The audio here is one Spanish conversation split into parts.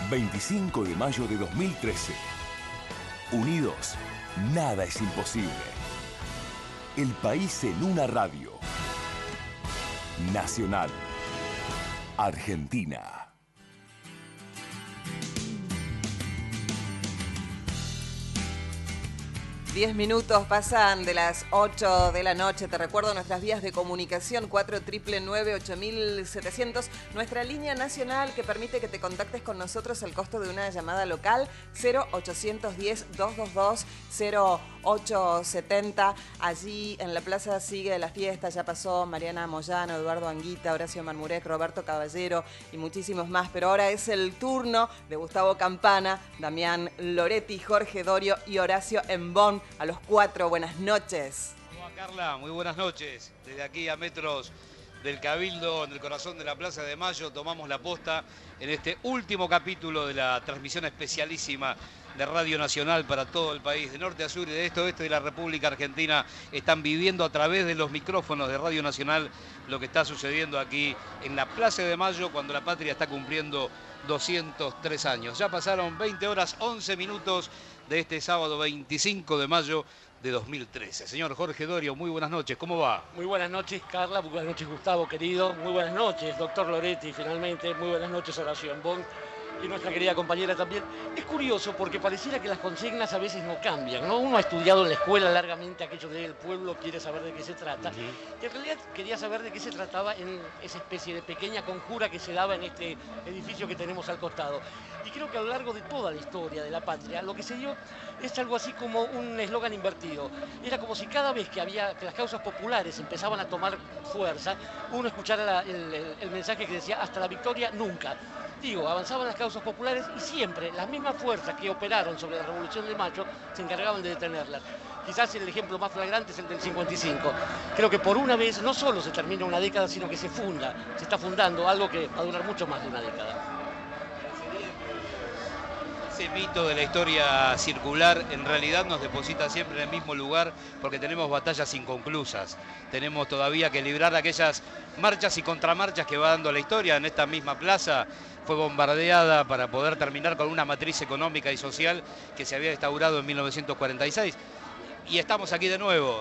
25 de mayo de 2013. Unidos, nada es imposible. El país en una radio. Nacional. Argentina. 10 minutos pasan de las 8 de la noche. Te recuerdo nuestras vías de comunicación 4999-8700. Nuestra línea nacional que permite que te contactes con nosotros al costo de una llamada local 0810-222-0870. Allí en la plaza sigue la fiesta. Ya pasó Mariana Moyano, Eduardo Anguita, Horacio Marmurek, Roberto Caballero y muchísimos más. Pero ahora es el turno de Gustavo Campana, Damián Loretti, Jorge Dorio y Horacio Embón. A los 4, buenas noches. ¿Cómo va, Carla? Muy buenas noches. Desde aquí a metros del Cabildo, en el corazón de la Plaza de Mayo, tomamos la posta en este último capítulo de la transmisión especialísima de Radio Nacional para todo el país, de norte a sur y de este a oeste de la República Argentina. Están viviendo a través de los micrófonos de Radio Nacional lo que está sucediendo aquí en la Plaza de Mayo cuando la patria está cumpliendo 203 años. Ya pasaron 20 horas 11 minutos de este sábado 25 de mayo de 2013. Señor Jorge Dorio, muy buenas noches, ¿cómo va? Muy buenas noches, Carla, muy buenas noches, Gustavo, querido, muy buenas noches, doctor Loretti, finalmente, muy buenas noches, Horacio Embón, y nuestra querida compañera también. Es curioso porque pareciera que las consignas a veces no cambian, ¿no? Uno ha estudiado en la escuela largamente aquello de el pueblo quiere saber de qué se trata. Y en realidad quería saber de qué se trataba en esa especie de pequeña conjura que se daba en este edificio que tenemos al costado. Y creo que a lo largo de toda la historia de la patria, lo que se dio es algo así como un eslogan invertido. Era como si cada vez que las causas populares empezaban a tomar fuerza, uno escuchara el mensaje que decía hasta la victoria nunca. Digo, avanzaban las causas populares y siempre las mismas fuerzas que operaron sobre la Revolución de Mayo se encargaban de detenerlas. Quizás el ejemplo más flagrante es el del 55. Creo que por una vez no solo se termina una década, sino que se está fundando algo que va a durar mucho más de una década. Ese mito de la historia circular en realidad nos deposita siempre en el mismo lugar porque tenemos batallas inconclusas. Tenemos todavía que librar aquellas marchas y contramarchas que va dando la historia. En esta misma plaza fue bombardeada para poder terminar con una matriz económica y social que se había instaurado en 1946. Y estamos aquí de nuevo.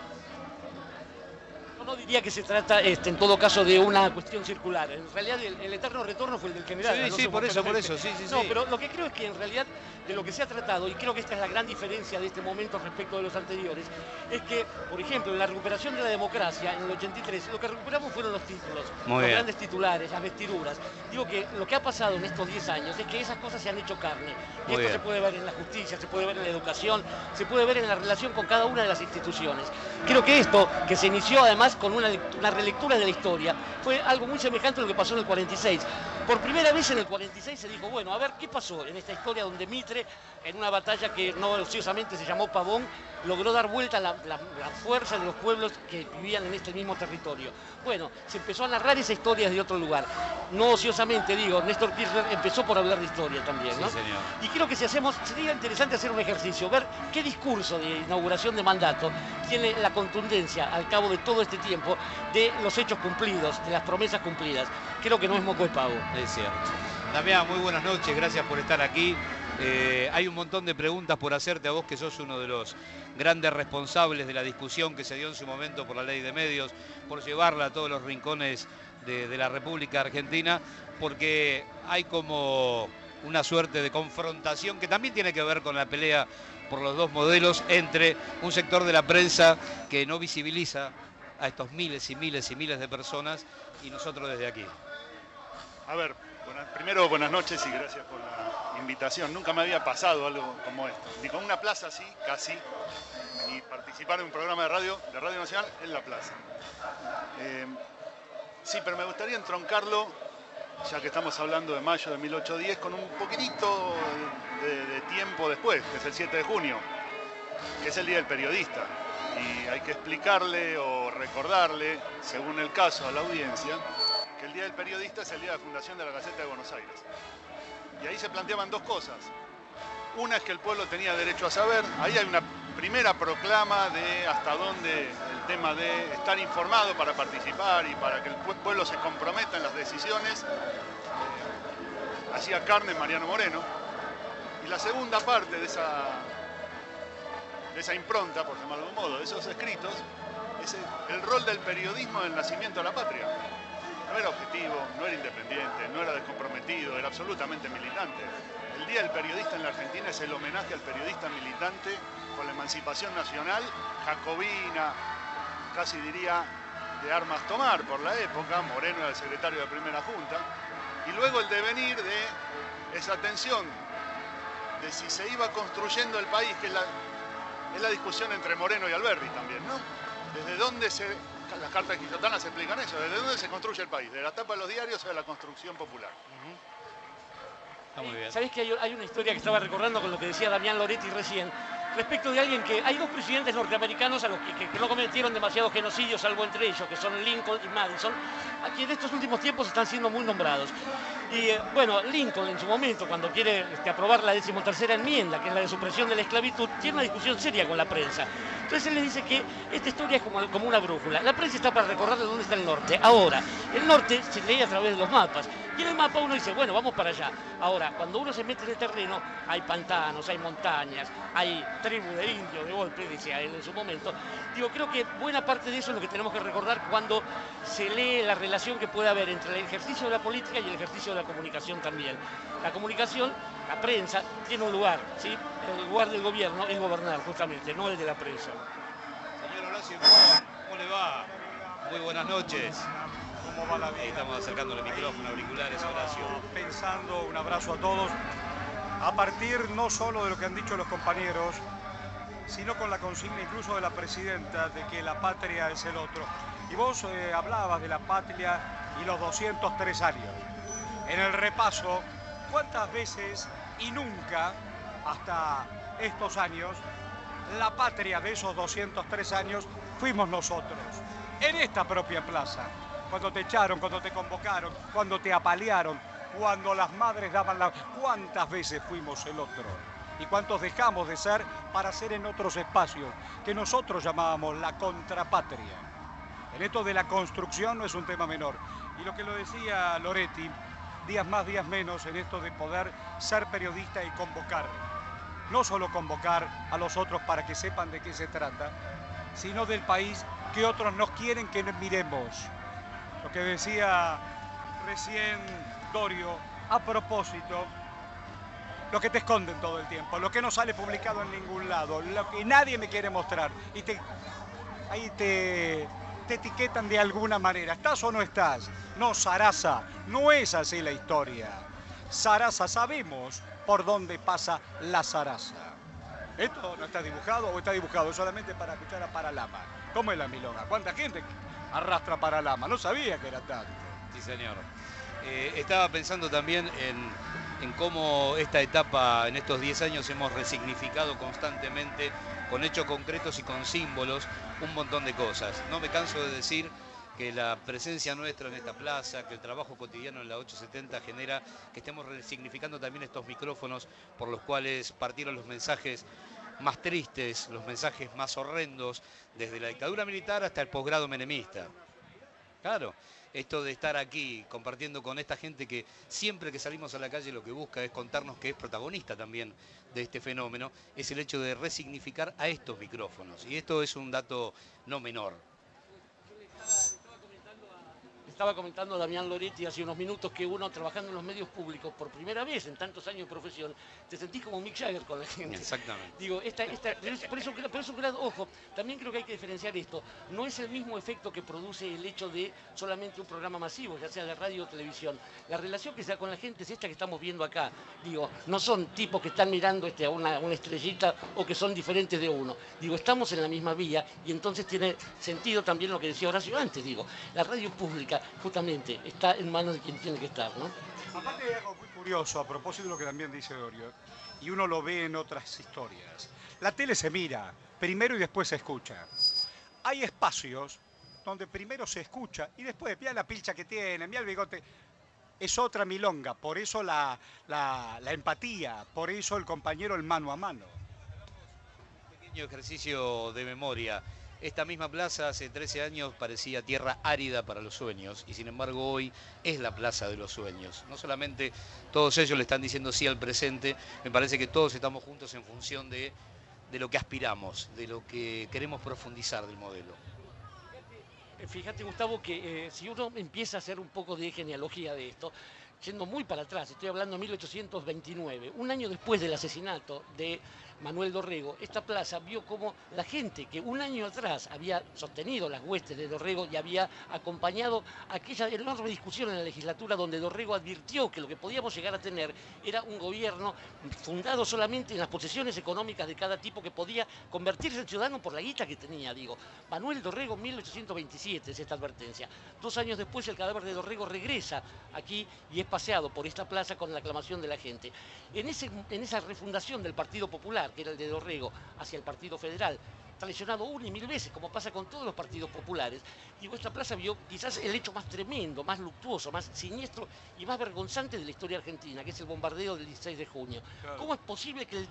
No diría que se trata, en todo caso, de una cuestión circular. En realidad, el eterno retorno fue el del general. Sí, no sí, por eso, sí. No, pero lo que creo es que en realidad de lo que se ha tratado, y creo que esta es la gran diferencia de este momento respecto de los anteriores, es que, por ejemplo, en la recuperación de la democracia, en el 83, lo que recuperamos fueron los títulos, los grandes titulares, las vestiduras. Digo que lo que ha pasado en estos 10 años es que esas cosas se han hecho carne. Y esto se puede ver en la justicia, se puede ver en la educación, se puede ver en la relación con cada una de las instituciones. Creo que esto, que se inició además con una relectura de la historia, fue algo muy semejante a lo que pasó en el 46. Por primera vez en el 46 se dijo, bueno, a ver, ¿qué pasó en esta historia donde Mitre, en una batalla que no ociosamente se llamó Pavón, logró dar vuelta a la fuerza de los pueblos que vivían en este mismo territorio? Bueno, se empezó a narrar esa historia desde otro lugar. No ociosamente, digo, Néstor Kirchner empezó por hablar de historia también, ¿no? Sí, señor. Y creo que sería interesante hacer un ejercicio, ver qué discurso de inauguración de mandato tiene la contundencia al cabo de todo este tiempo de los hechos cumplidos, de las promesas cumplidas. Creo que no es moco de pavo. Es cierto. Damián, muy buenas noches, gracias por estar aquí. Hay un montón de preguntas por hacerte a vos, que sos uno de los grandes responsables de la discusión que se dio en su momento por la ley de medios, por llevarla a todos los rincones de la República Argentina, porque hay como una suerte de confrontación que también tiene que ver con la pelea por los dos modelos entre un sector de la prensa que no visibiliza a estos miles y miles y miles de personas y nosotros desde aquí. A ver, primero buenas noches y gracias por la invitación. Nunca me había pasado algo como esto. Ni con una plaza así, casi, ni participar en un programa de Radio Nacional en la plaza. Sí, pero me gustaría entroncarlo, ya que estamos hablando de mayo de 1810, con un poquitito de tiempo después, que es el 7 de junio, que es el Día del Periodista. Y hay que explicarle o recordarle, según el caso, a la audiencia, que el Día del Periodista es el día de la fundación de la Gaceta de Buenos Aires. Y ahí se planteaban dos cosas. Una es que el pueblo tenía derecho a saber. Ahí hay una primera proclama de hasta dónde el tema de estar informado para participar y para que el pueblo se comprometa en las decisiones. hacía carne Mariano Moreno. Y la segunda parte de esa impronta, por llamarlo de algún modo, de esos escritos, es el rol del periodismo en el nacimiento de la patria. No era objetivo, no era independiente, no era descomprometido, era absolutamente militante. El Día del Periodista en la Argentina es el homenaje al periodista militante con la emancipación nacional, jacobina, casi diría de armas tomar por la época. Moreno era el secretario de Primera Junta. Y luego el devenir de esa tensión de si se iba construyendo el país, que es la discusión entre Moreno y Alberdi también, ¿no? ¿Desde dónde las cartas quixotanas explican eso? ¿Desde dónde se construye el país? ¿De la tapa de los diarios o de la construcción popular? Está muy bien. ¿Sabés que hay una historia que estaba recordando con lo que decía Damián Loretti recién? Respecto de alguien que... Hay dos presidentes norteamericanos a los que no cometieron demasiados genocidios, salvo entre ellos, que son Lincoln y Madison, aquí en estos últimos tiempos están siendo muy nombrados. Y bueno, Lincoln en su momento, cuando quiere aprobar la 13ª enmienda, que es la de supresión de la esclavitud, tiene una discusión seria con la prensa. Entonces él le dice que esta historia es como una brújula. La prensa está para recordarle dónde está el norte. Ahora, el norte se lee a través de los mapas. Y en el mapa uno dice, bueno, vamos para allá. Ahora, cuando uno se mete en el terreno, hay pantanos, hay montañas, hay tribu de indios de golpe, decía él en su momento. Digo, creo que buena parte de eso es lo que tenemos que recordar cuando se lee la relación que puede haber entre el ejercicio de la política y el ejercicio de la comunicación también. La comunicación, la prensa, tiene un lugar, ¿sí? El lugar del gobierno es gobernar, justamente, no el de la prensa. Señor Horacio, ¿cómo le va? Muy buenas noches. ¿Cómo va la vida? Ahí estamos acercando el micrófono, auriculares, Horacio. Pensando, un abrazo a todos, a partir no solo de lo que han dicho los compañeros, sino con la consigna incluso de la presidenta de que la patria es el otro. Y vos hablabas de la patria y los 203 años. En el repaso, ¿cuántas veces y nunca, hasta estos años, la patria de esos 203 años fuimos nosotros? En esta propia plaza, cuando te echaron, cuando te convocaron, cuando te apalearon, cuando las madres daban la... ¿Cuántas veces fuimos el otro? ¿Y cuántos dejamos de ser para ser en otros espacios que nosotros llamábamos la contrapatria? En esto de la construcción no es un tema menor. Y lo que lo decía Loretti, días más, días menos, en esto de poder ser periodista y convocar. No solo convocar a los otros para que sepan de qué se trata, sino del país que otros nos quieren que miremos. Lo que decía recién Dorio, a propósito, lo que te esconden todo el tiempo, lo que no sale publicado en ningún lado, lo que nadie me quiere mostrar. Y ahí te etiquetan de alguna manera. ¿Estás o no estás? No, Sarasa, no es así la historia. Sarasa, sabemos por dónde pasa la Sarasa. ¿Esto no está dibujado o está dibujado solamente para escuchar a Paralama? ¿Cómo es la milonga? ¿Cuánta gente arrastra a Paralama? No sabía que era tanto. Sí, señor. Estaba pensando también en cómo esta etapa, en estos 10 años, hemos resignificado constantemente, con hechos concretos y con símbolos, un montón de cosas. No me canso de decir que la presencia nuestra en esta plaza, que el trabajo cotidiano en la 870 genera que estemos resignificando también estos micrófonos por los cuales partieron los mensajes más tristes, los mensajes más horrendos, desde la dictadura militar hasta el posgrado menemista. Claro, esto de estar aquí compartiendo con esta gente que siempre que salimos a la calle lo que busca es contarnos que es protagonista también de este fenómeno, es el hecho de resignificar a estos micrófonos. Y esto es un dato no menor. Estaba comentando Damián Loretti hace unos minutos que uno trabajando en los medios públicos por primera vez en tantos años de profesión, te sentís como Mick Jagger con la gente. Exactamente. Digo, por eso, ojo, también creo que hay que diferenciar esto. No es el mismo efecto que produce el hecho de solamente un programa masivo, ya sea de radio o televisión. La relación que se da con la gente es esta que estamos viendo acá. Digo, no son tipos que están mirando a una estrellita o que son diferentes de uno. Digo, estamos en la misma vía y entonces tiene sentido también lo que decía Horacio antes. Digo, la radio pública justamente está en manos de quien tiene que estar, ¿no? Aparte hay algo muy curioso a propósito de lo que también dice Dorio, y uno lo ve en otras historias. La tele se mira primero y después se escucha. Hay espacios donde primero se escucha y después, mira la pilcha que tiene, mira el bigote. Es otra milonga, por eso la empatía, por eso el compañero el mano a mano. Un pequeño ejercicio de memoria. Esta misma plaza hace 13 años parecía tierra árida para los sueños y sin embargo hoy es la plaza de los sueños. No solamente todos ellos le están diciendo sí al presente, me parece que todos estamos juntos en función de lo que aspiramos, de lo que queremos profundizar del modelo. Fíjate, Gustavo, que si uno empieza a hacer un poco de genealogía de esto, yendo muy para atrás, estoy hablando de 1829, un año después del asesinato de Manuel Dorrego, esta plaza vio como la gente que un año atrás había sostenido las huestes de Dorrego y había acompañado aquella enorme discusión en la legislatura donde Dorrego advirtió que lo que podíamos llegar a tener era un gobierno fundado solamente en las posesiones económicas de cada tipo que podía convertirse en ciudadano por la guita que tenía, digo. Manuel Dorrego, 1827 es esta advertencia. 2 años después el cadáver de Dorrego regresa aquí y es paseado por esta plaza con la aclamación de la gente. En esa refundación del Partido Popular, que era el de Dorrego, hacia el Partido Federal, traicionado una y mil veces, como pasa con todos los partidos populares, digo, esta plaza vio quizás el hecho más tremendo, más luctuoso, más siniestro y más vergonzante de la historia argentina, que es el bombardeo del 16 de junio. Claro. ¿Cómo es posible que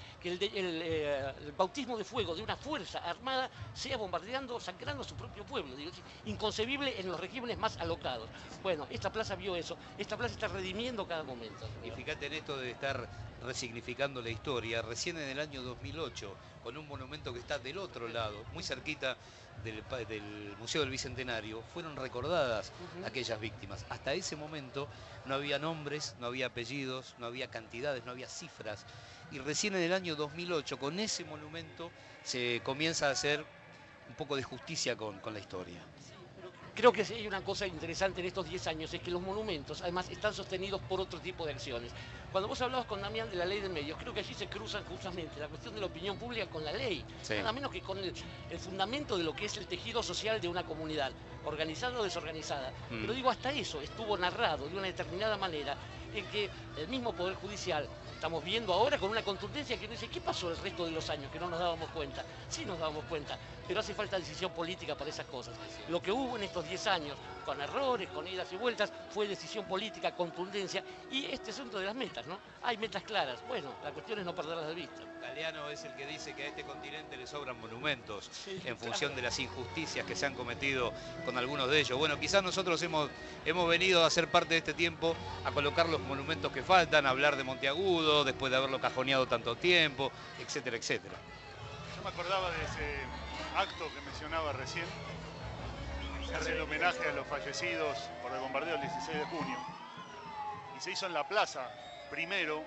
el bautismo de fuego de una fuerza armada sea bombardeando, sangrando a su propio pueblo? Digo, es inconcebible en los regímenes más alocados. Bueno, esta plaza vio eso, esta plaza está redimiendo cada momento. Y fíjate en esto de estar resignificando la historia, recién en el año 2008, con un monumento que está del otro lado, muy cerquita del Museo del Bicentenario, fueron recordadas aquellas víctimas. Hasta ese momento no había nombres, no había apellidos, no había cantidades, no había cifras. Y recién en el año 2008, con ese monumento, se comienza a hacer un poco de justicia con la historia. Creo que hay una cosa interesante en estos 10 años, es que los monumentos además están sostenidos por otro tipo de acciones. Cuando vos hablabas con Damián de la ley de medios, creo que allí se cruzan justamente la cuestión de la opinión pública con la ley, sí. Nada menos que con el fundamento de lo que es el tejido social de una comunidad, organizada o desorganizada. Pero digo, hasta eso estuvo narrado de una determinada manera en que el mismo Poder Judicial, estamos viendo ahora con una contundencia que uno dice, ¿qué pasó el resto de los años? Que no nos dábamos cuenta. Sí nos dábamos cuenta, pero hace falta decisión política para esas cosas. Lo que hubo en estos 10 años, con errores, con idas y vueltas, fue decisión política, contundencia y este asunto de las metas, ¿no? Hay metas claras. Bueno, la cuestión es no perderlas de vista. Galeano es el que dice que a este continente le sobran monumentos, sí, en función de las injusticias que se han cometido con algunos de ellos. Bueno, quizás nosotros hemos venido a ser parte de este tiempo, a colocar los monumentos que faltan, a hablar de Monteagudo, después de haberlo cajoneado tanto tiempo, etcétera, etcétera. Yo me acordaba de ese acto que mencionaba recién, se hace el homenaje a los fallecidos por el bombardeo del 16 de junio. Y se hizo en la plaza, primero,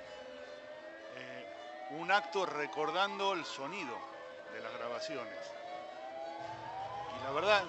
un acto recordando el sonido de las grabaciones. Y la verdad,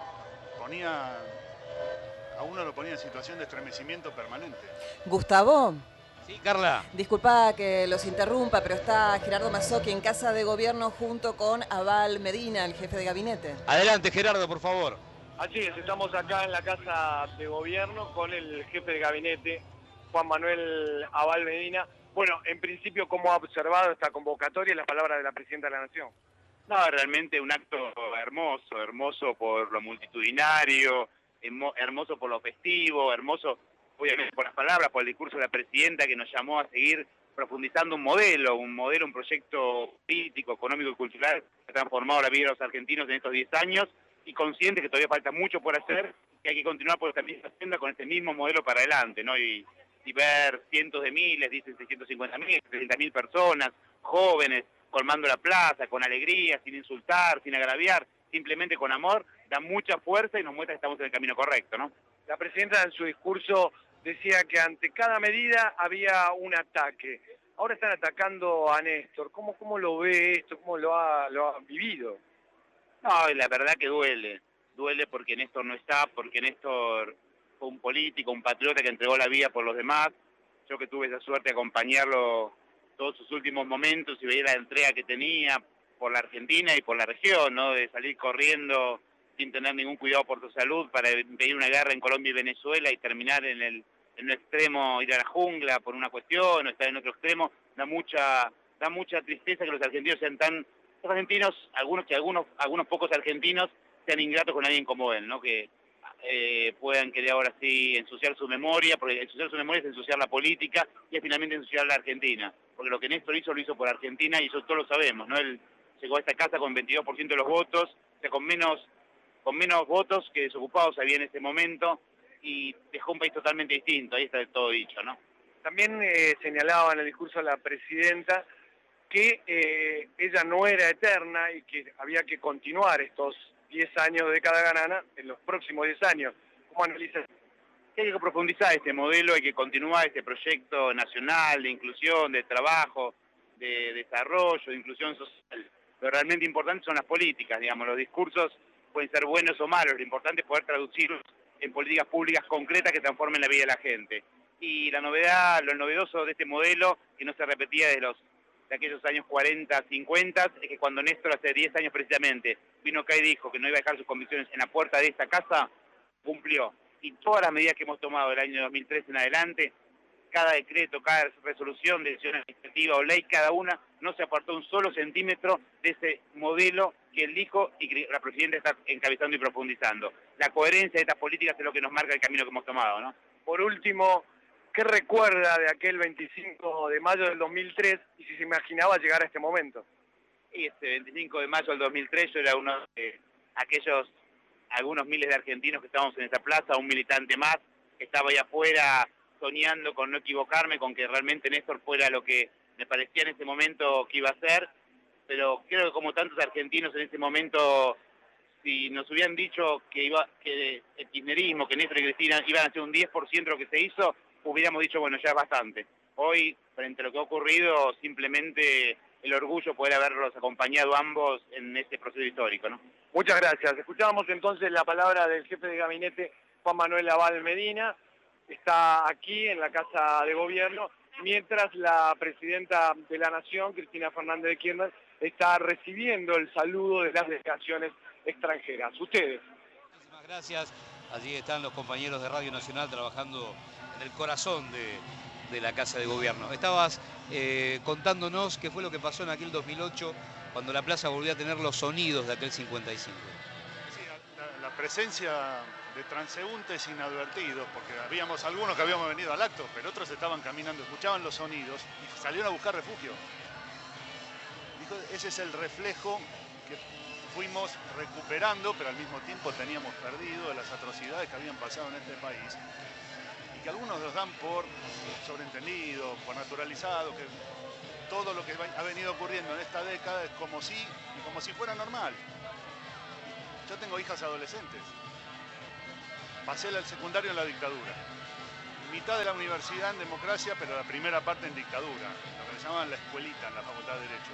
a uno lo ponía en situación de estremecimiento permanente. Gustavo. Sí, Carla. Disculpa que los interrumpa, pero está Gerardo Mazzocchi en Casa de Gobierno junto con Abal Medina, el jefe de gabinete. Adelante, Gerardo, por favor. Así es, estamos acá en la Casa de Gobierno con el jefe de gabinete, Juan Manuel Abal Medina. Bueno, en principio, ¿cómo ha observado esta convocatoria y las palabras de la Presidenta de la Nación? No, realmente un acto hermoso, hermoso por lo multitudinario, hermoso por lo festivo, hermoso obviamente por las palabras, por el discurso de la Presidenta que nos llamó a seguir profundizando un modelo, un proyecto político, económico y cultural que ha transformado la vida de los argentinos en estos 10 años y consciente que todavía falta mucho por hacer, que hay que continuar por esta misma senda con este mismo modelo para adelante, ¿no? Y ver cientos de miles, dicen 650.000, 300.000 personas, jóvenes, colmando la plaza, con alegría, sin insultar, sin agraviar, simplemente con amor, da mucha fuerza y nos muestra que estamos en el camino correcto, ¿no? La Presidenta en su discurso decía que ante cada medida había un ataque. Ahora están atacando a Néstor. ¿Cómo lo ve esto? ¿Cómo lo ha vivido? No, la verdad que duele. Duele porque Néstor no está, porque Néstor fue un político, un patriota que entregó la vida por los demás. Yo que tuve esa suerte de acompañarlo todos sus últimos momentos y veía la entrega que tenía por la Argentina y por la región, ¿no? De salir corriendo sin tener ningún cuidado por su salud para impedir una guerra en Colombia y Venezuela y terminar en un extremo, ir a la jungla por una cuestión o estar en otro extremo. Da mucha tristeza que los argentinos sean tan... Los argentinos, algunos pocos argentinos sean ingratos con alguien como él, ¿no? Que puedan querer ahora sí ensuciar su memoria, porque ensuciar su memoria es ensuciar la política y es finalmente ensuciar la Argentina, porque lo que Néstor hizo lo hizo por Argentina y eso todos lo sabemos, ¿no? Él llegó a esta casa con 22% de los votos o sea, con menos votos que desocupados había en ese momento, y dejó un país totalmente distinto. Ahí está todo dicho, ¿no? También señalaba en el discurso la presidenta que ella no era eterna y que había que continuar estos 10 años de década ganana en los próximos 10 años. ¿Cómo analizas? Hay que profundizar este modelo, hay que continuar este proyecto nacional de inclusión, de trabajo, de desarrollo, de inclusión social. Lo realmente importante son las políticas, digamos, los discursos pueden ser buenos o malos, lo importante es poder traducirlos en políticas públicas concretas que transformen la vida de la gente. Y la novedad, lo novedoso de este modelo, que no se repetía de aquellos años 40, 50, es que cuando Néstor hace 10 años precisamente vino acá y dijo que no iba a dejar sus convicciones en la puerta de esta casa, cumplió. Y todas las medidas que hemos tomado del año 2013 en adelante, cada decreto, cada resolución, decisión administrativa o ley, cada una no se apartó un solo centímetro de ese modelo que él dijo y que la presidenta está encabezando y profundizando. La coherencia de estas políticas es lo que nos marca el camino que hemos tomado, ¿no? Por último, ¿qué recuerda de aquel 25 de mayo del 2003 y si se imaginaba llegar a este momento? Y este 25 de mayo del 2003 yo era uno de algunos miles de argentinos que estábamos en esa plaza, un militante más, que estaba ahí afuera soñando con no equivocarme, con que realmente Néstor fuera lo que me parecía en ese momento que iba a ser, pero creo que como tantos argentinos en ese momento, si nos hubieran dicho que el kirchnerismo, que Néstor y Cristina iban a hacer un 10% de lo que se hizo, hubiéramos dicho, bueno, ya es bastante. Hoy, frente a lo que ha ocurrido, simplemente el orgullo poder haberlos acompañado ambos en este proceso histórico, ¿no? Muchas gracias. Escuchábamos entonces la palabra del jefe de gabinete, Juan Manuel Abal Medina. Está aquí en la Casa de Gobierno, mientras la presidenta de la Nación, Cristina Fernández de Kirchner, está recibiendo el saludo de las delegaciones extranjeras. Ustedes. Muchísimas gracias. Allí están los compañeros de Radio Nacional trabajando en el corazón de la Casa de Gobierno. Estabas contándonos qué fue lo que pasó en aquel 2008, cuando la plaza volvió a tener los sonidos de aquel 55. Sí, la presencia de transeúntes inadvertidos, porque habíamos algunos que habíamos venido al acto, pero otros estaban caminando, escuchaban los sonidos y salieron a buscar refugio. Dijo, ese es el reflejo que fuimos recuperando, pero al mismo tiempo teníamos perdido de las atrocidades que habían pasado en este país y que algunos los dan por sobreentendido, por naturalizado, que todo lo que ha venido ocurriendo en esta década es como si fuera normal. Yo tengo hijas adolescentes. Pasé el secundario en la dictadura. Mitad de la universidad en democracia, pero la primera parte en dictadura. Lo que le llamaban la escuelita en la Facultad de Derecho.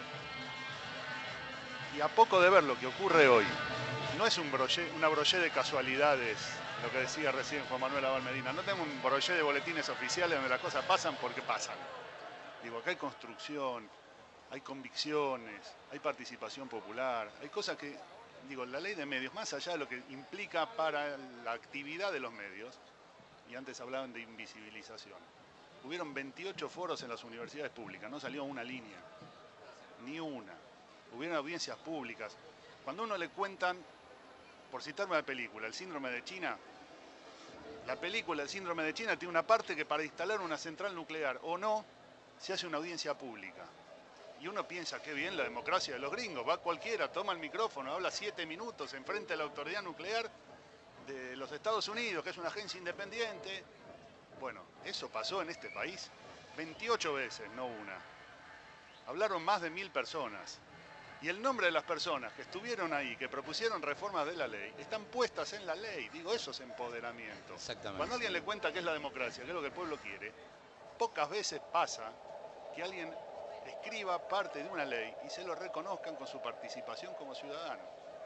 Y a poco de ver lo que ocurre hoy, no es una broché de casualidades, lo que decía recién Juan Manuel Abal Medina. No tengo un broché de boletines oficiales donde las cosas pasan porque pasan. Digo, acá hay construcción, hay convicciones, hay participación popular, hay cosas que, digo, la ley de medios, más allá de lo que implica para la actividad de los medios, y antes hablaban de invisibilización, hubieron 28 foros en las universidades públicas, no salió una línea, ni una. Hubieron audiencias públicas. Cuando a uno le cuentan, por citarme la película, El síndrome de China, la película El síndrome de China tiene una parte que para instalar una central nuclear o no, se hace una audiencia pública. Y uno piensa, qué bien la democracia de los gringos, va cualquiera, toma el micrófono, habla 7 minutos enfrente a la autoridad nuclear de los Estados Unidos, que es una agencia independiente. Bueno, eso pasó en este país 28 veces, no una. Hablaron más de 1000 personas. Y el nombre de las personas que estuvieron ahí, que propusieron reformas de la ley, están puestas en la ley. Digo, eso es empoderamiento. Exactamente. Cuando alguien le cuenta qué es la democracia, qué es lo que el pueblo quiere, pocas veces pasa que alguien escriba parte de una ley y se lo reconozcan con su participación como ciudadano.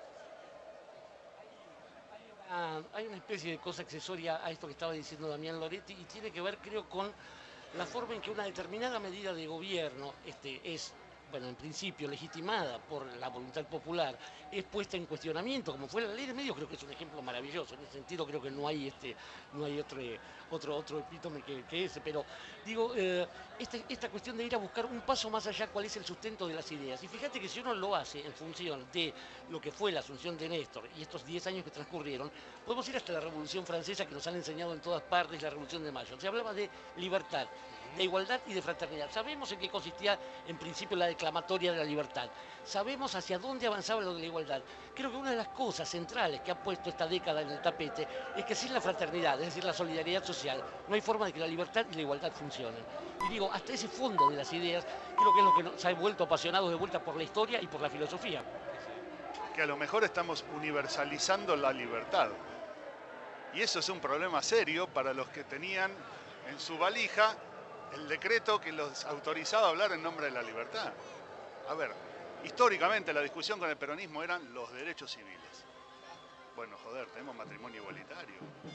Hay una especie de cosa accesoria a esto que estaba diciendo Damián Loretti y tiene que ver, creo, con la forma en que una determinada medida de gobierno es, bueno, en principio legitimada por la voluntad popular, es puesta en cuestionamiento, como fue la ley de medios. Creo que es un ejemplo maravilloso. En ese sentido creo que no hay otro epítome que ese, pero digo, esta cuestión de ir a buscar un paso más allá cuál es el sustento de las ideas. Y fíjate que si uno lo hace en función de lo que fue la asunción de Néstor y estos 10 años que transcurrieron, podemos ir hasta la Revolución Francesa, que nos han enseñado en todas partes, la Revolución de Mayo. Se hablaba de libertad. de igualdad y de fraternidad. Sabemos en qué consistía en principio la declamatoria de la libertad. Sabemos hacia dónde avanzaba lo de la igualdad. Creo que una de las cosas centrales que ha puesto esta década en el tapete es que sin la fraternidad, es decir, la solidaridad social, no hay forma de que la libertad y la igualdad funcionen. Y digo, hasta ese fondo de las ideas, creo que es lo que nos ha vuelto apasionados de vuelta por la historia y por la filosofía. Que a lo mejor estamos universalizando la libertad. Y eso es un problema serio para los que tenían en su valija el decreto que los autorizaba a hablar en nombre de la libertad. A ver, históricamente la discusión con el peronismo eran los derechos civiles. Bueno, joder, tenemos matrimonio igualitario.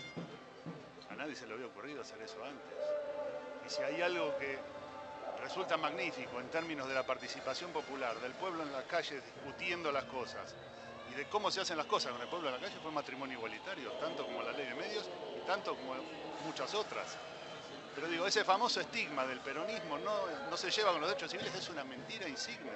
A nadie se le había ocurrido hacer eso antes. Y si hay algo que resulta magnífico en términos de la participación popular, del pueblo en las calles discutiendo las cosas y de cómo se hacen las cosas con el pueblo en la calle, fue matrimonio igualitario, tanto como la ley de medios y tanto como muchas otras. Pero digo, ese famoso estigma del peronismo no se lleva con los derechos civiles, es una mentira insigne.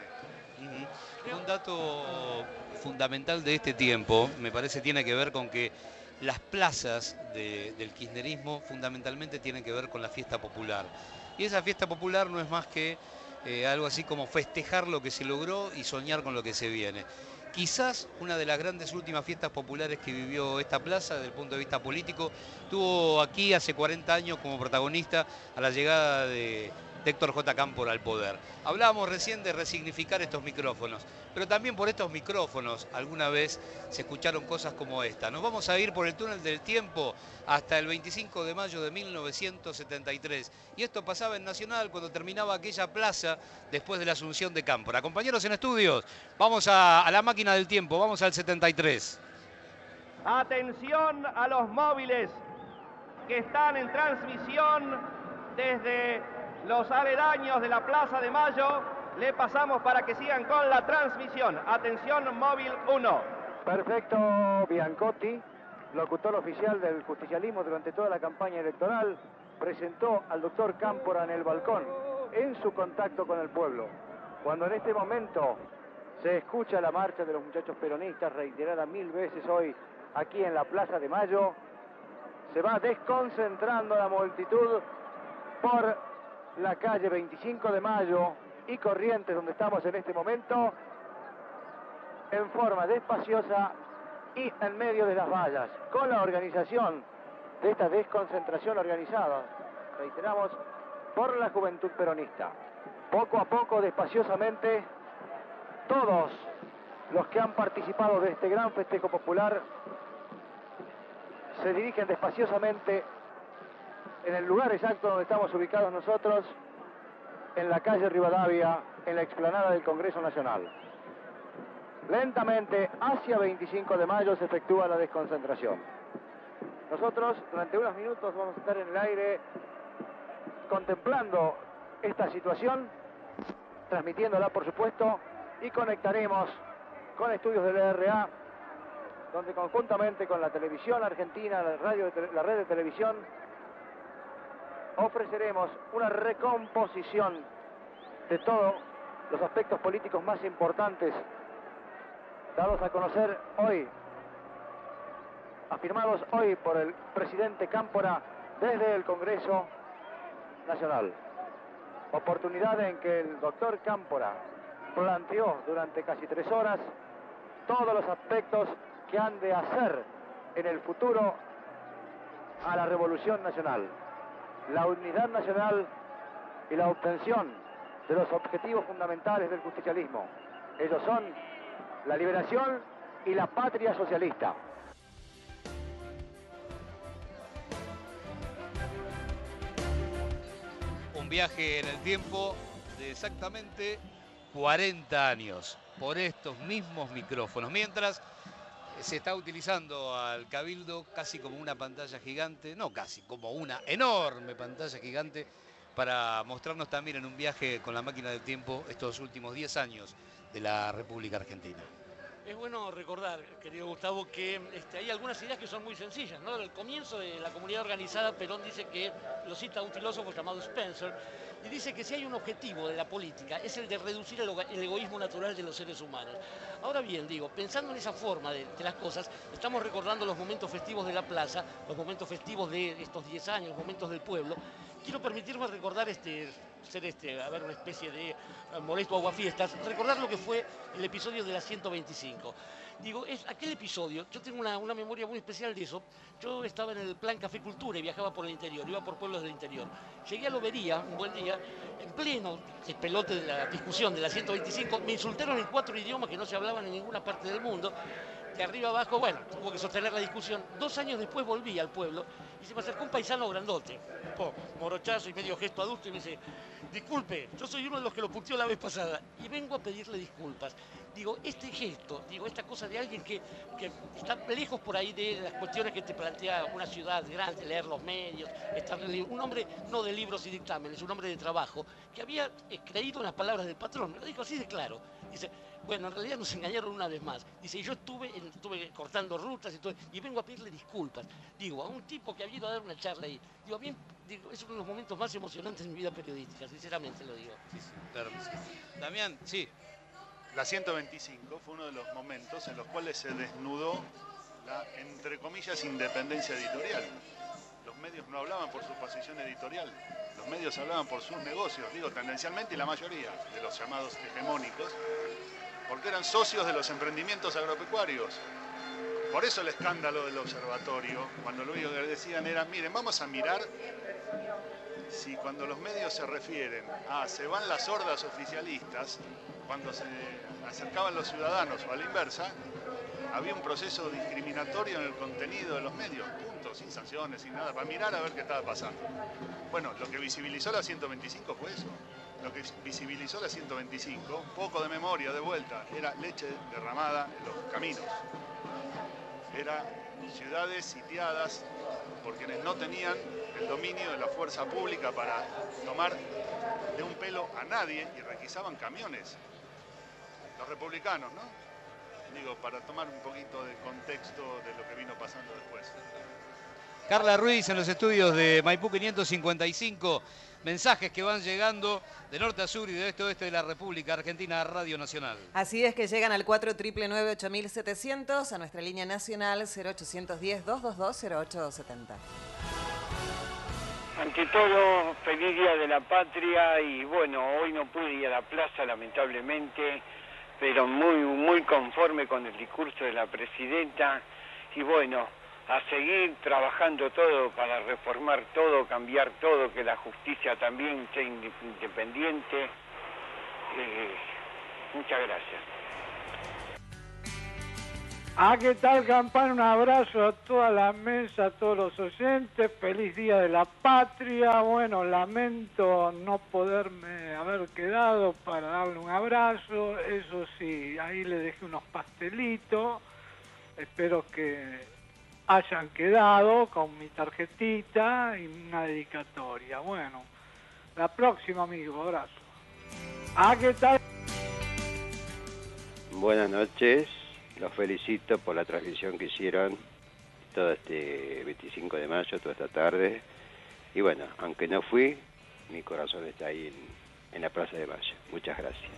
Un dato fundamental de este tiempo, me parece, tiene que ver con que las plazas del kirchnerismo fundamentalmente tienen que ver con la fiesta popular. Y esa fiesta popular no es más que algo así como festejar lo que se logró y soñar con lo que se viene. Quizás una de las grandes últimas fiestas populares que vivió esta plaza desde el punto de vista político tuvo aquí hace 40 años como protagonista a la llegada de Héctor J. Cámpora al poder. Hablábamos recién de resignificar estos micrófonos, pero también por estos micrófonos alguna vez se escucharon cosas como esta. Nos vamos a ir por el túnel del tiempo hasta el 25 de mayo de 1973. Y esto pasaba en Nacional cuando terminaba aquella plaza después de la asunción de Cámpora. Compañeros en estudios, vamos a la máquina del tiempo, vamos al 73. Atención a los móviles que están en transmisión desde los aledaños de la Plaza de Mayo. Le pasamos para que sigan con la transmisión. Atención, móvil 1. Perfecto, Biancotti, locutor oficial del justicialismo durante toda la campaña electoral, presentó al doctor Cámpora en el balcón, en su contacto con el pueblo. Cuando en este momento se escucha la marcha de los muchachos peronistas, reiterada 1000 veces hoy aquí en la Plaza de Mayo, se va desconcentrando la multitud por la calle 25 de Mayo y Corrientes, donde estamos en este momento, en forma despaciosa y en medio de las vallas, con la organización de esta desconcentración organizada, reiteramos, por la juventud peronista. Poco a poco, despaciosamente, todos los que han participado de este gran festejo popular se dirigen despaciosamente en el lugar exacto donde estamos ubicados nosotros, en la calle Rivadavia, en la explanada del Congreso Nacional. Lentamente, hacia 25 de mayo, se efectúa la desconcentración. Nosotros, durante unos minutos, vamos a estar en el aire contemplando esta situación, transmitiéndola, por supuesto, y conectaremos con estudios del RA, donde conjuntamente con la televisión argentina, la red de televisión, ofreceremos una recomposición de todos los aspectos políticos más importantes dados a conocer hoy, afirmados hoy por el presidente Cámpora desde el Congreso Nacional. Oportunidad en que el doctor Cámpora planteó durante casi 3 horas todos los aspectos que han de hacer en el futuro a la Revolución Nacional. La unidad nacional y la obtención de los objetivos fundamentales del justicialismo. Ellos son la liberación y la patria socialista. Un viaje en el tiempo de exactamente 40 años por estos mismos micrófonos. Mientras se está utilizando al Cabildo casi como una pantalla gigante, no casi, como una enorme pantalla gigante para mostrarnos también en un viaje con la máquina del tiempo estos últimos 10 años de la República Argentina. Es bueno recordar, querido Gustavo, que hay algunas ideas que son muy sencillas, ¿no? Al comienzo de la comunidad organizada, Perón dice que, lo cita un filósofo llamado Spencer, y dice que si hay un objetivo de la política es el de reducir el egoísmo natural de los seres humanos. Ahora bien, digo, pensando en esa forma de las cosas, estamos recordando los momentos festivos de la plaza, los momentos festivos de estos 10 años, los momentos del pueblo. quiero permitirme recordar a ver, una especie de molesto aguafiestas, recordar lo que fue el episodio de la 125. Digo, es aquel episodio, yo tengo una memoria muy especial de eso. Yo estaba en el plan Café Cultura y viajaba por el interior, iba por pueblos del interior. Llegué a Lobería, un buen día, en pleno pelote de la discusión de la 125, me insultaron en 4 idiomas que no se hablaban en ninguna parte del mundo. De arriba abajo, bueno, tuvo que sostener la discusión. 2 años después volví al pueblo y se me acercó un paisano grandote, un poco morochazo y medio gesto adulto, y me dice: disculpe, yo soy uno de los que lo puteó la vez pasada y vengo a pedirle disculpas. Digo, este gesto, esta cosa de alguien que está lejos por ahí de las cuestiones que te plantea una ciudad grande, leer los medios, estar en un hombre no de libros y dictámenes, un hombre de trabajo, que había creído en las palabras del patrón, me lo dijo así de claro. Dice, bueno, en realidad nos engañaron una vez más. Dice, yo estuve cortando rutas y vengo a pedirle disculpas. Digo, a un tipo que había ido a dar una charla ahí. Digo, es uno de los momentos más emocionantes de mi vida periodística, sinceramente lo digo. Sí, claro. Damián, sí. La 125 fue uno de los momentos en los cuales se desnudó la, entre comillas, independencia editorial. Los medios no hablaban por su posición editorial, los medios hablaban por sus negocios, digo tendencialmente, y la mayoría de los llamados hegemónicos, porque eran socios de los emprendimientos agropecuarios. Por eso el escándalo del observatorio, cuando lo único que decían era, miren, vamos a mirar si cuando los medios se refieren a se van las hordas oficialistas, cuando se acercaban los ciudadanos o a la inversa, había un proceso discriminatorio en el contenido de los medios, punto, sin sanciones, sin nada, para mirar a ver qué estaba pasando. Bueno, lo que visibilizó la 125 fue eso. Lo que visibilizó la 125, un poco de memoria de vuelta, era leche derramada en los caminos. Era ciudades sitiadas por quienes no tenían el dominio de la fuerza pública para tomar de un pelo a nadie y requisaban camiones. Los republicanos, ¿no? Digo, para tomar un poquito de contexto de lo que vino pasando después. Carla Ruiz en los estudios de Maipú 555. Mensajes que van llegando de norte a sur y de este a oeste de la República Argentina, Radio Nacional. Así es, que llegan al 499-8700, a nuestra línea nacional 0810-222-0870. Ante todo, feliz Día de la Patria, y bueno, hoy no pude ir a la plaza lamentablemente, pero muy conforme con el discurso de la presidenta, y bueno, a seguir trabajando todo para reformar todo, cambiar todo, que la justicia también sea independiente. Muchas gracias. ¿Qué tal, Campana? Un abrazo a toda la mesa, a todos los oyentes. Feliz Día de la Patria. Bueno, lamento no poderme haber quedado para darle un abrazo. Eso sí, ahí le dejé unos pastelitos. Espero que hayan quedado con mi tarjetita y una dedicatoria. Bueno, la próxima, amigo. Abrazo. ¿Qué tal? Buenas noches. Los felicito por la transmisión que hicieron todo este 25 de mayo, toda esta tarde. Y bueno, aunque no fui, mi corazón está ahí en la Plaza de Mayo. Muchas gracias.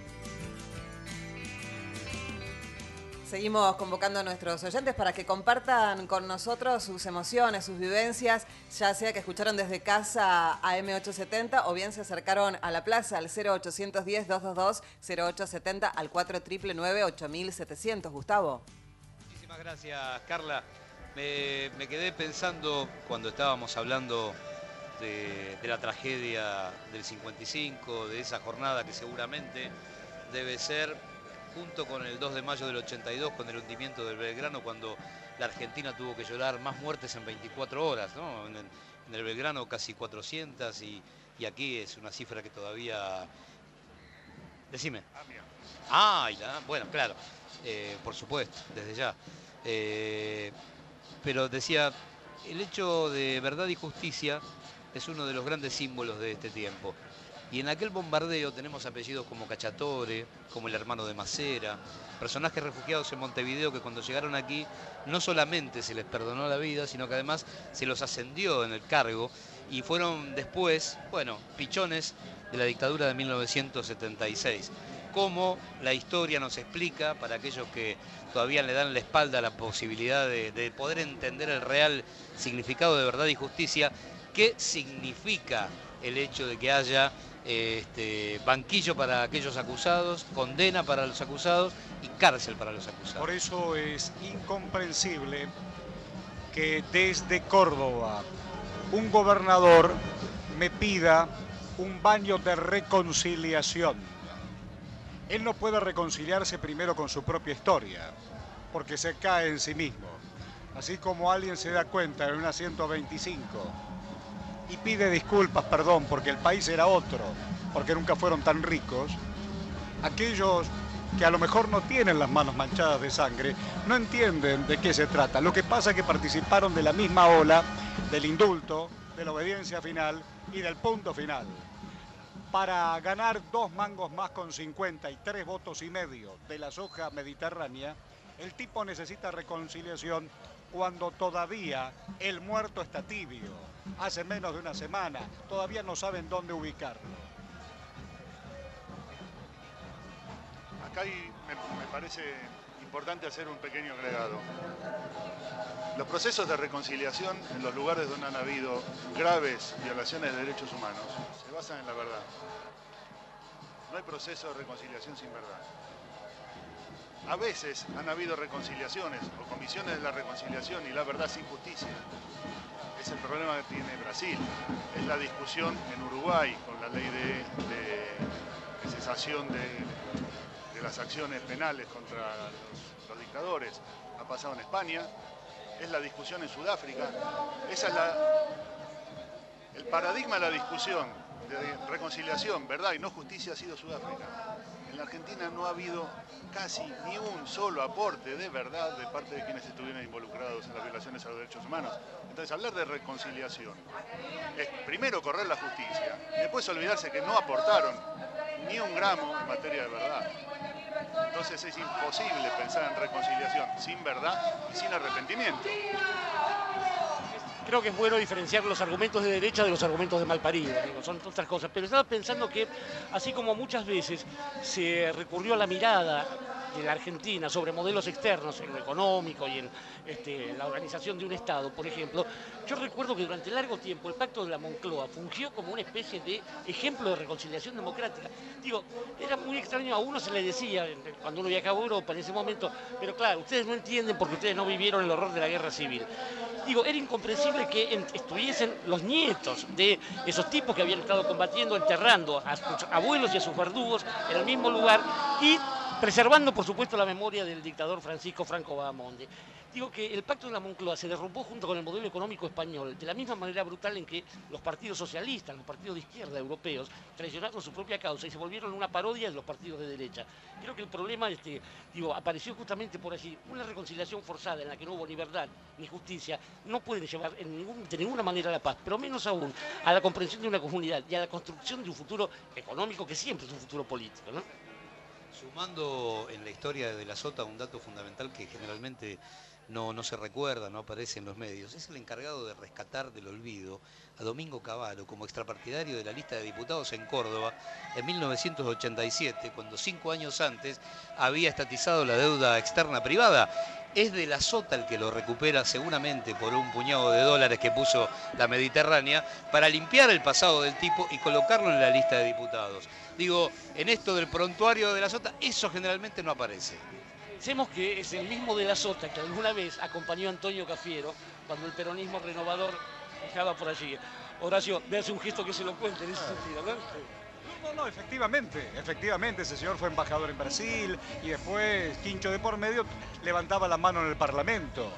Seguimos convocando a nuestros oyentes para que compartan con nosotros sus emociones, sus vivencias, ya sea que escucharon desde casa a M870 o bien se acercaron a la plaza al 0810-222-0870 al 499-8700. Gustavo. Muchísimas gracias, Carla. Me quedé pensando cuando estábamos hablando de la tragedia del 55, de esa jornada que seguramente debe ser, junto con el 2 de mayo del 82, con el hundimiento del Belgrano, cuando la Argentina tuvo que llorar más muertes en 24 horas, ¿no? En el Belgrano casi 400 y aquí es una cifra que todavía... Decime. Bueno, claro, por supuesto, desde ya. Pero decía, el hecho de verdad y justicia es uno de los grandes símbolos de este tiempo. Y en aquel bombardeo tenemos apellidos como Cacciatore, como el hermano de Macera, personajes refugiados en Montevideo que cuando llegaron aquí no solamente se les perdonó la vida, sino que además se los ascendió en el cargo y fueron después, bueno, pichones de la dictadura de 1976. Como la historia nos explica, para aquellos que todavía le dan la espalda a la posibilidad de poder entender el real significado de verdad y justicia, qué significa el hecho de que haya banquillo para aquellos acusados, condena para los acusados y cárcel para los acusados. Por eso es incomprensible que desde Córdoba un gobernador me pida un baño de reconciliación. Él no puede reconciliarse primero con su propia historia, porque se cae en sí mismo. Así como alguien se da cuenta en una 125 y pide disculpas, perdón, porque el país era otro, porque nunca fueron tan ricos, aquellos que a lo mejor no tienen las manos manchadas de sangre, no entienden de qué se trata. Lo que pasa es que participaron de la misma ola del indulto, de la obediencia final y del punto final. Para ganar 2 mangos más con 53 votos y medio de la soja mediterránea, el tipo necesita reconciliación cuando todavía el muerto está tibio. Hace menos de una semana, todavía no saben dónde ubicarlo. Acá me parece importante hacer un pequeño agregado. Los procesos de reconciliación en los lugares donde han habido graves violaciones de derechos humanos se basan en la verdad. No hay proceso de reconciliación sin verdad. A veces han habido reconciliaciones o comisiones de la reconciliación y la verdad sin justicia. Es el problema que tiene Brasil. Es la discusión en Uruguay con la ley de cesación de las acciones penales contra los dictadores. Ha pasado en España. Es la discusión en Sudáfrica. Esa es el paradigma de la discusión de reconciliación, verdad y no justicia ha sido Sudáfrica. En la Argentina no ha habido casi ni un solo aporte de verdad de parte de quienes estuvieron involucrados en las violaciones a los derechos humanos. Entonces, hablar de reconciliación es primero correr la justicia y después olvidarse que no aportaron ni un gramo en materia de verdad. Entonces es imposible pensar en reconciliación sin verdad y sin arrepentimiento. Creo que es bueno diferenciar los argumentos de derecha de los argumentos de malparido, son otras cosas. Pero estaba pensando que, así como muchas veces se recurrió a la mirada de la Argentina sobre modelos externos en lo económico y en la organización de un Estado, por ejemplo, yo recuerdo que durante largo tiempo el Pacto de la Moncloa fungió como una especie de ejemplo de reconciliación democrática. Digo, era muy extraño, a uno se le decía, cuando uno viajaba a Europa en ese momento, pero claro, ustedes no entienden porque ustedes no vivieron el horror de la guerra civil. Digo, era incomprensible que estuviesen los nietos de esos tipos que habían estado combatiendo, enterrando a sus abuelos y a sus verdugos en el mismo lugar y preservando, por supuesto, la memoria del dictador Francisco Franco Bahamonde. Digo que el Pacto de la Moncloa se derrumbó junto con el modelo económico español de la misma manera brutal en que los partidos socialistas, los partidos de izquierda europeos, traicionaron su propia causa y se volvieron una parodia de los partidos de derecha. Creo que el problema apareció justamente por allí. Una reconciliación forzada en la que no hubo ni verdad ni justicia no puede llevar de ninguna manera a la paz, pero menos aún a la comprensión de una comunidad y a la construcción de un futuro económico que siempre es un futuro político, ¿no? Sumando en la historia de la Sota un dato fundamental que generalmente no se recuerda, no aparece en los medios, es el encargado de rescatar del olvido a Domingo Cavallo como extrapartidario de la lista de diputados en Córdoba en 1987, cuando 5 años antes había estatizado la deuda externa privada. Es de la Sota el que lo recupera seguramente por un puñado de dólares que puso la Mediterránea para limpiar el pasado del tipo y colocarlo en la lista de diputados. Digo, en esto del prontuario de la Sota, eso generalmente no aparece. Pensemos que es el mismo de la Sota que alguna vez acompañó a Antonio Cafiero cuando el peronismo renovador estaba por allí. Horacio, me hace un gesto que se lo cuente en ese sentido, ¿no? No, efectivamente, ese señor fue embajador en Brasil y después, quincho de por medio, levantaba la mano en el Parlamento.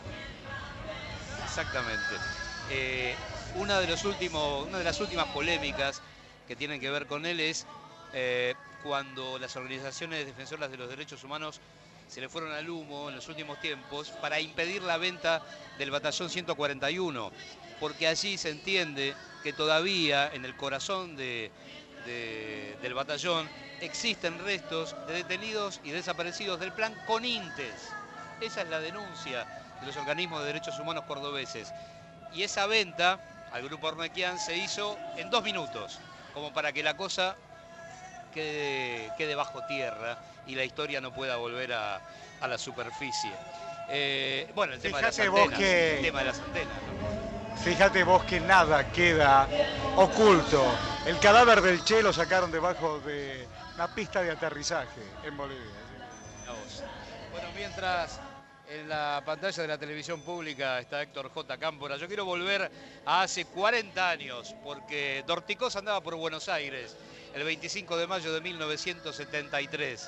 Exactamente. Una de las últimas polémicas que tienen que ver con él es cuando las organizaciones defensoras de los derechos humanos se le fueron al humo en los últimos tiempos para impedir la venta del batallón 141, porque allí se entiende que todavía en el corazón del batallón existen restos de detenidos y desaparecidos del plan Conintes. Esa es la denuncia de los organismos de derechos humanos cordobeses. Y esa venta al grupo Ornequian se hizo en 2 minutos, como para que la cosa quede bajo tierra y la historia no pueda volver a la superficie. Bueno, el tema de las antenas. El tema de las antenas, ¿no? Fíjate vos que nada queda oculto. El cadáver del Che lo sacaron debajo de una pista de aterrizaje en Bolivia. Bueno, mientras en la pantalla de la televisión pública está Héctor J. Cámpora, yo quiero volver a hace 40 años, porque Dorticós andaba por Buenos Aires el 25 de mayo de 1973.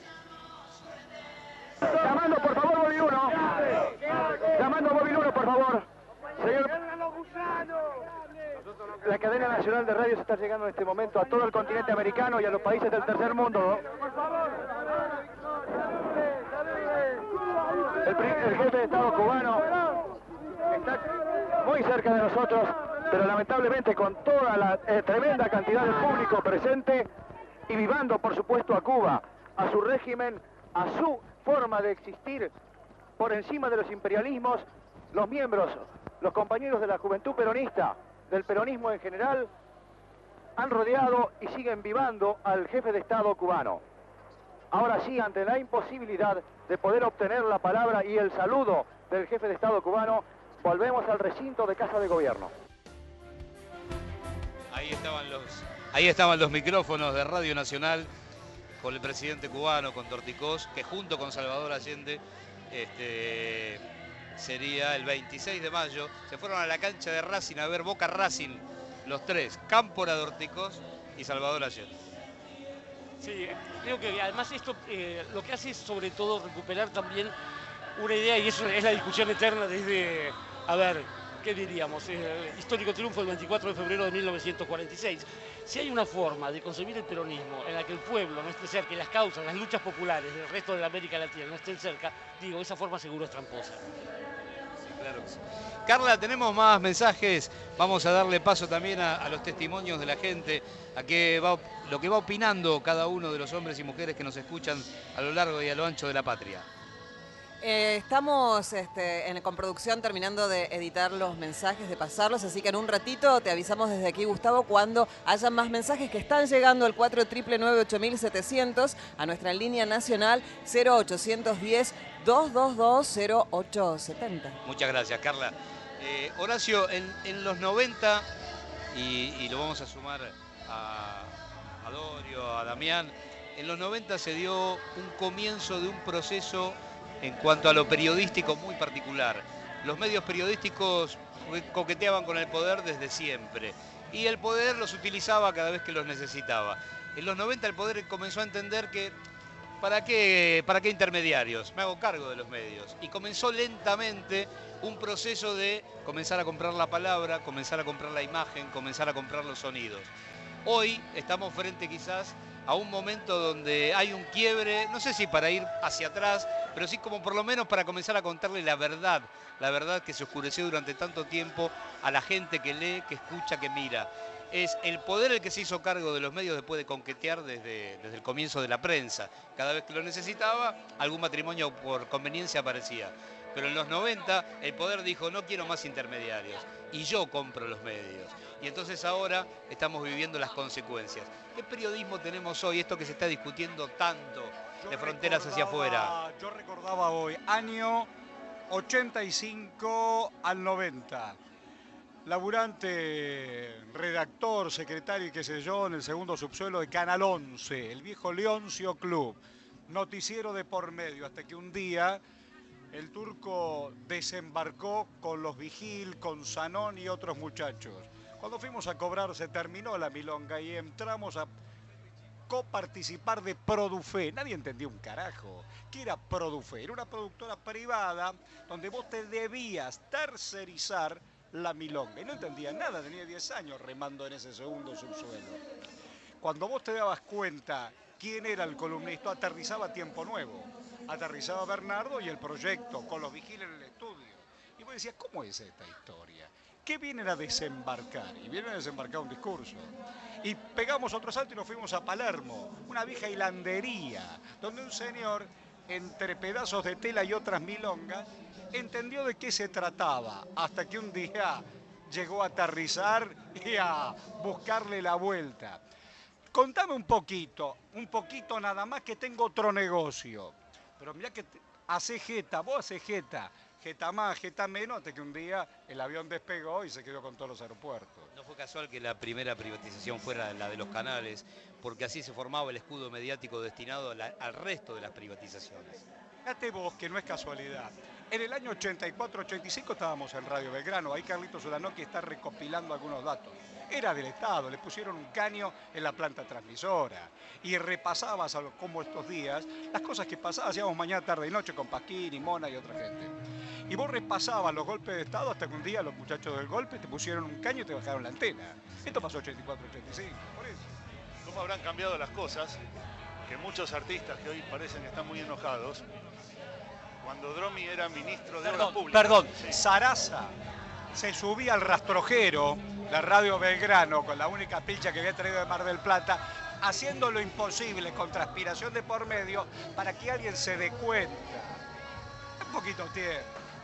Llamando por favor Bobby 1. Llamando Bobby 1 por favor. Señor, la cadena nacional de radio se está llegando en este momento a todo el continente americano y a los países del tercer mundo. El jefe de Estado cubano está muy cerca de nosotros, pero lamentablemente con toda la tremenda cantidad de público presente y vivando por supuesto a Cuba, a su régimen, a su forma de existir por encima de los imperialismos, los miembros, los compañeros de la juventud peronista, del peronismo en general, han rodeado y siguen vivando al jefe de Estado cubano. Ahora sí, ante la imposibilidad de poder obtener la palabra y el saludo del jefe de Estado cubano, volvemos al recinto de Casa de Gobierno. Ahí estaban los micrófonos de Radio Nacional con el presidente cubano, con Dorticós, que junto con Salvador Allende sería el 26 de mayo. Se fueron a la cancha de Racing a ver Boca Racing, los tres, Cámpora, Dorticós y Salvador Allende. Sí, creo que además esto lo que hace es sobre todo recuperar también una idea, y eso es la discusión eterna desde, a ver, ¿qué diríamos? Histórico triunfo del 24 de febrero de 1946. Si hay una forma de concebir el peronismo en la que el pueblo no esté cerca y las causas, las luchas populares del resto de la América Latina no estén cerca, digo, esa forma seguro es tramposa. Claro que sí. Carla, tenemos más mensajes. Vamos a darle paso también a los testimonios de la gente, a lo que va opinando cada uno de los hombres y mujeres que nos escuchan a lo largo y a lo ancho de la patria. Estamos con producción terminando de editar los mensajes, de pasarlos, así que en un ratito te avisamos desde aquí, Gustavo, cuando hayan más mensajes que están llegando al 499-8700, a nuestra línea nacional 0810-222-0870. Muchas gracias, Carla. Horacio, en los 90, y lo vamos a sumar a Dorio, a Damián, en los 90 se dio un comienzo de un proceso en cuanto a lo periodístico muy particular. Los medios periodísticos coqueteaban con el poder desde siempre y el poder los utilizaba cada vez que los necesitaba. En los 90 el poder comenzó a entender que ¿para qué intermediarios? Me hago cargo de los medios. Y comenzó lentamente un proceso de comenzar a comprar la palabra, comenzar a comprar la imagen, comenzar a comprar los sonidos. Hoy estamos frente quizás a un momento donde hay un quiebre, no sé si para ir hacia atrás, pero sí como por lo menos para comenzar a contarle la verdad que se oscureció durante tanto tiempo a la gente que lee, que escucha, que mira. Es el poder el que se hizo cargo de los medios después de conquetear desde el comienzo de la prensa. Cada vez que lo necesitaba, algún matrimonio por conveniencia aparecía. Pero en los 90 el poder dijo, no quiero más intermediarios y yo compro los medios. Y entonces ahora estamos viviendo las consecuencias. ¿Qué periodismo tenemos hoy? Esto que se está discutiendo tanto de fronteras hacia afuera. Yo recordaba hoy, año 85 al 90. Laburante, redactor, secretario y qué sé yo, en el segundo subsuelo de Canal 11, el viejo Leoncio Club. Noticiero de por medio, hasta que un día el turco desembarcó con los Vigil, con Zanón y otros muchachos. Cuando fuimos a cobrar se terminó la milonga y entramos a coparticipar de Produfe. Nadie entendía un carajo. ¿Qué era Produfe? Era una productora privada donde vos te debías tercerizar la milonga. Y no entendía nada, tenía 10 años remando en ese segundo subsuelo. Cuando vos te dabas cuenta quién era el columnista, aterrizaba Tiempo Nuevo. Aterrizaba Bernardo y el proyecto con los Vigil en el estudio. Y vos decías, ¿cómo es esta historia? ¿Qué vienen a desembarcar? Y vienen a desembarcar un discurso. Y pegamos otro salto y nos fuimos a Palermo, una vieja hilandería, donde un señor, entre pedazos de tela y otras milongas, entendió de qué se trataba, hasta que un día llegó a aterrizar y a buscarle la vuelta. Contame un poquito nada más, que tengo otro negocio. Pero mirá que Hacé jeta, vos hacés jeta. Jeta más, jeta menos, hasta que un día el avión despegó y se quedó con todos los aeropuertos. No fue casual que la primera privatización fuera la de los canales, porque así se formaba el escudo mediático destinado al resto de las privatizaciones. Fíjate vos que no es casualidad. En el año 84-85 estábamos en Radio Belgrano, ahí Carlitos Solanocchi está recopilando algunos datos. Era del Estado, le pusieron un caño en la planta transmisora y repasabas como estos días las cosas que pasaban, hacíamos mañana, tarde y noche con Pasquini, Mona y otra gente. Y vos repasabas los golpes de Estado hasta que un día los muchachos del golpe te pusieron un caño y te bajaron la antena. Esto pasó 84-85, por eso. ¿Cómo habrán cambiado las cosas? Que muchos artistas que hoy parecen que están muy enojados, cuando Dromi era ministro de Obras Públicas. Perdón, Sí. Sarasa se subía al rastrojero, la Radio Belgrano, con la única pilcha que había traído de Mar del Plata, haciendo lo imposible con transpiración de por medio para que alguien se dé cuenta. Un poquito tiempo.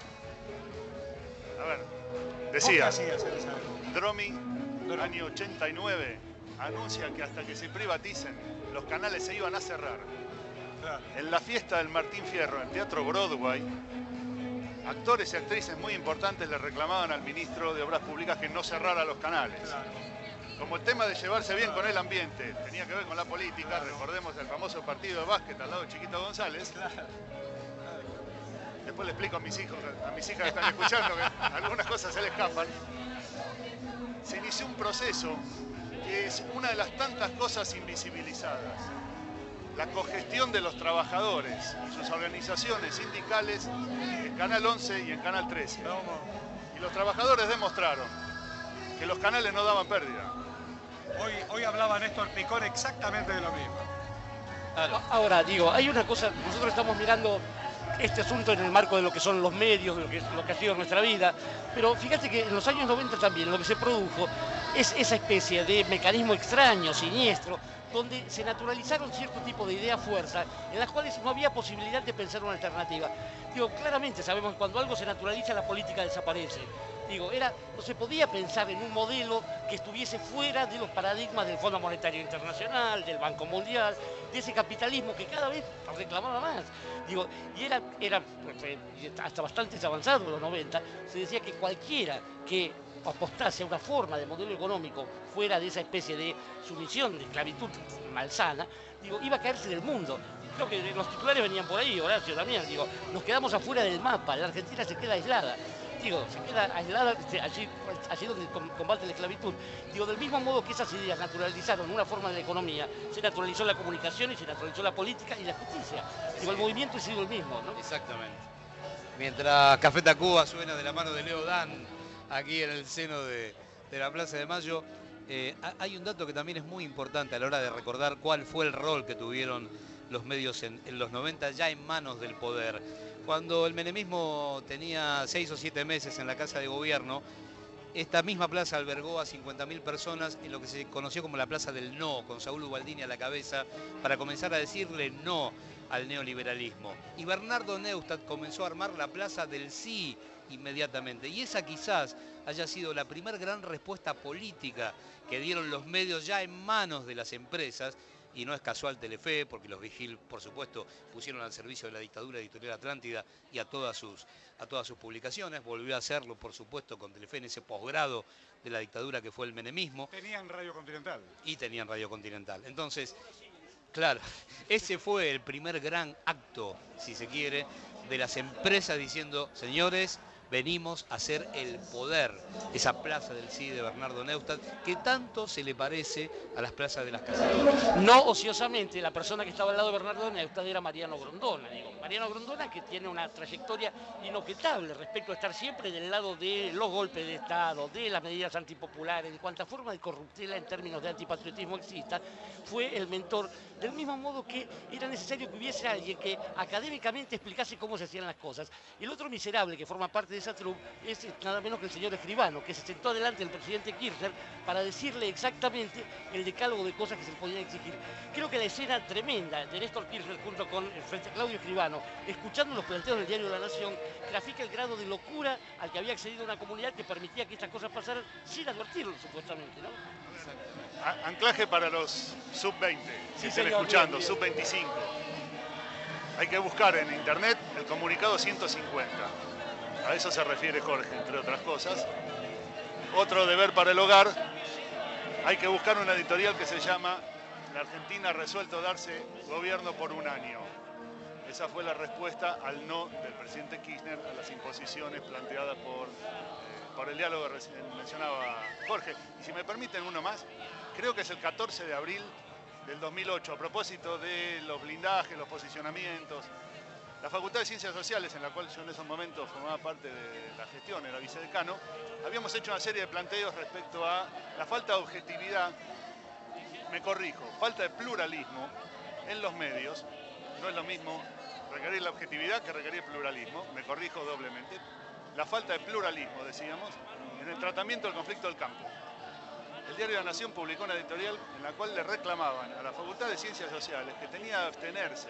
A ver, decía, ¿Vos qué hacías en esa época? Dromi, año 89, anuncia que hasta que se privaticen, los canales se iban a cerrar. En la fiesta del Martín Fierro, en Teatro Broadway, actores y actrices muy importantes le reclamaban al ministro de Obras Públicas que no cerrara los canales. Como el tema de llevarse bien con el ambiente tenía que ver con la política, recordemos el famoso partido de básquet al lado de Chiquito González. Después le explico a mis hijas que están escuchando que algunas cosas se le escapan. Se inició un proceso que es una de las tantas cosas invisibilizadas. La cogestión de los trabajadores, sus organizaciones sindicales en Canal 11 y en Canal 13. Y los trabajadores demostraron que los canales no daban pérdida. Hoy hablaba Néstor Picón exactamente de lo mismo. Ahora, digo, hay una cosa, nosotros estamos mirando este asunto en el marco de lo que son los medios, de lo que ha sido nuestra vida, pero fíjate que en los años 90 también lo que se produjo es esa especie de mecanismo extraño, siniestro, donde se naturalizaron cierto tipo de ideas fuerza, en las cuales no había posibilidad de pensar una alternativa. Digo, claramente sabemos que cuando algo se naturaliza, la política desaparece. Digo, no se podía pensar en un modelo que estuviese fuera de los paradigmas del Fondo Monetario Internacional, del Banco Mundial, de ese capitalismo que cada vez reclamaba más. Digo, y era hasta bastante avanzado en los 90, se decía que cualquiera que apostase a una forma de modelo económico fuera de esa especie de sumisión, de esclavitud malsana, digo, iba a caerse del mundo. Creo que los titulares venían por ahí, Horacio también, digo, nos quedamos afuera del mapa, la Argentina se queda aislada. Digo, se queda aislada allí donde combate la esclavitud. Digo, del mismo modo que esas ideas naturalizaron una forma de la economía, se naturalizó la comunicación y se naturalizó la política y la justicia. Digo, el movimiento ha sido el mismo, ¿no? Exactamente. Mientras Café Tacuba suena de la mano de Leo Dan, aquí en el seno de la Plaza de Mayo, hay un dato que también es muy importante a la hora de recordar cuál fue el rol que tuvieron los medios en los 90 ya en manos del poder. Cuando el menemismo tenía 6 o 7 meses en la Casa de Gobierno, esta misma plaza albergó a 50.000 personas en lo que se conoció como la Plaza del No, con Saúl Ubaldini a la cabeza, para comenzar a decirle no al neoliberalismo. Y Bernardo Neustadt comenzó a armar la Plaza del Sí inmediatamente. Y esa quizás haya sido la primera gran respuesta política que dieron los medios ya en manos de las empresas. Y no es casual Telefe, porque los Vigil, por supuesto, pusieron al servicio de la dictadura Editorial Atlántida y a todas sus publicaciones. Volvió a hacerlo, por supuesto, con Telefe en ese posgrado de la dictadura que fue el menemismo. Tenían Radio Continental. Y tenían Radio Continental. Entonces, claro, ese fue el primer gran acto, si se quiere, de las empresas diciendo, señores, venimos a hacer el poder, esa plaza del sí de Bernardo Neustadt, que tanto se le parece a las plazas de las caserías. No ociosamente, la persona que estaba al lado de Bernardo Neustadt era Mariano Grondona. Mariano Grondona, que tiene una trayectoria inobjetable respecto a estar siempre del lado de los golpes de Estado, de las medidas antipopulares, en cuanta forma de corruptela en términos de antipatriotismo exista, fue el mentor, del mismo modo que era necesario que hubiese alguien que académicamente explicase cómo se hacían las cosas. El otro miserable que forma parte de esa troupe es nada menos que el señor Escribano, que se sentó adelante del presidente Kirchner para decirle exactamente el decálogo de cosas que se le podían exigir. Creo que la escena tremenda de Néstor Kirchner junto con frente a Claudio Escribano, escuchando los planteos del diario La Nación, grafica el grado de locura al que había accedido una comunidad que permitía que estas cosas pasaran sin advertirlo, supuestamente, ¿no? Anclaje para los sub-20, si Sí, están señor, escuchando, bien. sub-25. Hay que buscar en internet el comunicado 150. A eso se refiere Jorge, entre otras cosas. Otro deber para el hogar, hay que buscar una editorial que se llama La Argentina ha resuelto darse gobierno por un año. Esa fue la respuesta al no del presidente Kirchner a las imposiciones planteadas por el diálogo que mencionaba Jorge. Y si me permiten uno más, creo que es el 14 de abril del 2008, a propósito de los blindajes, los posicionamientos. La Facultad de Ciencias Sociales, en la cual yo en esos momentos formaba parte de la gestión, era vicedecano, habíamos hecho una serie de planteos respecto a la falta de objetividad, me corrijo, falta de pluralismo en los medios. No es lo mismo requerir la objetividad que requerir el pluralismo, me corrijo doblemente. La falta de pluralismo, decíamos, en el tratamiento del conflicto del campo. El diario La Nación publicó una editorial en la cual le reclamaban a la Facultad de Ciencias Sociales que tenía que abstenerse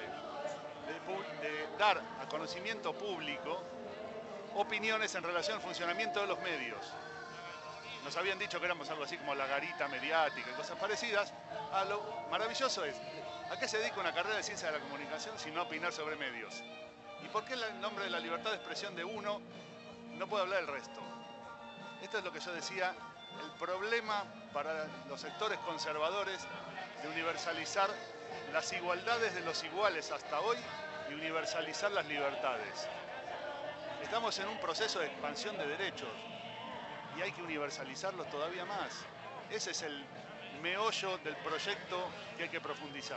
de dar a conocimiento público opiniones en relación al funcionamiento de los medios. Nos habían dicho que éramos algo así como la garita mediática y cosas parecidas. Lo maravilloso es, ¿a qué se dedica una carrera de ciencia de la comunicación si no a opinar sobre medios? ¿Y por qué en nombre de la libertad de expresión de uno no puede hablar el resto? Esto es lo que yo decía, el problema para los sectores conservadores de universalizar las igualdades de los iguales hasta hoy y universalizar las libertades. Estamos en un proceso de expansión de derechos y hay que universalizarlos todavía más. Ese es el meollo del proyecto que hay que profundizar.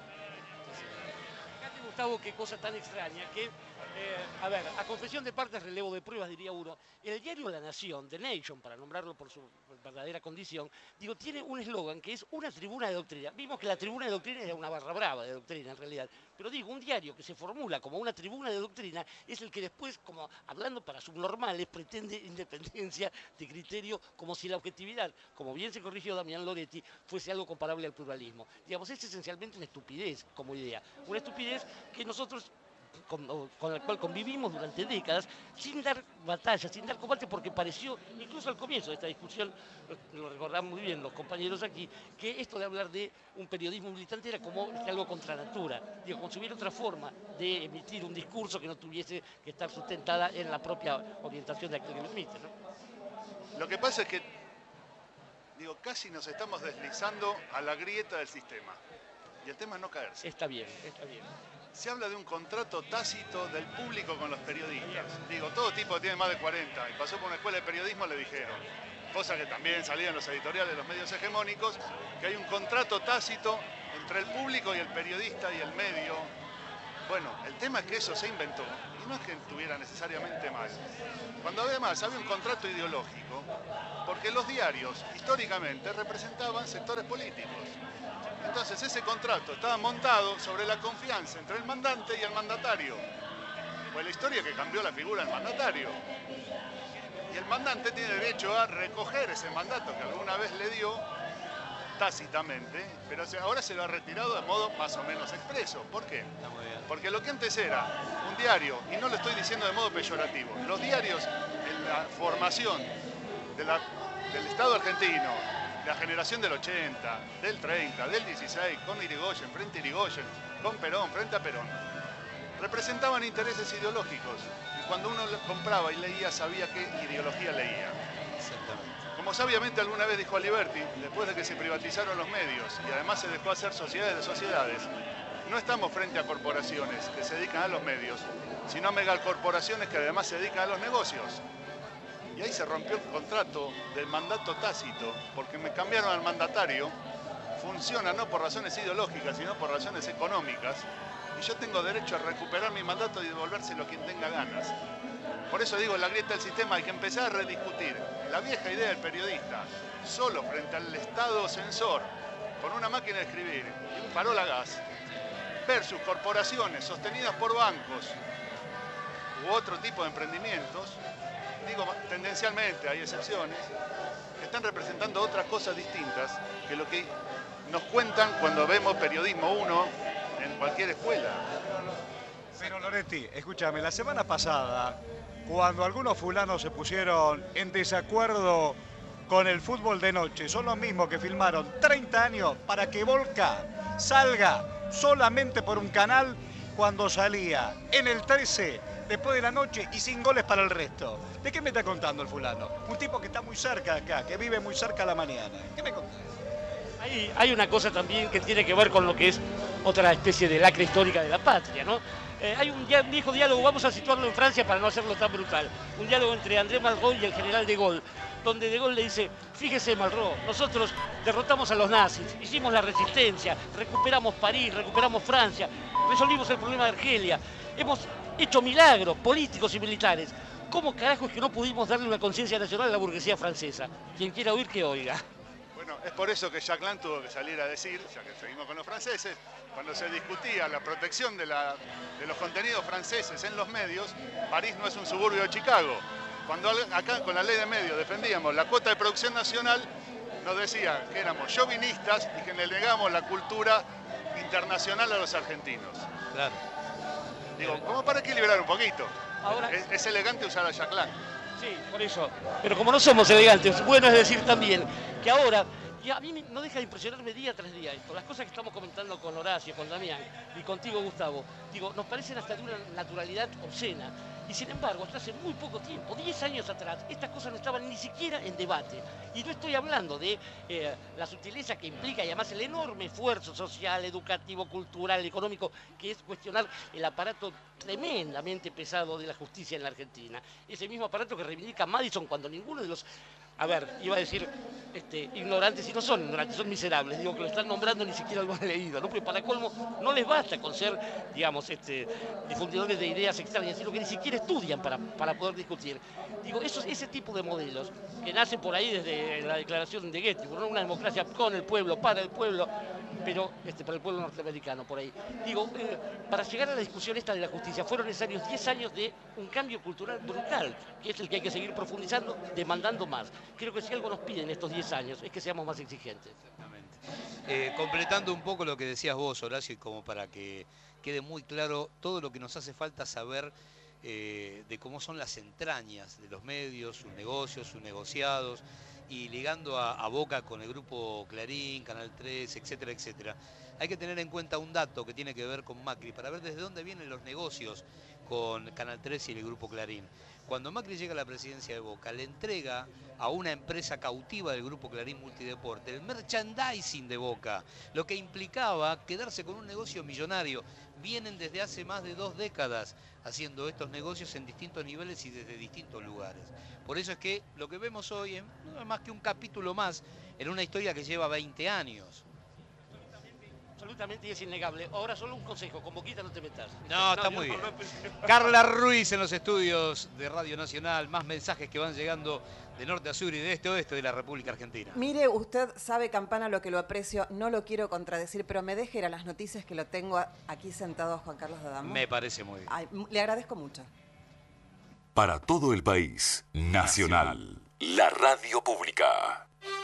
Fíjate, Gustavo, qué cosa tan extraña que, a ver, a confesión de partes, relevo de pruebas, diría uno, el diario La Nación, The Nation, para nombrarlo por su verdadera condición, digo, tiene un eslogan que es una tribuna de doctrina. Vimos que la tribuna de doctrina era una barra brava de doctrina en realidad, pero digo, un diario que se formula como una tribuna de doctrina es el que después, como hablando para subnormales, pretende independencia de criterio, como si la objetividad, como bien se corrigió Damián Loretti, fuese algo comparable al pluralismo. Digamos, es esencialmente una estupidez como idea, una estupidez que nosotros con la cual convivimos durante décadas sin dar batalla, sin dar combate, porque pareció, incluso al comienzo de esta discusión, lo recordaban muy bien los compañeros aquí, que esto de hablar de un periodismo militante era como algo contra natura, digo, como si hubiera otra forma de emitir un discurso que no tuviese que estar sustentada en la propia orientación de aquel que lo emite, ¿no? Lo que pasa es que, digo, casi nos estamos deslizando a la grieta del sistema. Y el tema es no caerse. Está bien, está bien. Se habla de un contrato tácito del público con los periodistas. Digo, todo tipo que tiene más de 40 y pasó por una escuela de periodismo le dijeron, cosa que también salía en los editoriales de los medios hegemónicos, que hay un contrato tácito entre el público y el periodista y el medio. Bueno, el tema es que eso se inventó y no es que estuviera necesariamente mal. Cuando además había un contrato ideológico, porque los diarios históricamente representaban sectores políticos. Entonces ese contrato estaba montado sobre la confianza entre el mandante y el mandatario. Pues la historia que cambió la figura del mandatario. Y el mandante tiene derecho a recoger ese mandato que alguna vez le dio tácitamente, pero ahora se lo ha retirado de modo más o menos expreso. ¿Por qué? Porque lo que antes era un diario, y no lo estoy diciendo de modo peyorativo, los diarios en la formación del Estado argentino, la generación del 80, del 30, del 16, con Irigoyen, frente a Irigoyen, con Perón, frente a Perón, representaban intereses ideológicos. Y cuando uno compraba y leía, sabía qué ideología leía. Exactamente. Como sabiamente alguna vez dijo Aliberti, después de que se privatizaron los medios y además se dejó hacer sociedades de sociedades, no estamos frente a corporaciones que se dedican a los medios, sino a megacorporaciones que además se dedican a los negocios. Y ahí se rompió el contrato del mandato tácito, porque me cambiaron al mandatario, funciona no por razones ideológicas, sino por razones económicas, y yo tengo derecho a recuperar mi mandato y devolvérselo a quien tenga ganas. Por eso digo, en la grieta del sistema hay que empezar a rediscutir la vieja idea del periodista, solo frente al Estado censor, con una máquina de escribir y un farol a gas, versus corporaciones sostenidas por bancos u otro tipo de emprendimientos. Digo, tendencialmente hay excepciones, que están representando otras cosas distintas que lo que nos cuentan cuando vemos Periodismo 1 en cualquier escuela. Pero Loretti, escúchame, la semana pasada, cuando algunos fulanos se pusieron en desacuerdo con el fútbol de noche, son los mismos que filmaron 30 años para que Volca salga solamente por un canal cuando salía en el 13, después de la noche y sin goles para el resto. ¿De qué me está contando el fulano? Un tipo que está muy cerca de acá, que vive muy cerca a la mañana. ¿Qué me contás? Hay una cosa también que tiene que ver con lo que es otra especie de lacra histórica de la patria, ¿no? Hay un viejo diálogo, vamos a situarlo en Francia para no hacerlo tan brutal, un diálogo entre André Malraux y el general de Gaulle, donde de Gaulle le dice, fíjese Malraux, nosotros derrotamos a los nazis, hicimos la resistencia, recuperamos París, recuperamos Francia, resolvimos el problema de Argelia, hemos hecho milagros políticos y militares. ¿Cómo carajo es que no pudimos darle una conciencia nacional a la burguesía francesa? Quien quiera oír, que oiga. Bueno, es por eso que Jack Lang tuvo que salir a decir, ya que seguimos con los franceses, cuando se discutía la protección de los contenidos franceses en los medios, París no es un suburbio de Chicago. Cuando acá con la ley de medios defendíamos la cuota de producción nacional, nos decían que éramos chauvinistas y que le negamos la cultura internacional a los argentinos. Claro. Digo, como para equilibrar un poquito. Ahora, es elegante usar a Jack Lang. Sí, por eso. Pero como no somos elegantes, bueno es decir también que ahora, y a mí no deja de impresionarme día tras día esto, las cosas que estamos comentando con Horacio, con Damián y contigo, Gustavo, digo, nos parecen hasta de una naturalidad obscena. Y sin embargo, hasta hace muy poco tiempo, 10 años atrás, estas cosas no estaban ni siquiera en debate. Y no estoy hablando de la sutileza que implica y además el enorme esfuerzo social, educativo, cultural, económico, que es cuestionar el aparato tremendamente pesado de la justicia en la Argentina. Ese mismo aparato que reivindica Madison cuando ninguno de los... A ver, iba a decir ignorantes, y no son ignorantes, son miserables. Digo que lo están nombrando, ni siquiera lo han leído, ¿no? Porque para colmo no les basta con ser, digamos, difundidores de ideas extrañas, sino que ni siquiera estudian para poder discutir. Digo, ese tipo de modelos que nacen por ahí desde la declaración de Gettysburg, ¿no? Una democracia con el pueblo, para el pueblo, pero para el pueblo norteamericano, por ahí. Digo, para llegar a la discusión esta de la justicia fueron necesarios 10 años de un cambio cultural brutal, que es el que hay que seguir profundizando, demandando más. Creo que si algo nos piden estos 10 años es que seamos más exigentes. Exactamente. Completando un poco lo que decías vos, Horacio, y como para que quede muy claro todo lo que nos hace falta saber de cómo son las entrañas de los medios, sus negocios, sus negociados, y ligando a Boca con el grupo Clarín, Canal 3, etcétera, etcétera. Hay que tener en cuenta un dato que tiene que ver con Macri, para ver desde dónde vienen los negocios con Canal 3 y el grupo Clarín. Cuando Macri llega a la presidencia de Boca, le entrega a una empresa cautiva del grupo Clarín Multideporte el merchandising de Boca, lo que implicaba quedarse con un negocio millonario. Vienen desde hace más de 2 décadas haciendo estos negocios en distintos niveles y desde distintos lugares. Por eso es que lo que vemos hoy no es más que un capítulo más en una historia que lleva 20 años. Absolutamente, y es innegable. Ahora solo un consejo, con Boquita no te metas. No, está muy bien. Carla Ruiz en los estudios de Radio Nacional, más mensajes que van llegando de norte a sur y de este a oeste de la República Argentina. Mire, usted sabe, Campana, lo que lo aprecio, no lo quiero contradecir, pero me deje ir a las noticias que lo tengo aquí sentado a Juan Carlos D'Adamo. Me parece muy bien. Ay, le agradezco mucho. Para todo el país, Nacional, la radio pública.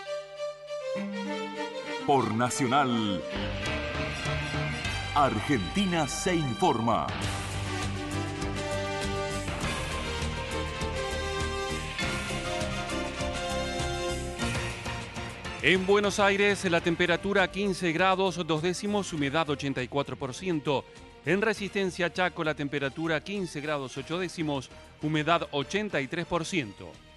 Por Nacional, Argentina se informa. En Buenos Aires, la temperatura 15 grados 2 décimos, humedad 84%. En Resistencia Chaco, la temperatura 15 grados 8 décimos, humedad 83%.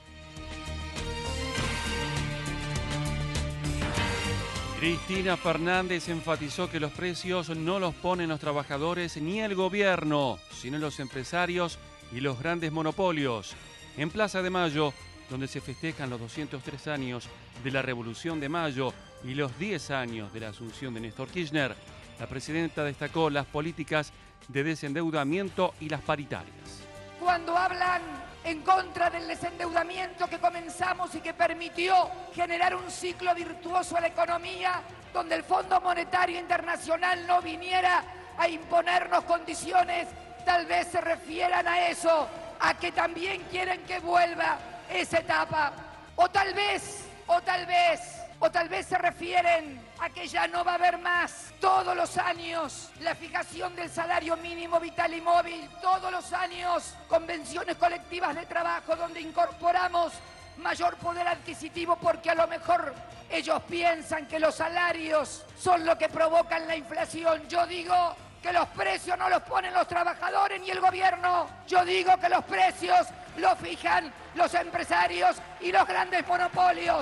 Cristina Fernández enfatizó que los precios no los ponen los trabajadores ni el gobierno, sino los empresarios y los grandes monopolios. En Plaza de Mayo, donde se festejan los 203 años de la Revolución de Mayo y los 10 años de la asunción de Néstor Kirchner, la presidenta destacó las políticas de desendeudamiento y las paritarias. Cuando hablan en contra del desendeudamiento que comenzamos y que permitió generar un ciclo virtuoso a la economía, donde el Fondo Monetario Internacional no viniera a imponernos condiciones, tal vez se refieran a eso, a que también quieren que vuelva esa etapa, o tal vez se refieren a que ya no va a haber más todos los años la fijación del salario mínimo vital y móvil, todos los años convenciones colectivas de trabajo donde incorporamos mayor poder adquisitivo porque a lo mejor ellos piensan que los salarios son lo que provocan la inflación. Yo digo que los precios no los ponen los trabajadores ni el gobierno. Yo digo que los precios los fijan los empresarios y los grandes monopolios.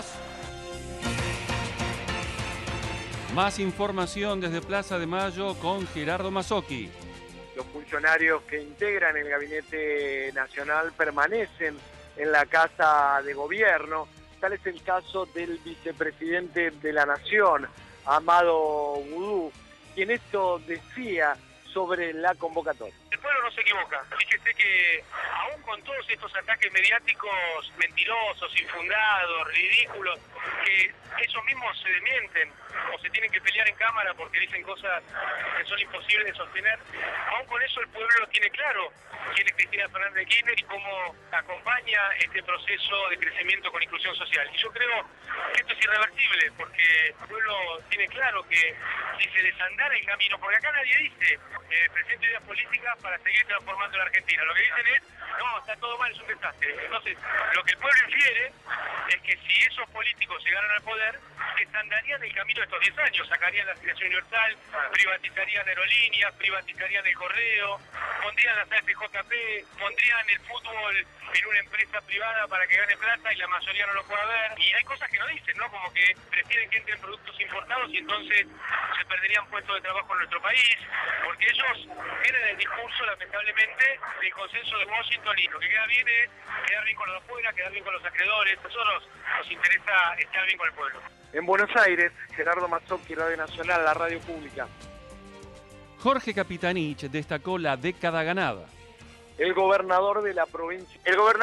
Más información desde Plaza de Mayo con Gerardo Mazzocchi. Los funcionarios que integran el Gabinete Nacional permanecen en la Casa de Gobierno. Tal es el caso del vicepresidente de la Nación, Amado Boudou, quien esto decía sobre la convocatoria. El pueblo no se equivoca. Fíjese que aún con todos estos ataques mediáticos mentirosos, infundados, ridículos, que ellos mismos se desmienten o se tienen que pelear en cámara porque dicen cosas que son imposibles de sostener, aún con eso el pueblo tiene claro quién es Cristina Fernández de Kirchner y cómo acompaña este proceso de crecimiento con inclusión social. Y yo creo que esto es irreversible porque el pueblo tiene claro que si se desandara el camino, porque acá nadie dice presente ideas políticas para seguir transformando la Argentina. Lo que dicen es, no, está todo mal, es un desastre. Entonces, lo que el pueblo infiere es que si esos políticos llegaran al poder, desandarían el camino de estos 10 años, sacarían la asignación universal, privatizarían aerolíneas, privatizarían el correo, pondrían las AFJP, pondrían el fútbol en una empresa privada para que gane plata y la mayoría no lo pueda ver. Y hay cosas que no dicen, ¿no? Como que prefieren que entren productos importados y entonces se perderían puestos de trabajo en nuestro país, porque ellos tienen el discurso, lamentablemente, del consenso de Washington y lo que queda bien es quedar bien con los de afuera, quedar bien con los acreedores. A nosotros nos interesa estar bien con el pueblo. En Buenos Aires, Gerardo Mazzocchi, Radio Nacional, la radio pública. Jorge Capitanich destacó la década ganada. El gobernador de la provincia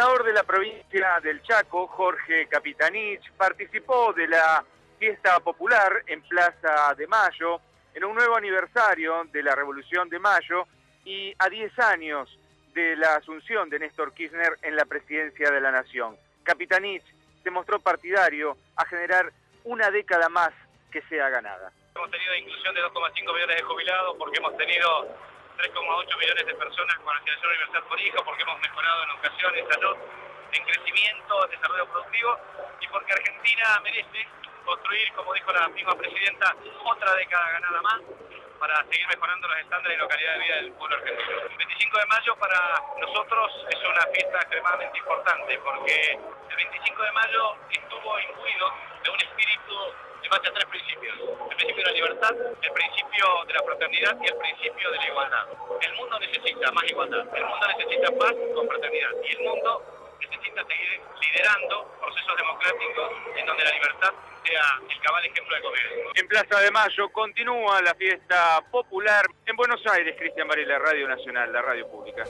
del Chaco, Jorge Capitanich, participó de la fiesta popular en Plaza de Mayo, en un nuevo aniversario de la Revolución de Mayo y a 10 años de la asunción de Néstor Kirchner en la presidencia de la Nación. Capitanich se mostró partidario a generar una década más que sea ganada. Hemos tenido inclusión de 2,5 millones de jubilados porque hemos tenido 3,8 millones de personas con asignación universal por hijo, porque hemos mejorado en educación, en salud, en crecimiento, en desarrollo productivo y porque Argentina merece construir, como dijo la misma presidenta, otra década ganada más para seguir mejorando los estándares y la calidad de vida del pueblo argentino. El 25 de mayo para nosotros es una fiesta extremadamente importante porque el 25 de mayo estuvo imbuido de un espíritu en base a 3 principios. El principio de la libertad, el principio de la fraternidad y el principio de la igualdad. El mundo necesita más igualdad, el mundo necesita paz con fraternidad y el mundo necesita seguir liderando procesos democráticos en donde la libertad sea el cabal ejemplo de gobierno. En Plaza de Mayo continúa la fiesta popular. En Buenos Aires, Cristian Varela, Radio Nacional, la radio pública.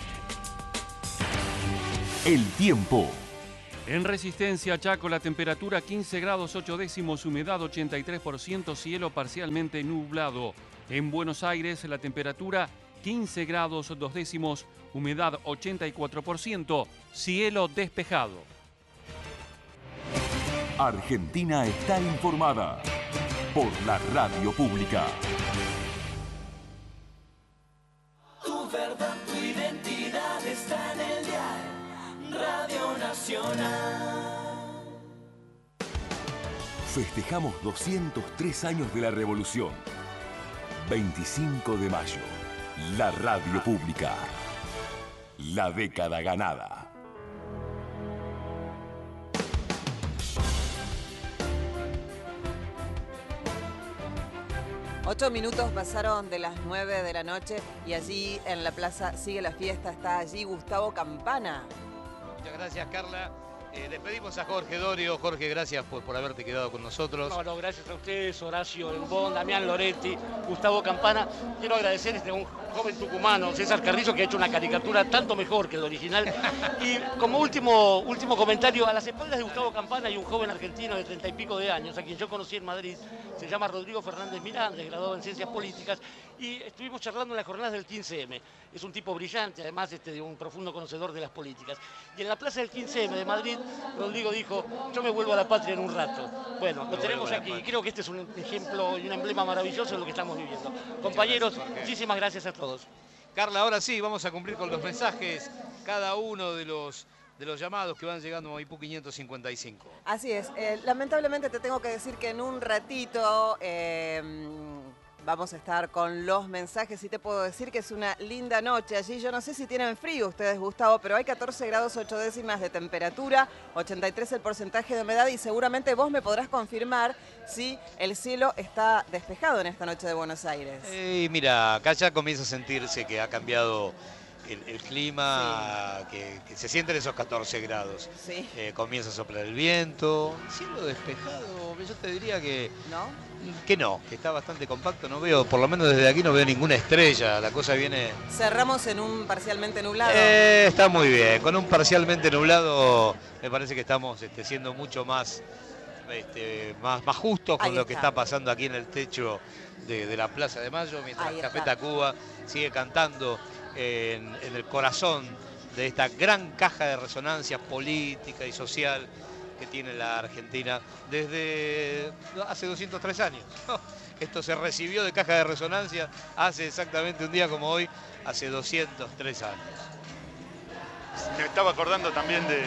El tiempo. En Resistencia Chaco, la temperatura 15 grados 8 décimos, humedad 83%, cielo parcialmente nublado. En Buenos Aires, la temperatura 15 grados 2 décimos, humedad 84%, cielo despejado. Argentina está informada por la radio pública. Tu verdad, tu identidad está en el diario Radio Nacional. Festejamos 203 años de la Revolución. 25 de mayo, la radio pública. La década ganada. Ocho minutos pasaron de las 9 de la noche y allí en la plaza sigue la fiesta. Está allí Gustavo Campana. Muchas gracias, Carla. Despedimos a Jorge Dorio. Jorge, gracias por haberte quedado con nosotros. No, gracias a ustedes, Horacio Elbón, Damián Loretti, Gustavo Campana. Quiero agradecer a un joven tucumano, César Carrizo, que ha hecho una caricatura tanto mejor que el original. Y como último comentario, a las espaldas de Gustavo Campana hay un joven argentino de 30 y pico de años, a quien yo conocí en Madrid. Se llama Rodrigo Fernández Miranda, graduado en Ciencias Políticas, y estuvimos charlando en las jornadas del 15M. Es un tipo brillante, además de un profundo conocedor de las políticas. Y en la plaza del 15M de Madrid, Rodrigo dijo, yo me vuelvo a la patria en un rato. Bueno, lo tenemos aquí y creo que este es un ejemplo y un emblema maravilloso de lo que estamos viviendo. Compañeros, muchísimas gracias a todos. Carla, ahora sí, vamos a cumplir con los mensajes, cada uno de los llamados que van llegando a Maipú 555. Así es. Lamentablemente te tengo que decir que en un ratito Vamos a estar con los mensajes y te puedo decir que es una linda noche allí. Yo no sé si tienen frío ustedes, Gustavo, pero hay 14 grados 8 décimas de temperatura, 83 el porcentaje de humedad y seguramente vos me podrás confirmar si el cielo está despejado en esta noche de Buenos Aires. Mira, acá ya comienza a sentirse que ha cambiado el clima, sí. que se sienten esos 14 grados. Sí. Comienza a soplar el viento, cielo despejado, yo te diría que... ¿No? Que no, que está bastante compacto, no veo, por lo menos desde aquí no veo ninguna estrella, la cosa viene... Cerramos en un parcialmente nublado. Está muy bien, con un parcialmente nublado me parece que estamos siendo mucho más, más justos con lo que está pasando aquí en el techo de la Plaza de Mayo, mientras Café Tacuba sigue cantando en el corazón de esta gran caja de resonancia política y social que tiene la Argentina desde hace 203 años. Esto se recibió de caja de resonancia hace exactamente un día como hoy, hace 203 años. Me estaba acordando también del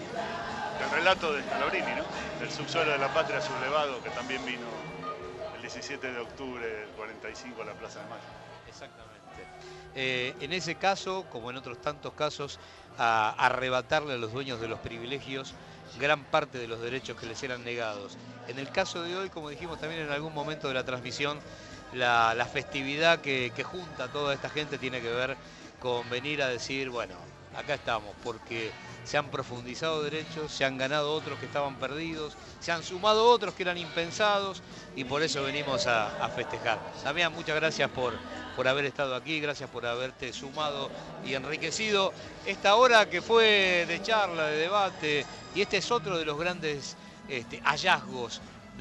relato de Scalabrini, ¿no? Del subsuelo de la patria sublevado, que también vino el 17 de octubre del 45 a la Plaza de Mayo. Exactamente. En ese caso, como en otros tantos casos, a arrebatarle a los dueños de los privilegios gran parte de los derechos que les eran negados. En el caso de hoy, como dijimos también en algún momento de la transmisión, la festividad que junta a toda esta gente tiene que ver con venir a decir, bueno, acá estamos, porque se han profundizado derechos, se han ganado otros que estaban perdidos, se han sumado otros que eran impensados y por eso venimos a festejar. Damián, muchas gracias por haber estado aquí, gracias por haberte sumado y enriquecido esta hora que fue de charla, de debate, y este es otro de los grandes hallazgos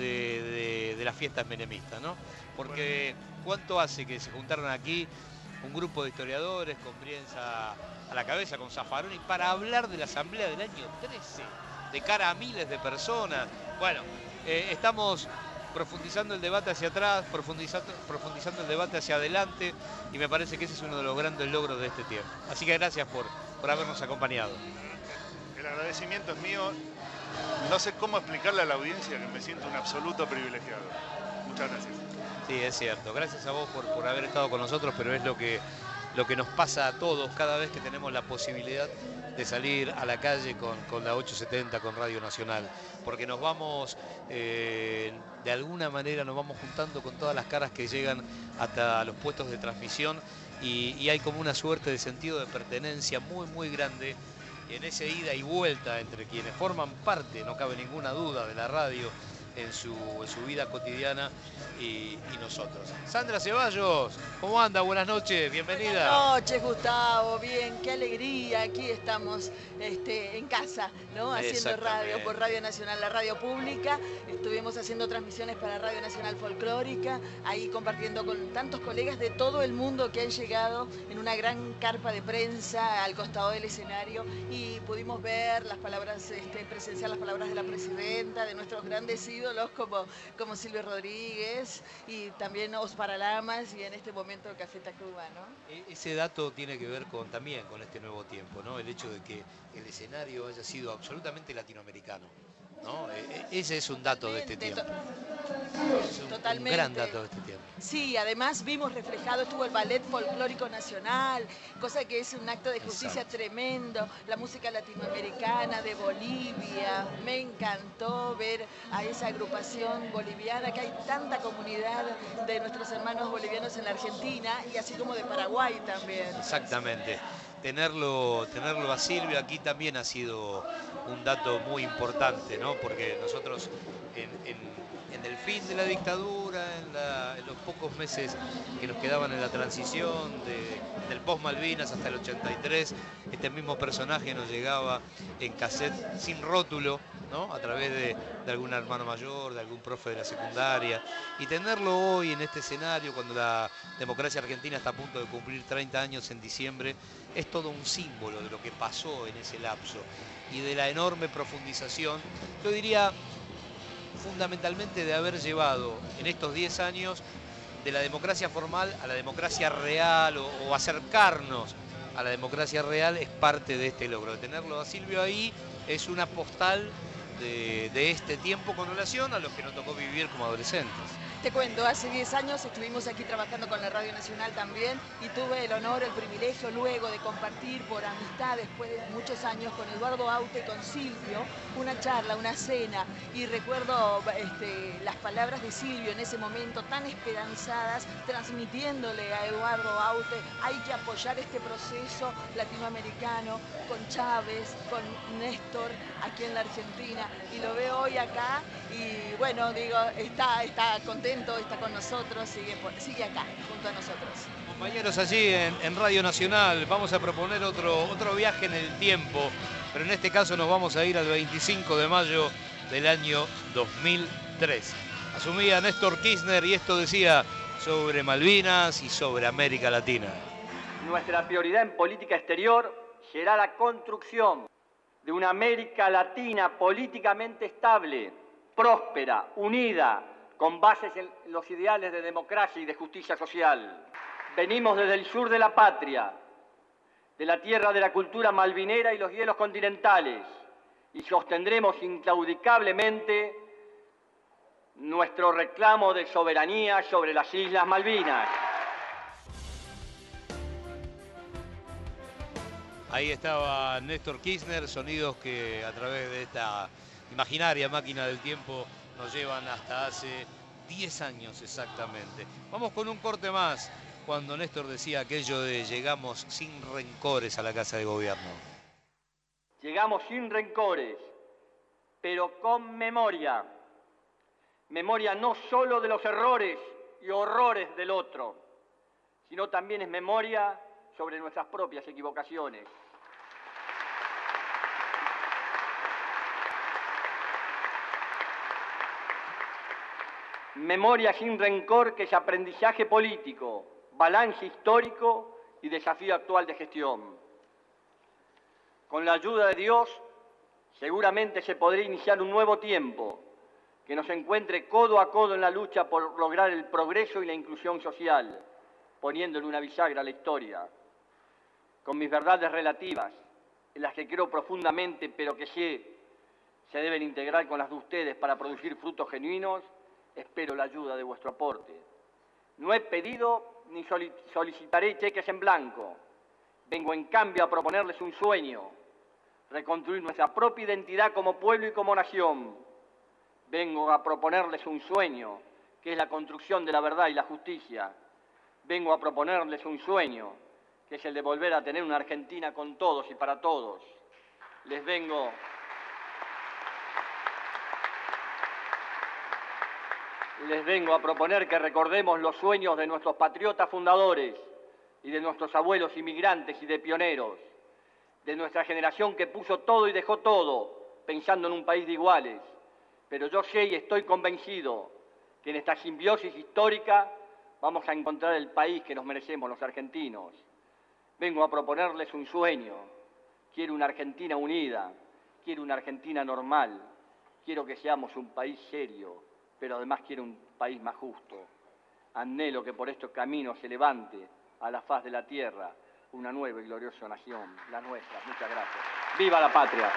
de las fiestas menemistas, ¿no? Porque ¿cuánto hace que se juntaron aquí un grupo de historiadores con Brienza a la cabeza, con Zaffaroni, para hablar de la asamblea del año 13, de cara a miles de personas? Bueno, estamos profundizando el debate hacia atrás, profundizando el debate hacia adelante, y me parece que ese es uno de los grandes logros de este tiempo. Así que gracias por habernos acompañado. El agradecimiento es mío. No sé cómo explicarle a la audiencia que me siento un absoluto privilegiado. Muchas gracias. Sí, es cierto. Gracias a vos por haber estado con nosotros, pero es lo que nos pasa a todos cada vez que tenemos la posibilidad de salir a la calle con la 870, con Radio Nacional, porque nos vamos, de alguna manera nos vamos juntando con todas las caras que llegan hasta los puestos de transmisión y hay como una suerte de sentido de pertenencia muy, muy grande en ese ida y vuelta entre quienes forman parte, no cabe ninguna duda, de la radio en su vida cotidiana y nosotros. Sandra Ceballos, ¿cómo anda? Buenas noches, bienvenida. Buenas noches, Gustavo, bien, qué alegría, aquí estamos en casa, ¿no? Haciendo radio por Radio Nacional, la radio pública. Estuvimos haciendo transmisiones para Radio Nacional Folclórica, ahí compartiendo con tantos colegas de todo el mundo que han llegado en una gran carpa de prensa al costado del escenario y pudimos ver las palabras, presenciar las palabras de la presidenta, de nuestros grandes ídolos como Silvio Rodríguez y también Ospar Lamas y en este momento Café Tacuba, ¿no? Ese dato tiene que ver también con este nuevo tiempo, ¿no? El hecho de que el escenario haya sido absolutamente latinoamericano, ¿no? Ese es un dato de este tiempo. Totalmente. Un gran dato de este tiempo. Sí, además vimos reflejado, estuvo el Ballet Folclórico Nacional, cosa que es un acto de justicia tremendo, la música latinoamericana de Bolivia, me encantó ver a esa agrupación boliviana, que hay tanta comunidad de nuestros hermanos bolivianos en la Argentina y así como de Paraguay también. Exactamente. Tenerlo a Silvio aquí también ha sido un dato muy importante, ¿no? Porque nosotros en el fin de la dictadura, en los pocos meses que nos quedaban en la transición del post-Malvinas hasta el 83, este mismo personaje nos llegaba en cassette sin rótulo, ¿no? A través de algún hermano mayor, de algún profe de la secundaria, y tenerlo hoy en este escenario cuando la democracia argentina está a punto de cumplir 30 años en diciembre, es todo un símbolo de lo que pasó en ese lapso y de la enorme profundización, yo diría fundamentalmente de haber llevado en estos 10 años de la democracia formal a la democracia real o acercarnos a la democracia real es parte de este logro. De tenerlo a Silvio ahí es una postal de este tiempo con relación a los que nos tocó vivir como adolescentes. Te cuento, hace 10 años estuvimos aquí trabajando con la Radio Nacional también y tuve el honor, el privilegio luego de compartir por amistad después de muchos años con Eduardo Aute y con Silvio una charla, una cena, y recuerdo las palabras de Silvio en ese momento tan esperanzadas, transmitiéndole a Eduardo Aute: hay que apoyar este proceso latinoamericano con Chávez, con Néstor aquí en la Argentina, y lo veo hoy acá y bueno, digo, está contento, está con nosotros, sigue acá junto a nosotros. Compañeros, allí en Radio Nacional vamos a proponer otro viaje en el tiempo, pero en este caso nos vamos a ir al 25 de mayo del año 2003. Asumía Néstor Kirchner y esto decía sobre Malvinas y sobre América Latina. Nuestra prioridad en política exterior será la construcción de una América Latina políticamente estable, próspera, unida, con bases en los ideales de democracia y de justicia social. Venimos desde el sur de la patria, de la tierra de la cultura malvinera y los hielos continentales, y sostendremos inclaudicablemente nuestro reclamo de soberanía sobre las Islas Malvinas. Ahí estaba Néstor Kirchner, sonidos que a través de esta imaginaria máquina del tiempo nos llevan hasta hace 10 años exactamente. Vamos con un corte más, cuando Néstor decía aquello de llegamos sin rencores a la Casa de Gobierno. Llegamos sin rencores, pero con memoria. Memoria no solo de los errores y horrores del otro, sino también es memoria sobre nuestras propias equivocaciones. Memoria sin rencor, que es aprendizaje político, balance histórico y desafío actual de gestión. Con la ayuda de Dios, seguramente se podrá iniciar un nuevo tiempo que nos encuentre codo a codo en la lucha por lograr el progreso y la inclusión social, poniéndole una bisagra a la historia. Con mis verdades relativas, en las que creo profundamente, pero que sé se deben integrar con las de ustedes para producir frutos genuinos, espero la ayuda de vuestro aporte. No he pedido ni solicitaré cheques en blanco. Vengo en cambio a proponerles un sueño: reconstruir nuestra propia identidad como pueblo y como nación. Vengo a proponerles un sueño, que es la construcción de la verdad y la justicia. Vengo a proponerles un sueño, que es el de volver a tener una Argentina con todos y para todos. Les vengo a proponer que recordemos los sueños de nuestros patriotas fundadores y de nuestros abuelos inmigrantes y de pioneros, de nuestra generación que puso todo y dejó todo, pensando en un país de iguales. Pero yo sé y estoy convencido que en esta simbiosis histórica vamos a encontrar el país que nos merecemos los argentinos. Vengo a proponerles un sueño. Quiero una Argentina unida, quiero una Argentina normal, quiero que seamos un país serio, pero además quiero un país más justo. Anhelo que por estos caminos se levante a la faz de la tierra una nueva y gloriosa nación, la nuestra. Muchas gracias. ¡Viva la patria!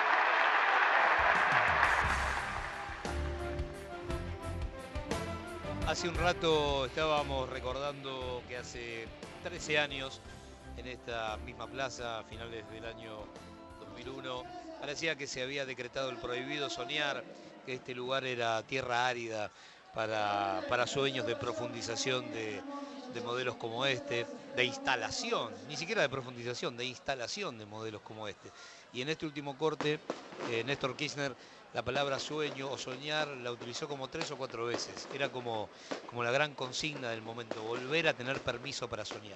Hace un rato estábamos recordando que hace 13 años, en esta misma plaza, a finales del año 2001, parecía que se había decretado el prohibido soñar, que este lugar era tierra árida para sueños de profundización de modelos como este, de instalación, ni siquiera de profundización, de instalación de modelos como este. Y en este último corte, Néstor Kirchner, la palabra sueño o soñar la utilizó como 3 o 4 veces. Era como la gran consigna del momento, volver a tener permiso para soñar.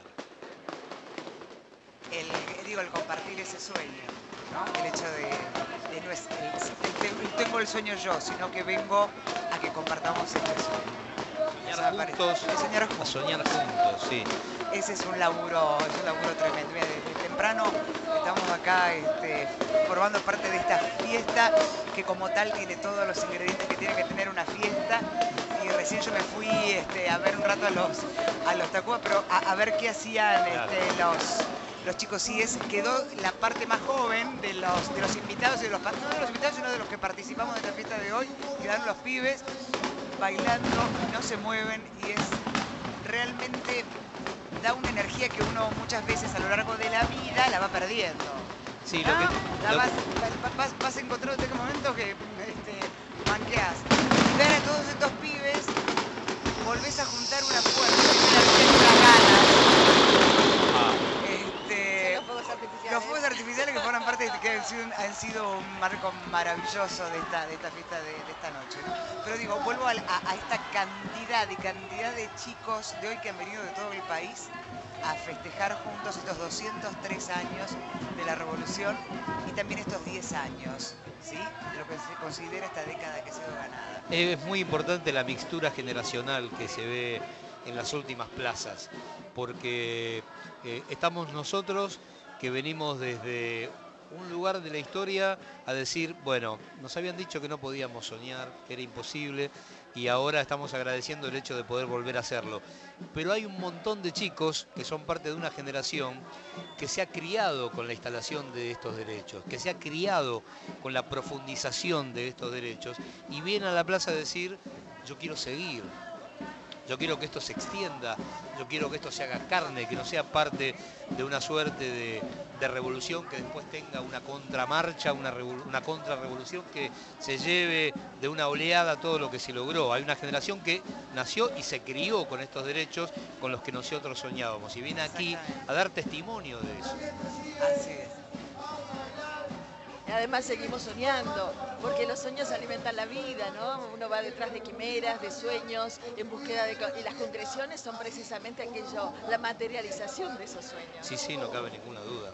El compartir ese sueño, ¿no? El hecho de no es tengo el sueño yo, sino que vengo a que compartamos este sueño. Soñar juntos, sí. Ese es un laburo tremendo. Mira, desde temprano estamos acá formando parte de esta fiesta que como tal tiene todos los ingredientes que tiene que tener una fiesta. Y recién yo me fui a ver un rato a los Tacuba, pero a ver qué hacían los chicos. Y quedó la parte más joven de los invitados, no de los invitados, sino de los que participamos de esta fiesta de hoy. Quedaron los pibes. bailando, no se mueven y es realmente, da una energía que uno muchas veces a lo largo de la vida la va perdiendo. Sí, ¿no? Vas encontrando en momentos que manqueás. Y ver a todos estos pibes, volvés a juntar una fuerza, unas ganas. Los fuegos artificiales que forman parte que han sido un marco maravilloso de esta fiesta de esta noche, ¿no? Pero digo, vuelvo a esta cantidad de chicos de hoy que han venido de todo el país a festejar juntos estos 203 años de la Revolución y también estos 10 años, ¿sí? De lo que se considera esta década que ha sido ganada. Es muy importante la mixtura generacional que se ve en las últimas plazas, porque estamos nosotros que venimos desde un lugar de la historia a decir, bueno, nos habían dicho que no podíamos soñar, que era imposible, y ahora estamos agradeciendo el hecho de poder volver a hacerlo. Pero hay un montón de chicos que son parte de una generación que se ha criado con la instalación de estos derechos, que se ha criado con la profundización de estos derechos, y vienen a la plaza a decir, yo quiero seguir. Yo quiero que esto se extienda, yo quiero que esto se haga carne, que no sea parte de una suerte de revolución que después tenga una contramarcha, una contrarrevolución que se lleve de una oleada todo lo que se logró. Hay una generación que nació y se crió con estos derechos con los que nosotros soñábamos y viene aquí a dar testimonio de eso. Así es. Además seguimos soñando, porque los sueños alimentan la vida, ¿no? Uno va detrás de quimeras, de sueños, en búsqueda de... Y las concreciones son precisamente aquello, la materialización de esos sueños. Sí, sí, no cabe ninguna duda.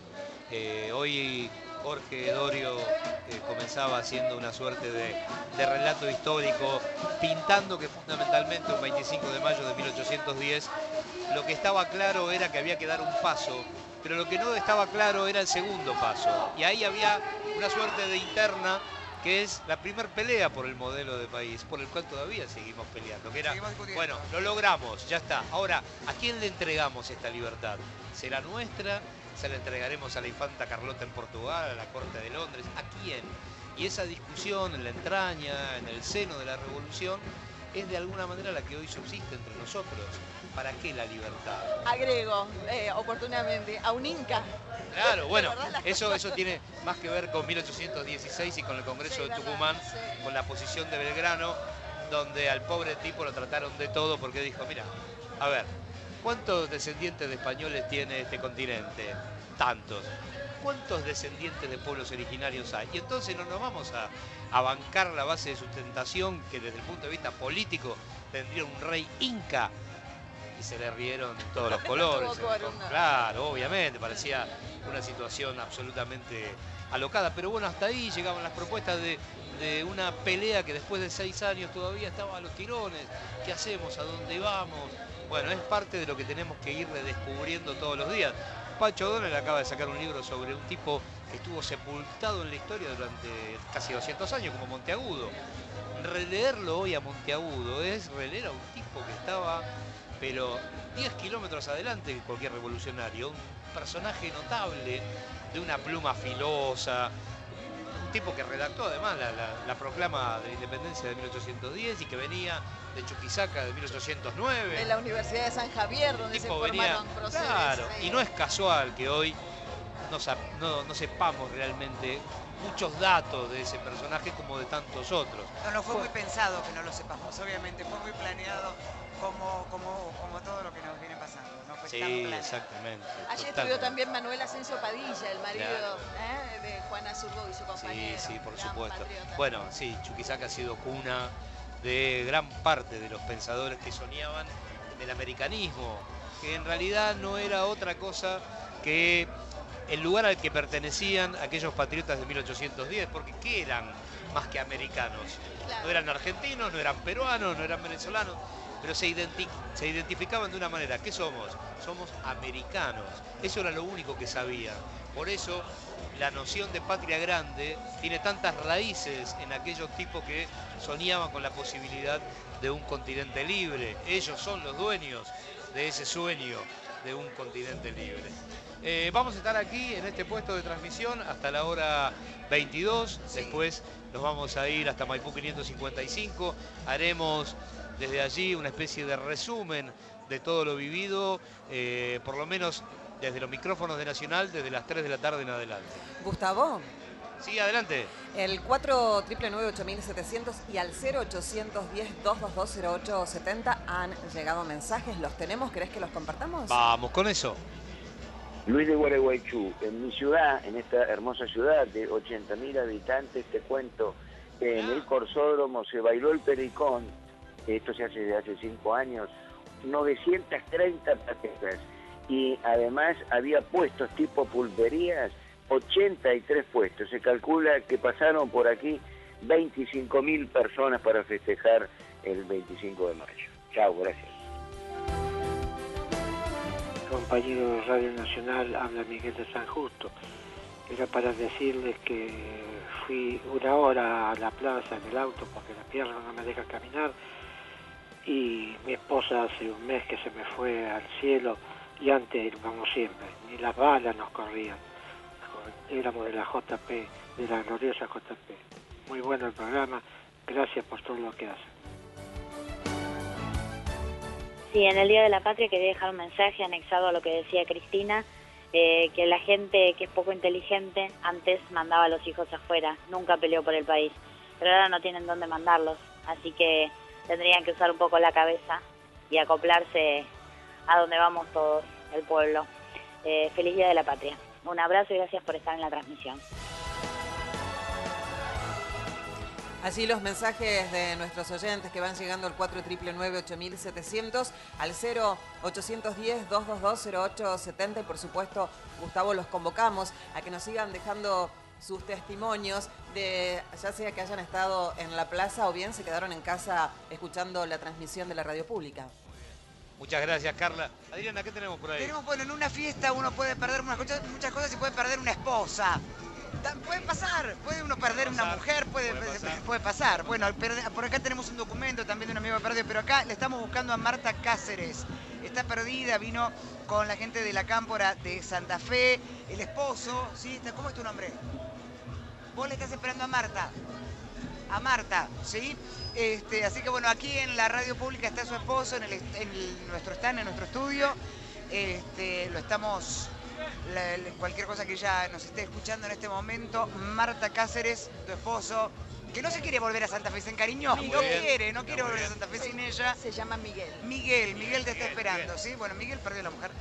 Hoy Jorge Dorio comenzaba haciendo una suerte de relato histórico, pintando que fundamentalmente un 25 de mayo de 1810, lo que estaba claro era que había que dar un paso, pero lo que no estaba claro era el segundo paso. Y ahí había una suerte de interna que es la primer pelea por el modelo de país, por el cual todavía seguimos peleando. Que era, bueno, lo logramos, ya está. Ahora, ¿a quién le entregamos esta libertad? ¿Será nuestra? ¿Se la entregaremos a la infanta Carlota en Portugal, a la corte de Londres? ¿A quién? Y esa discusión en la entraña, en el seno de la revolución, es de alguna manera la que hoy subsiste entre nosotros. ¿Para qué la libertad? Agrego, oportunamente, a un inca. Claro, bueno, eso tiene más que ver con 1816 y con el Congreso de Tucumán, con la posición de Belgrano, donde al pobre tipo lo trataron de todo porque dijo, mira, a ver, ¿cuántos descendientes de españoles tiene este continente? Tantos. ¿Cuántos descendientes de pueblos originarios hay? Y entonces no nos vamos a bancar la base de sustentación que desde el punto de vista político tendría un rey inca. Y se le rieron todos los colores. Claro, obviamente, parecía una situación absolutamente alocada. Pero bueno, hasta ahí llegaban las propuestas de una pelea que después de 6 años todavía estaba a los tirones. ¿Qué hacemos? ¿A dónde vamos? Bueno, es parte de lo que tenemos que ir redescubriendo todos los días. Pacho O'Donnell acaba de sacar un libro sobre un tipo que estuvo sepultado en la historia durante casi 200 años, como Monteagudo. Releerlo hoy a Monteagudo es releer a un tipo que estaba, pero 10 kilómetros adelante de cualquier revolucionario. Un personaje notable, de una pluma filosa. Un tipo que redactó además la proclama de la independencia de 1810 y que venía de Chuquisaca de 1809. En la Universidad de San Javier, donde se formaron procesos. Claro, y no es casual que hoy no sepamos realmente muchos datos de ese personaje como de tantos otros. No fue muy pensado que no lo sepamos, obviamente, fue muy planeado como todo lo que nos viene pasando. No fue tan planeado. Exactamente. Allí estudió también Manuel Asensio Padilla, el marido de Juana Zurdo y su compañero. Sí, por supuesto. Bueno, sí, Chuquisaca ha sido cuna de gran parte de los pensadores que soñaban en el americanismo, que en realidad no era otra cosa que el lugar al que pertenecían aquellos patriotas de 1810, porque ¿qué eran más que americanos? No eran argentinos, no eran peruanos, no eran venezolanos, pero se identificaban de una manera. ¿Qué somos? Somos americanos. Eso era lo único que sabían. Por eso la noción de patria grande tiene tantas raíces en aquellos tipos que soñaban con la posibilidad de un continente libre. Ellos son los dueños de ese sueño de un continente libre. Vamos a estar aquí en este puesto de transmisión hasta la hora 22. Sí. Después nos vamos a ir hasta Maipú 555. Haremos desde allí una especie de resumen de todo lo vivido, por lo menos desde los micrófonos de Nacional, desde las 3 de la tarde en adelante. Gustavo. Sí, adelante. El 499-8700 y al 0810-222-0870 han llegado mensajes. ¿Los tenemos? ¿Querés que los compartamos? Vamos con eso. Luis de Gualeguaychú, en mi ciudad, en esta hermosa ciudad de 80.000 habitantes, te cuento que en el Corsódromo se bailó el pericón, esto se hace desde hace 5 años, 930 patetas, y además había puestos tipo pulperías, 83 puestos. Se calcula que pasaron por aquí 25.000 personas para festejar el 25 de mayo. Chao, gracias. Compañero de Radio Nacional, habla Miguel de San Justo. Era para decirles que fui 1 hora a la plaza en el auto porque la pierna no me deja caminar, y mi esposa hace un mes que se me fue al cielo, y antes íbamos siempre, ni las balas nos corrían. Éramos de la JP, de la gloriosa JP. Muy bueno el programa, gracias por todo lo que hacen. Sí, en el Día de la Patria quería dejar un mensaje anexado a lo que decía Cristina, que la gente que es poco inteligente antes mandaba a los hijos afuera, nunca peleó por el país, pero ahora no tienen dónde mandarlos, así que tendrían que usar un poco la cabeza y acoplarse a donde vamos todos, el pueblo. Feliz Día de la Patria. Un abrazo y gracias por estar en la transmisión. Allí los mensajes de nuestros oyentes que van llegando al 499-8700, al 0810-222-0870, y por supuesto, Gustavo, los convocamos a que nos sigan dejando sus testimonios de ya sea que hayan estado en la plaza o bien se quedaron en casa escuchando la transmisión de la radio pública. Muchas gracias, Carla. Adriana, ¿qué tenemos por ahí? Tenemos, bueno, en una fiesta uno puede perder muchas cosas y puede perder una esposa. Puede pasar, puede uno perder una mujer, puede pasar. Bueno, por acá tenemos un documento también de un amigo que perdió, pero acá le estamos buscando a Marta Cáceres. Está perdida, vino con la gente de la Cámpora de Santa Fe, el esposo, ¿sí? ¿Cómo es tu nombre? Vos le estás esperando a Marta. A Marta, ¿sí? Así que bueno, aquí en la radio pública está su esposo, en nuestro estudio. Lo estamos... cualquier cosa que ella nos esté escuchando en este momento, Marta Cáceres, tu esposo, que no se quiere volver a Santa Fe, se encariñó, no quiere volver a Santa Fe sin ella. Se llama Miguel. Miguel te está esperando, ¿sí? Bueno, Miguel perdió a la mujer.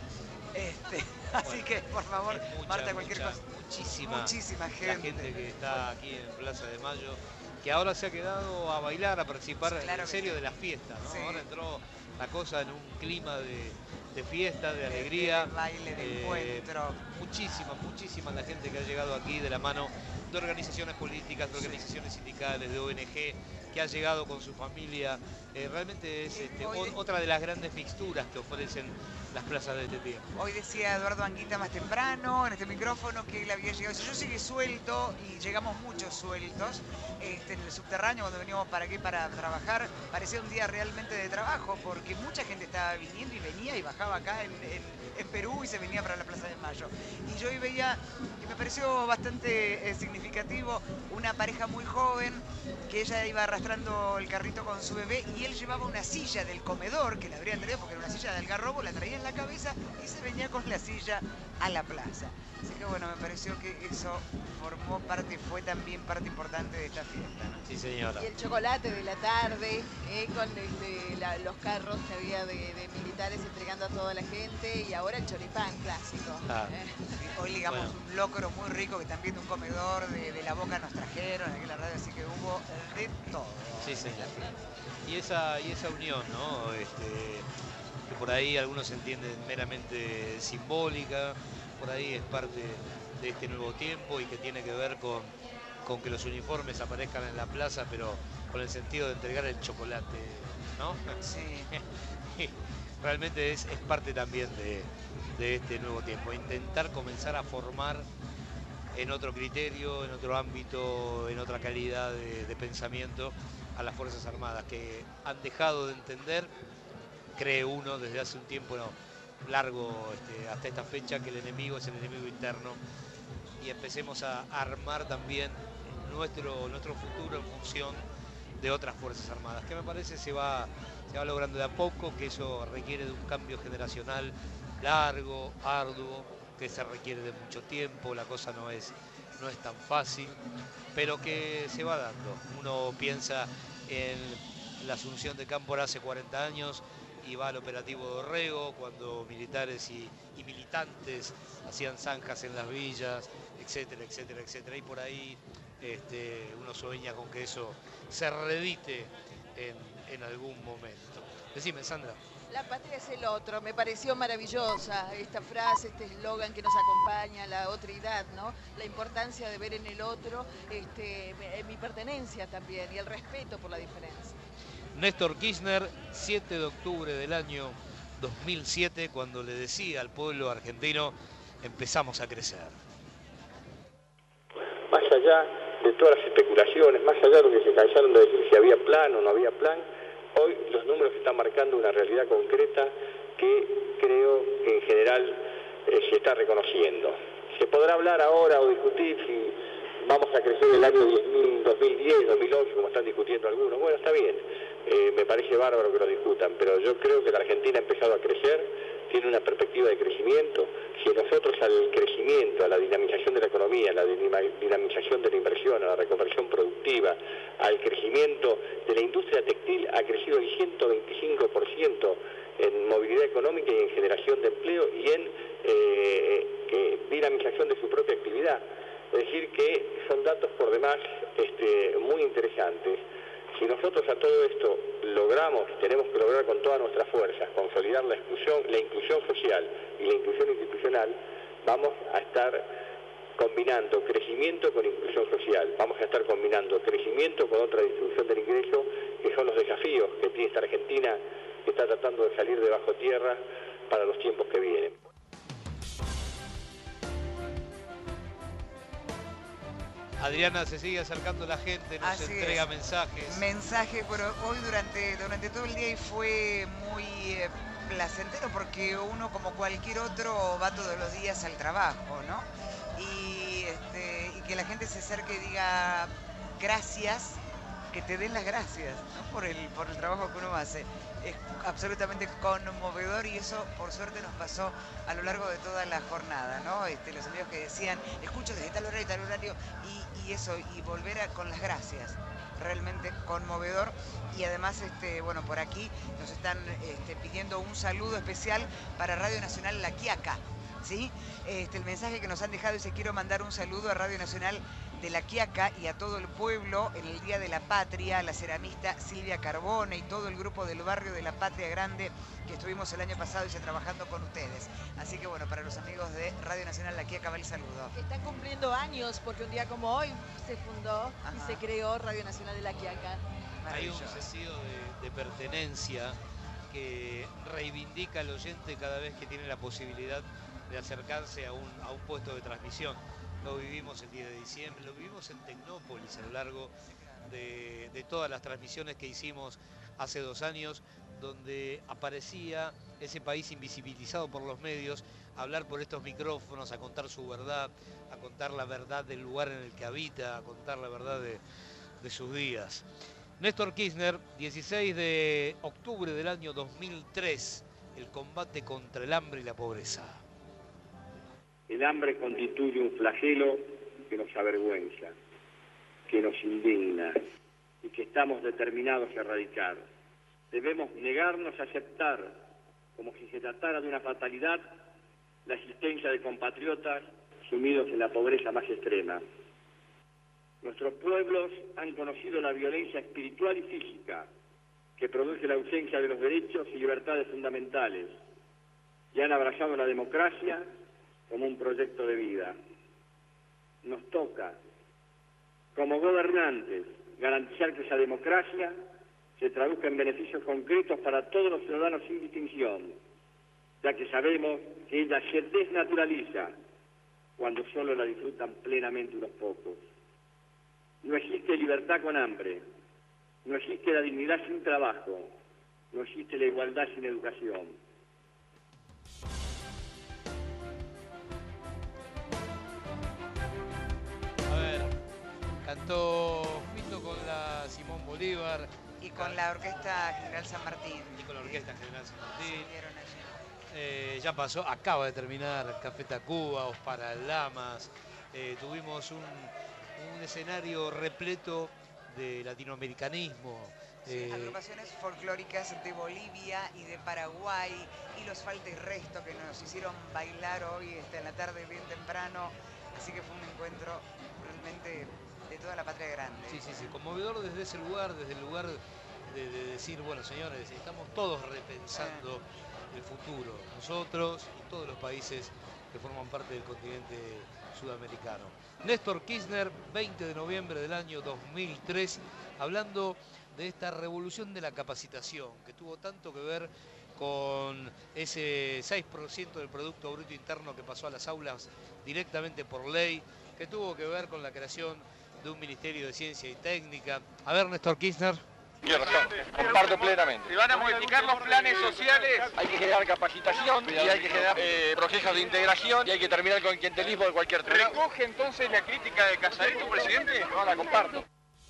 Así que, por favor, Marta, cualquier cosa. Muchísima gente. La gente que está aquí en Plaza de Mayo, que ahora se ha quedado a bailar, a participar en serio de la fiesta, ¿no? Sí. Ahora entró la cosa en un clima de fiesta, de alegría. De baile, de encuentro. Muchísima la gente que ha llegado aquí de la mano de organizaciones políticas, de organizaciones sindicales, de ONG, que ha llegado con su familia. Realmente es otra de las grandes mixturas que ofrecen las plazas de este tiempo. Hoy decía Eduardo Anguita más temprano en este micrófono que él había llegado. Yo llegué suelto y llegamos muchos sueltos en el subterráneo cuando veníamos para aquí para trabajar. Parecía un día realmente de trabajo porque mucha gente estaba viniendo y venía y bajaba acá en Perú y se venía para la Plaza de Mayo. Y yo hoy veía, y me pareció bastante significativo, una pareja muy joven que ella iba arrastrando el carrito con su bebé y él llevaba una silla del comedor que le habrían traído porque era una silla de algarrobo, la traía en la cabeza y se venía con la silla a la plaza. Así que bueno, me pareció que eso formó parte, fue también parte importante de esta fiesta, ¿no? Sí, señora. Y el chocolate de la tarde, con los carros que había de militares entregando a toda la gente, y ahora el choripán clásico. Hoy ligamos un locro muy rico que también de un comedor de La Boca nos trajeron aquí en la radio, así que hubo de todo. Sí, señor. Y esa unión, ¿no? Que por ahí algunos entienden meramente simbólica, por ahí es parte de este nuevo tiempo y que tiene que ver con que los uniformes aparezcan en la plaza, pero con el sentido de entregar el chocolate, ¿no? Sí. Realmente es parte también de este nuevo tiempo, intentar comenzar a formar en otro criterio, en otro ámbito, en otra calidad de pensamiento a las Fuerzas Armadas, que han dejado de entender, cree uno desde hace un tiempo, largo hasta esta fecha, que el enemigo es el enemigo interno, y empecemos a armar también nuestro futuro en función de otras Fuerzas Armadas, que me parece se va logrando de a poco, que eso requiere de un cambio generacional largo, arduo, que se requiere de mucho tiempo, la cosa no es tan fácil, pero que se va dando. Uno piensa en la asunción de Cámpora hace 40 años y va al operativo Dorrego, cuando militares y militantes hacían zanjas en las villas, etcétera, etcétera, etcétera, y por ahí uno sueña con que eso se reedite en algún momento. Decime, Sandra. La patria es el otro, me pareció maravillosa esta frase, este eslogan que nos acompaña, la otridad, ¿no? La importancia de ver en el otro mi pertenencia también y el respeto por la diferencia. Néstor Kirchner, 7 de octubre del año 2007, cuando le decía al pueblo argentino, empezamos a crecer. Más allá de todas las especulaciones, más allá de lo que se cansaron de decir si había plan o no había plan, hoy los números están marcando una realidad concreta que creo que en general se está reconociendo. Se podrá hablar ahora o discutir si vamos a crecer el año 2010, 2011, como están discutiendo algunos. Bueno, está bien, me parece bárbaro que lo discutan, pero yo creo que la Argentina ha empezado a crecer, tiene una perspectiva de crecimiento. Si nosotros al crecimiento, a la dinamización de la economía, a la dinamización de la inversión, a la reconversión productiva, al crecimiento de la industria textil, ha crecido el 125% en movilidad económica y en generación de empleo y en dinamización de su propia actividad. Es decir, que son datos por demás muy interesantes. Si nosotros a todo esto logramos, tenemos que lograr con todas nuestras fuerzas, consolidar la inclusión social y la inclusión institucional, vamos a estar combinando crecimiento con inclusión social, vamos a estar combinando crecimiento con otra distribución del ingreso, que son los desafíos que tiene esta Argentina, que está tratando de salir de bajo tierra para los tiempos que vienen. Adriana, se sigue acercando la gente, nos entrega mensajes. Mensaje, pero hoy durante todo el día y fue muy placentero porque uno, como cualquier otro, va todos los días al trabajo, ¿no? Y que la gente se acerque y diga gracias, que te den las gracias, ¿no? por el trabajo que uno hace. Es absolutamente conmovedor y eso por suerte nos pasó a lo largo de toda la jornada, ¿no? Los amigos que decían, escucho desde tal horario y eso, y volver con las gracias. Realmente conmovedor. Y además, bueno, por aquí nos están pidiendo un saludo especial para Radio Nacional La Quiaca, ¿sí? El mensaje que nos han dejado dice: quiero mandar un saludo a Radio Nacional de La Quiaca y a todo el pueblo en el Día de la Patria, a la ceramista Silvia Carbone y todo el grupo del barrio de la Patria Grande que estuvimos el año pasado trabajando con ustedes. Así que bueno, para los amigos de Radio Nacional La Quiaca va el saludo. Están cumpliendo años porque un día como hoy se fundó y se creó Radio Nacional de La Quiaca. Hay un sentido de pertenencia que reivindica al oyente cada vez que tiene la posibilidad de acercarse a un puesto de transmisión. Lo vivimos el 10 de diciembre, lo vivimos en Tecnópolis a lo largo de todas las transmisiones que hicimos hace 2 años, donde aparecía ese país invisibilizado por los medios, a hablar por estos micrófonos, a contar su verdad, a contar la verdad del lugar en el que habita, a contar la verdad de sus días. Néstor Kirchner, 16 de octubre del año 2003, el combate contra el hambre y la pobreza. El hambre constituye un flagelo que nos avergüenza, que nos indigna y que estamos determinados a erradicar. Debemos negarnos a aceptar, como si se tratara de una fatalidad, la existencia de compatriotas sumidos en la pobreza más extrema. Nuestros pueblos han conocido la violencia espiritual y física que produce la ausencia de los derechos y libertades fundamentales y han abrazado la democracia como un proyecto de vida. Nos toca, como gobernantes, garantizar que esa democracia se traduzca en beneficios concretos para todos los ciudadanos sin distinción, ya que sabemos que ella se desnaturaliza cuando solo la disfrutan plenamente unos pocos. No existe libertad con hambre, no existe la dignidad sin trabajo, no existe la igualdad sin educación. Mito con la Simón Bolívar. Y con la Orquesta General San Martín. Y con la Orquesta General San Martín. Ya pasó, acaba de terminar Café Tacuba, Os Paralamas. Tuvimos un escenario repleto de latinoamericanismo. Sí, agrupaciones folclóricas de Bolivia y de Paraguay, y los Falta y Resto que nos hicieron bailar hoy en la tarde bien temprano. Así que fue un encuentro realmente de toda la patria grande. Sí, conmovedor desde ese lugar, desde el lugar de decir, bueno, señores, estamos todos repensando el futuro, nosotros y todos los países que forman parte del continente sudamericano. Néstor Kirchner, 20 de noviembre del año 2003, hablando de esta revolución de la capacitación, que tuvo tanto que ver con ese 6% del Producto Bruto Interno que pasó a las aulas directamente por ley, que tuvo que ver con la creación de un Ministerio de Ciencia y Técnica. A ver, Néstor Kirchner. Tiene razón, comparto plenamente. Si van a modificar los planes sociales, hay que generar capacitación y hay que generar procesos de integración y hay que terminar con el clientelismo de cualquier tipo. ¿Recoge entonces la crítica de Casareto, presidente? No, la comparto.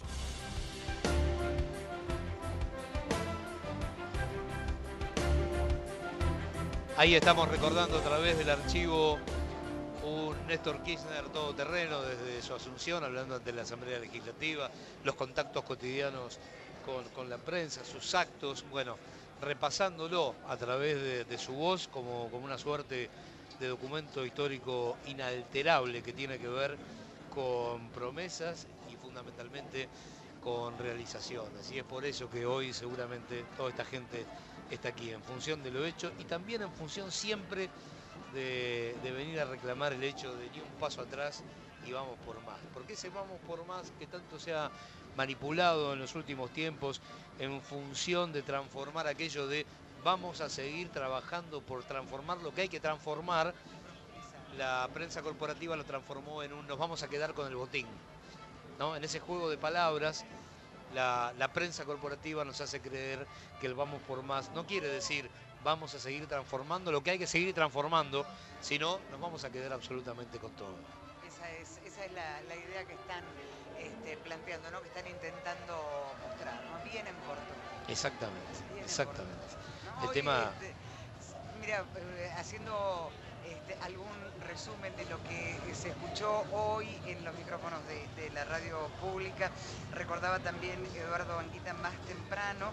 Ahí estamos recordando a través del archivo un Néstor Kirchner todoterreno desde su asunción, hablando ante la Asamblea Legislativa, los contactos cotidianos con la prensa, sus actos, bueno, repasándolo a través de su voz como una suerte de documento histórico inalterable que tiene que ver con promesas y fundamentalmente con realizaciones. Y es por eso que hoy seguramente toda esta gente está aquí, en función de lo hecho y también en función siempre de venir a reclamar el hecho de ni un paso atrás y vamos por más. Porque ese vamos por más que tanto se ha manipulado en los últimos tiempos en función de transformar aquello de vamos a seguir trabajando por transformar lo que hay que transformar, la prensa corporativa lo transformó en un nos vamos a quedar con el botín, ¿no? En ese juego de palabras, la prensa corporativa nos hace creer que el vamos por más no quiere decir vamos a seguir transformando lo que hay que seguir transformando, sino nos vamos a quedar absolutamente con todo. Esa es la idea que están planteando, ¿no? Que están intentando mostrar, ¿no? Bien en corto. Exactamente, bien exactamente. ¿No? El tema... mira, haciendo algún resumen de lo que se escuchó hoy en los micrófonos de la radio pública, recordaba también Eduardo Anguita más temprano,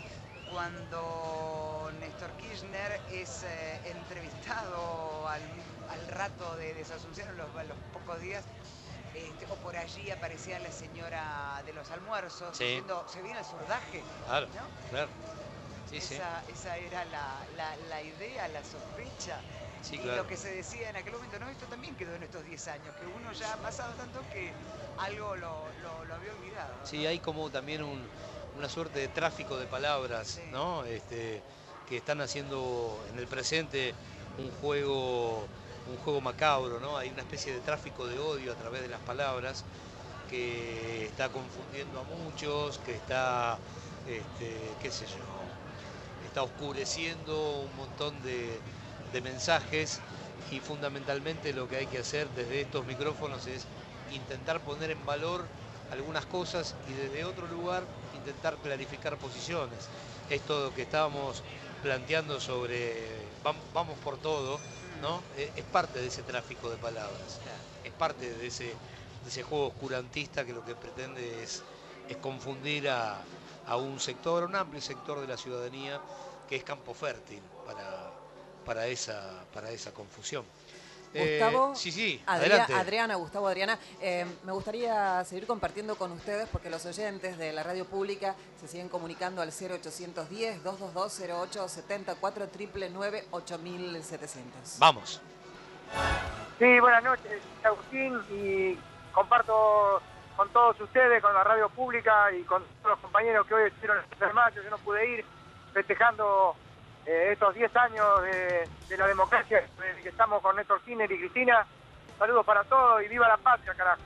cuando Néstor Kirchner es entrevistado al rato de desasunción, los pocos días, o por allí aparecía la señora de los almuerzos, sí, diciendo, se viene el surdaje. Claro, ¿no? claro. Sí, esa era la idea, la sospecha. Sí, y claro. lo que se decía en aquel momento, no, esto también quedó en estos 10 años, que uno ya ha pasado tanto que algo lo había olvidado. Sí, hay como también una suerte de tráfico de palabras, sí, ¿no? Que están haciendo en el presente un juego macabro, ¿no? Hay una especie de tráfico de odio a través de las palabras que está confundiendo a muchos, que está, qué sé yo, está oscureciendo un montón de mensajes y fundamentalmente lo que hay que hacer desde estos micrófonos es intentar poner en valor algunas cosas y desde otro lugar intentar clarificar posiciones. Esto que estábamos planteando sobre vamos por todo, ¿no? Es parte de ese tráfico de palabras, es parte de ese juego oscurantista que lo que pretende es confundir a un sector, un amplio sector de la ciudadanía que es campo fértil para esa confusión. Gustavo, sí, adelante. Adriana, me gustaría seguir compartiendo con ustedes porque los oyentes de la radio pública se siguen comunicando al 0810-222-0874 999-8700. Vamos. Sí, buenas noches, Agustín, y comparto con todos ustedes, con la radio pública y con todos los compañeros que hoy estuvieron en el mayo, yo no pude ir, festejando estos 10 años de la democracia que estamos con Néstor Kirchner y Cristina. Saludos para todos y viva la patria, carajo.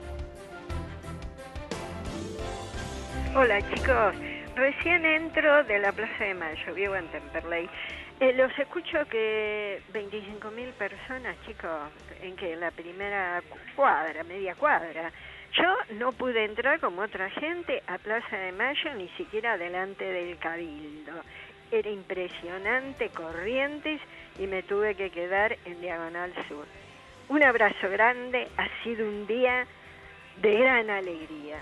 Hola chicos, recién entro de la Plaza de Mayo, vivo en Temperley. Los escucho que 25.000 personas, chicos, en que la primera cuadra, media cuadra, Yo no pude entrar como otra gente a Plaza de Mayo, ni siquiera delante del Cabildo. Era impresionante, Corrientes, y me tuve que quedar en Diagonal Sur. Un abrazo grande, ha sido un día de gran alegría.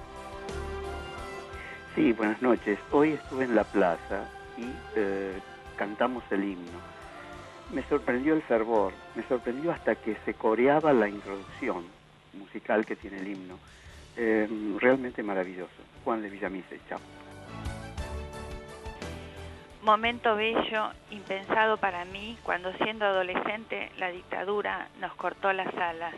Sí, buenas noches. Hoy estuve en la plaza y cantamos el himno. Me sorprendió el fervor, me sorprendió hasta que se coreaba la introducción musical que tiene el himno. Realmente maravilloso. Juan de Villamise, chao. Momento bello, impensado para mí, cuando siendo adolescente la dictadura nos cortó las alas.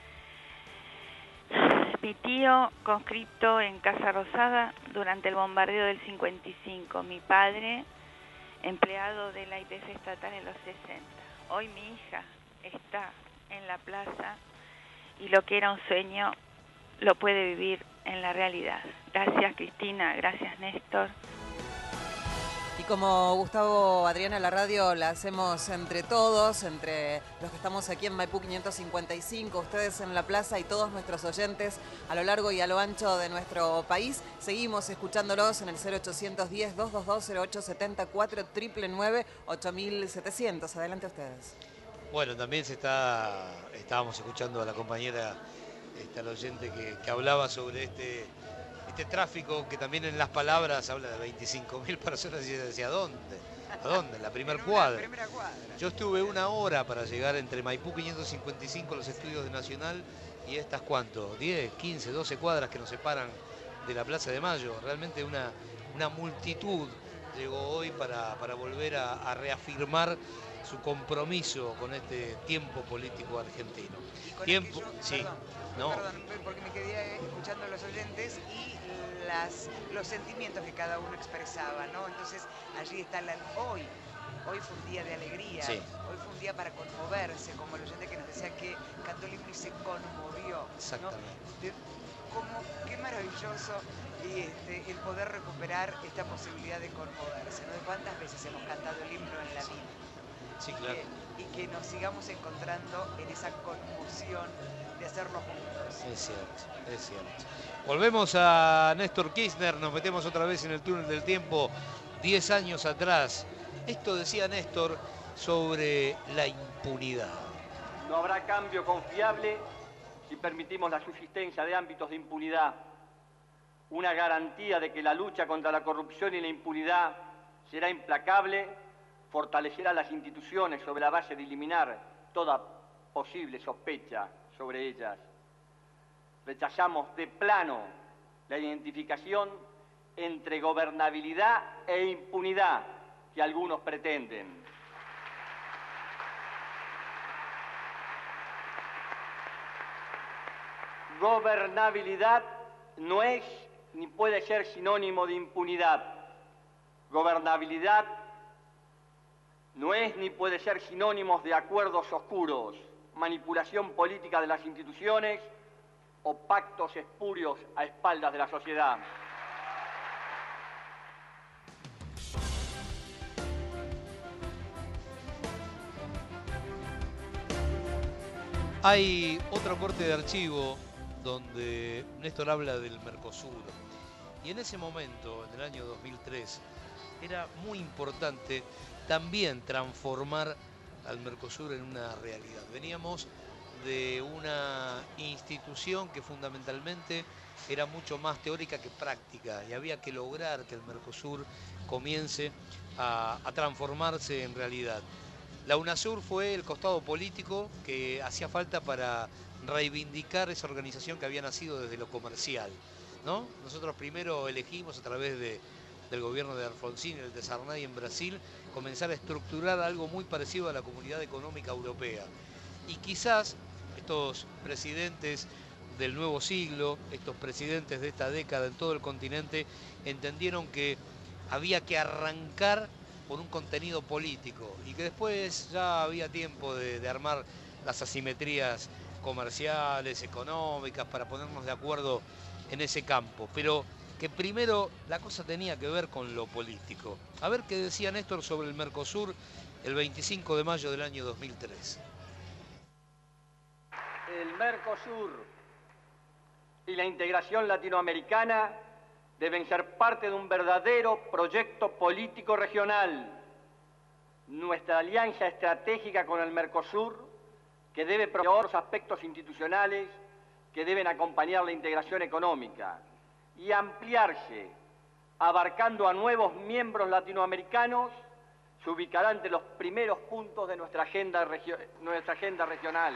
Mi tío conscripto en Casa Rosada durante el bombardeo del 55. Mi padre empleado de la IPF estatal en los 60. Hoy mi hija está en la plaza y lo que era un sueño lo puede vivir en la realidad. Gracias Cristina, gracias Néstor. Y como Gustavo, Adriana, la radio la hacemos entre todos, entre los que estamos aquí en Maipú 555, ustedes en la plaza y todos nuestros oyentes a lo largo y a lo ancho de nuestro país. Seguimos escuchándolos en el 0810-222-0874, 999-8700. Adelante ustedes. Bueno, también estábamos escuchando a la compañera, al oyente que hablaba sobre este tráfico que también en las palabras habla de 25.000 personas y decía, ¿a dónde? ¿A dónde? En la primera cuadra. Yo estuve 1 hora para llegar entre Maipú 555, los estudios de Nacional, y estas, ¿cuánto? 10, 15, 12 cuadras que nos separan de la Plaza de Mayo. Realmente una multitud llegó hoy para volver a reafirmar su compromiso con este tiempo político argentino. Tiempo, sí. Perdón, porque me quedé escuchando a los oyentes y los sentimientos que cada uno expresaba, ¿no? Entonces, allí está hoy fue un día de alegría, sí. Hoy fue un día para conmoverse, como el oyente que nos decía que cantó el himno y se conmovió. Exactamente. Qué maravilloso el poder recuperar esta posibilidad de conmoverse, ¿no? De cuántas veces hemos cantado el himno en la vida. Sí, claro. Y que nos sigamos encontrando en esa conmoción de hacerlo juntos. Es cierto, es cierto. Volvemos a Néstor Kirchner, nos metemos otra vez en el túnel del tiempo, 10 años atrás. Esto decía Néstor sobre la impunidad. No habrá cambio confiable si permitimos la subsistencia de ámbitos de impunidad. Una garantía de que la lucha contra la corrupción y la impunidad será implacable fortalecerá las instituciones sobre la base de eliminar toda posible sospecha sobre ellas. Rechazamos de plano la identificación entre gobernabilidad e impunidad que algunos pretenden. Gobernabilidad no es ni puede ser sinónimo de impunidad. Gobernabilidad no es ni puede ser sinónimo de acuerdos oscuros, manipulación política de las instituciones o pactos espurios a espaldas de la sociedad. Hay otro corte de archivo donde Néstor habla del Mercosur. Y en ese momento, en el año 2003, era muy importante también transformar al Mercosur en una realidad. Veníamos de una institución que fundamentalmente era mucho más teórica que práctica y había que lograr que el Mercosur comience a transformarse en realidad. La UNASUR fue el costado político que hacía falta para reivindicar esa organización que había nacido desde lo comercial, ¿no? Nosotros primero elegimos a través del gobierno de Alfonsín, el de Sarney en Brasil, comenzar a estructurar algo muy parecido a la Comunidad Económica Europea. Y quizás estos presidentes del nuevo siglo, estos presidentes de esta década en todo el continente, entendieron que había que arrancar por un contenido político y que después ya había tiempo de armar las asimetrías comerciales, económicas, para ponernos de acuerdo en ese campo. Pero que primero la cosa tenía que ver con lo político. A ver qué decía Néstor sobre el Mercosur el 25 de mayo del año 2003. El Mercosur la integración latinoamericana deben ser parte de un verdadero proyecto político regional. Nuestra alianza estratégica con el Mercosur, que debe promover los aspectos institucionales que deben acompañar la integración económica y ampliarse, abarcando a nuevos miembros latinoamericanos, se ubicará entre los primeros puntos de nuestra agenda regional.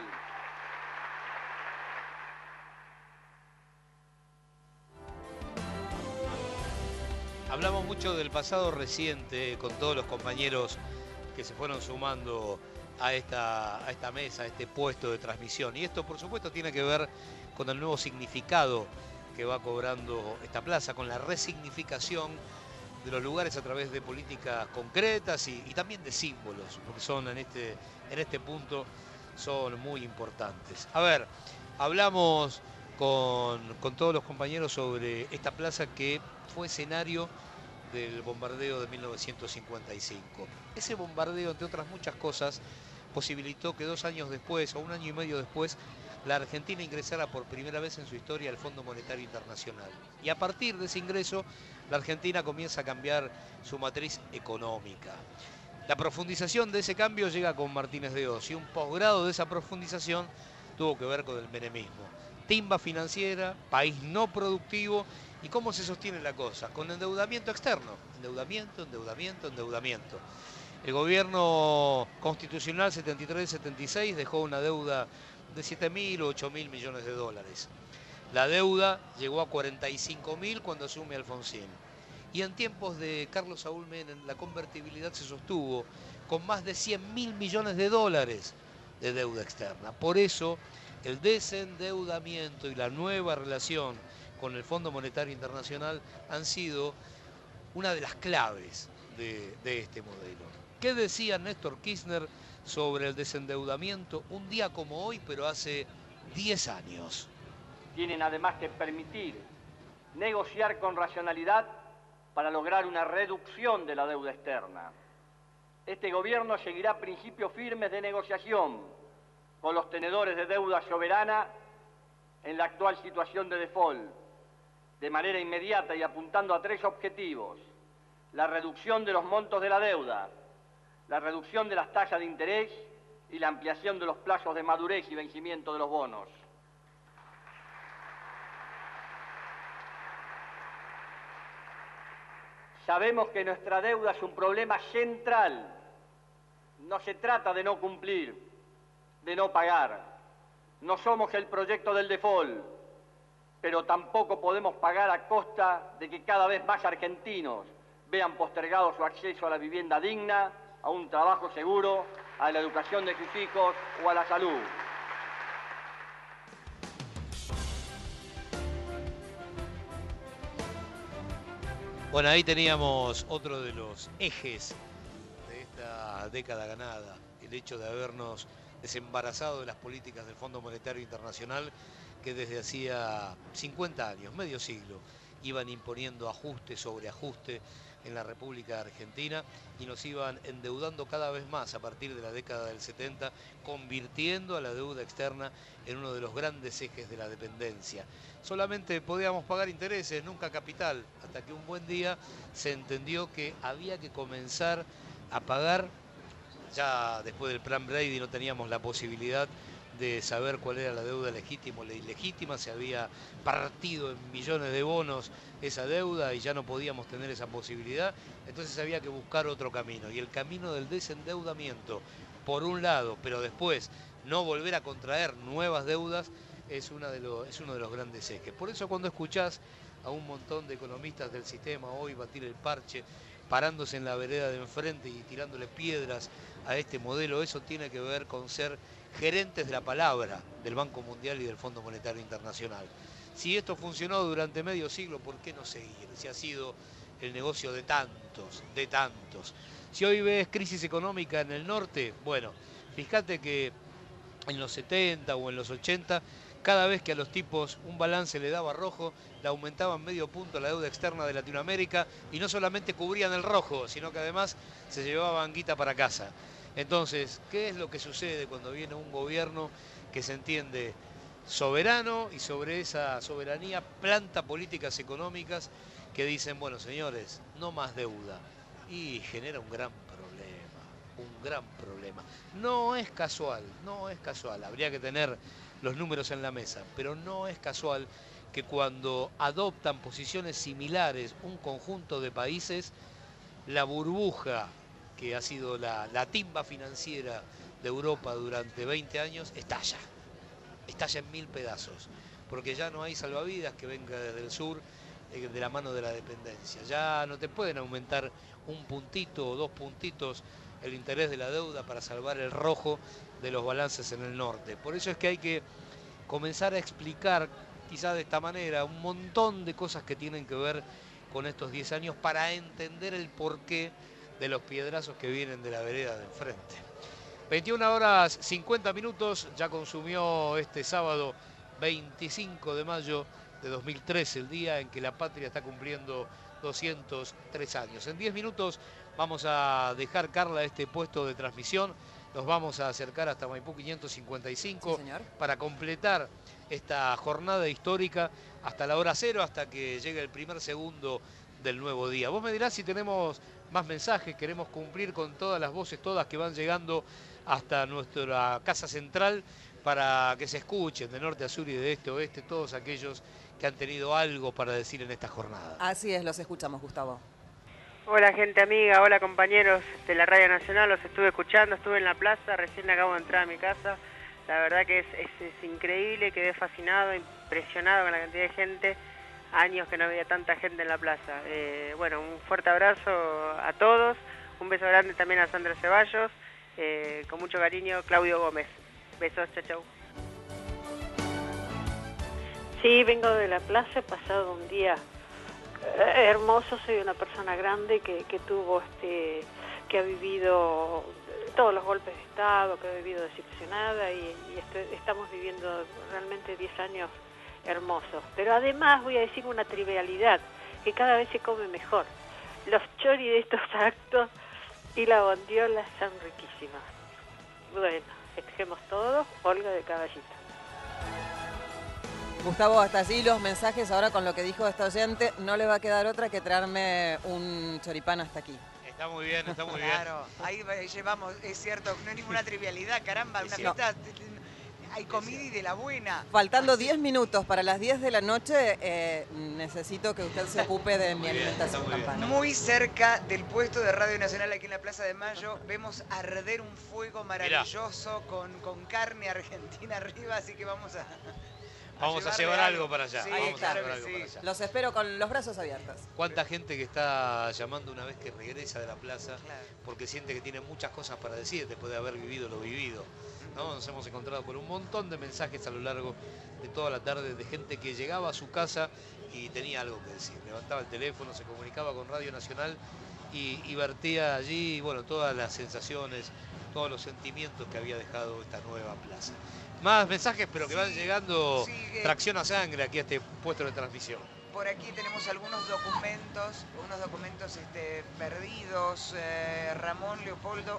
Hablamos mucho del pasado reciente con todos los compañeros que se fueron sumando a esta mesa, a este puesto de transmisión. Y esto, por supuesto, tiene que ver con el nuevo significado que va cobrando esta plaza, con la resignificación de los lugares a través de políticas concretas y también de símbolos, porque son en este punto son muy importantes. A ver, hablamos con todos los compañeros sobre esta plaza que fue escenario del bombardeo de 1955. Ese bombardeo, entre otras muchas cosas, posibilitó que 2 años después, o 1 año y medio después, la Argentina ingresara por primera vez en su historia al Fondo Monetario Internacional. Y a partir de ese ingreso, la Argentina comienza a cambiar su matriz económica. La profundización de ese cambio llega con Martínez de Oz, y un posgrado de esa profundización tuvo que ver con el menemismo. Timba financiera, país no productivo. ¿Y cómo se sostiene la cosa? Con endeudamiento externo. Endeudamiento, endeudamiento, endeudamiento. El gobierno constitucional 73-76 dejó una deuda de 7.000 o 8.000 millones de dólares. La deuda llegó a 45.000 cuando asume Alfonsín. Y en tiempos de Carlos Saúl Menem, la convertibilidad se sostuvo con más de 100.000 millones de dólares de deuda externa. Por eso, el desendeudamiento y la nueva relación con el Fondo Monetario Internacional han sido una de las claves de este modelo. ¿Qué decía Néstor Kirchner sobre el desendeudamiento un día como hoy, pero hace 10 años? Tienen además que permitir negociar con racionalidad para lograr una reducción de la deuda externa. Este gobierno seguirá principios firmes de negociación con los tenedores de deuda soberana en la actual situación de default, de manera inmediata y apuntando a 3 objetivos: la reducción de los montos de la deuda, la reducción de las tasas de interés y la ampliación de los plazos de madurez y vencimiento de los bonos. Sabemos que nuestra deuda es un problema central. No se trata de no cumplir, de no pagar. No somos el proyecto del default, pero tampoco podemos pagar a costa de que cada vez más argentinos vean postergado su acceso a la vivienda digna, a un trabajo seguro, a la educación de sus hijos o a la salud. Bueno, ahí teníamos otro de los ejes de esta década ganada, el hecho de habernos desembarazado de las políticas del Fondo Monetario Internacional que desde hacía 50 años, medio siglo, iban imponiendo ajuste sobre ajuste en la República Argentina y nos iban endeudando cada vez más a partir de la década del 70, convirtiendo a la deuda externa en uno de los grandes ejes de la dependencia. Solamente podíamos pagar intereses, nunca capital, hasta que un buen día se entendió que había que comenzar a pagar. Ya después del plan Brady no teníamos la posibilidad de saber cuál era la deuda legítima o la ilegítima, se había partido en millones de bonos esa deuda y ya no podíamos tener esa posibilidad, entonces había que buscar otro camino, y el camino del desendeudamiento, por un lado, pero después no volver a contraer nuevas deudas, es uno de los grandes ejes. Por eso cuando escuchás a un montón de economistas del sistema hoy batir el parche, parándose en la vereda de enfrente y tirándole piedras a este modelo, eso tiene que ver con ser gerentes de la palabra del Banco Mundial y del Fondo Monetario Internacional. Si esto funcionó durante medio siglo, ¿por qué no seguir? Si ha sido el negocio de tantos, de tantos. Si hoy ves crisis económica en el norte, bueno, fíjate que en los 70 o en los 80, cada vez que a los tipos un balance le daba rojo, le aumentaban medio punto la deuda externa de Latinoamérica y no solamente cubrían el rojo, sino que además se llevaban guita para casa. Entonces, ¿qué es lo que sucede cuando viene un gobierno que se entiende soberano y sobre esa soberanía planta políticas económicas que dicen, bueno, señores, no más deuda. Y genera un gran problema. No es casual, habría que tener los números en la mesa, pero no es casual que cuando adoptan posiciones similares un conjunto de países, la burbuja que ha sido la timba financiera de Europa durante 20 años estalla en 1000 pedazos, porque ya no hay salvavidas que venga desde el sur de la mano de la dependencia. Ya no te pueden aumentar un puntito o 2 puntitos el interés de la deuda para salvar el rojo de los balances en el norte. Por eso es que hay que comenzar a explicar, quizás de esta manera, un montón de cosas que tienen que ver con estos 10 años para entender el porqué de los piedrazos que vienen de la vereda de enfrente. 21 horas 50 minutos, ya consumió este sábado 25 de mayo de 2013, el día en que la patria está cumpliendo 203 años. En 10 minutos vamos a dejar, Carla, este puesto de transmisión. Nos vamos a acercar hasta Maipú 555 para completar esta jornada histórica hasta la hora cero, hasta que llegue el primer segundo del nuevo día. Vos me dirás si tenemos más mensajes, queremos cumplir con todas las voces, todas que van llegando hasta nuestra casa central para que se escuchen de norte a sur y de este a oeste todos aquellos que han tenido algo para decir en esta jornada. Así es, los escuchamos, Gustavo. Hola gente amiga, hola compañeros de la Radio Nacional, los estuve escuchando, estuve en la plaza, recién acabo de entrar a mi casa. La verdad que es increíble, quedé fascinado, impresionado con la cantidad de gente. Años que no veía tanta gente en la plaza. Bueno, un fuerte abrazo a todos, un beso grande también a Sandra Ceballos, con mucho cariño, Claudio Gómez. Besos, chau chau. Sí, vengo de la plaza, he pasado un día hermoso. Soy una persona grande que tuvo que ha vivido todos los golpes de Estado, que ha vivido decepcionada y estamos viviendo realmente 10 años hermosos. Pero además voy a decir una trivialidad, que cada vez se come mejor. Los choris de estos actos y la bondiola son riquísimas. Bueno, festejemos todos. Olga de Caballito. Gustavo, hasta allí los mensajes. Ahora con lo que dijo esta oyente, no le va a quedar otra que traerme un choripán hasta aquí. Está muy bien, está muy claro, ahí llevamos, es cierto, no es ninguna trivialidad, caramba, una fiesta, hay comida y de la buena. Faltando 10 minutos para las 10 de la noche, necesito que usted se ocupe de mi alimentación campana. Muy cerca del puesto de Radio Nacional, aquí en la Plaza de Mayo, vemos arder un fuego maravilloso con carne argentina arriba, así que vamos a llevar algo para allá. Sí, claro que sí. Los espero con los brazos abiertos. Cuánta gente que está llamando una vez que regresa de la plaza, porque siente que tiene muchas cosas para decir después de haber vivido lo vivido, ¿no? Nos hemos encontrado con un montón de mensajes a lo largo de toda la tarde de gente que llegaba a su casa y tenía algo que decir. Levantaba el teléfono, se comunicaba con Radio Nacional y vertía allí, bueno, todas las sensaciones, todos los sentimientos que había dejado esta nueva plaza. Más mensajes, pero que van llegando tracción a sangre aquí a este puesto de transmisión. Por aquí tenemos algunos documentos, perdidos. Ramón Leopoldo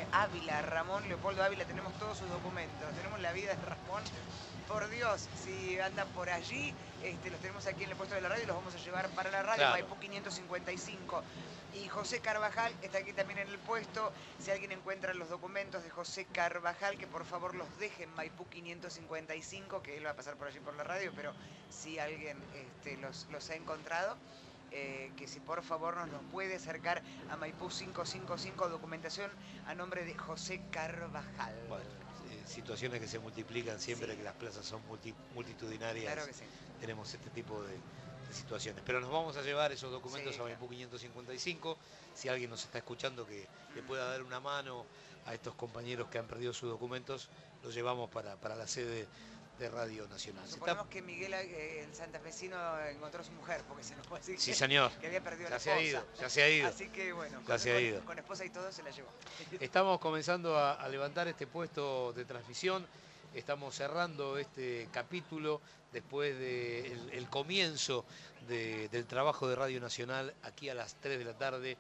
Ávila, tenemos todos sus documentos. Tenemos la vida de Ramón. Por Dios, si andan por allí, los tenemos aquí en el puesto de la radio y los vamos a llevar para la radio, Maipú 555. Y José Carvajal está aquí también en el puesto. Si alguien encuentra los documentos de José Carvajal, que por favor los deje en Maipú 555, que él va a pasar por allí por la radio, pero si alguien los ha encontrado, que si por favor nos los puede acercar a Maipú 555, documentación a nombre de José Carvajal. Bueno, situaciones que se multiplican siempre que las plazas son multitudinarias. Claro que sí. Tenemos este tipo de situaciones, pero nos vamos a llevar esos documentos a Maipú 555. Si alguien nos está escuchando que le pueda dar una mano a estos compañeros que han perdido sus documentos, los llevamos para la sede de Radio Nacional. Suponemos que Miguel, el santafesino, encontró a su mujer, porque se nos puede decir sí, señor. Que había perdido la esposa. Ya se ha ido. Así que bueno, con esposa y todo se la llevó. Estamos comenzando a levantar este puesto de transmisión. Estamos cerrando este capítulo después del comienzo del trabajo de Radio Nacional aquí a las 3 de la tarde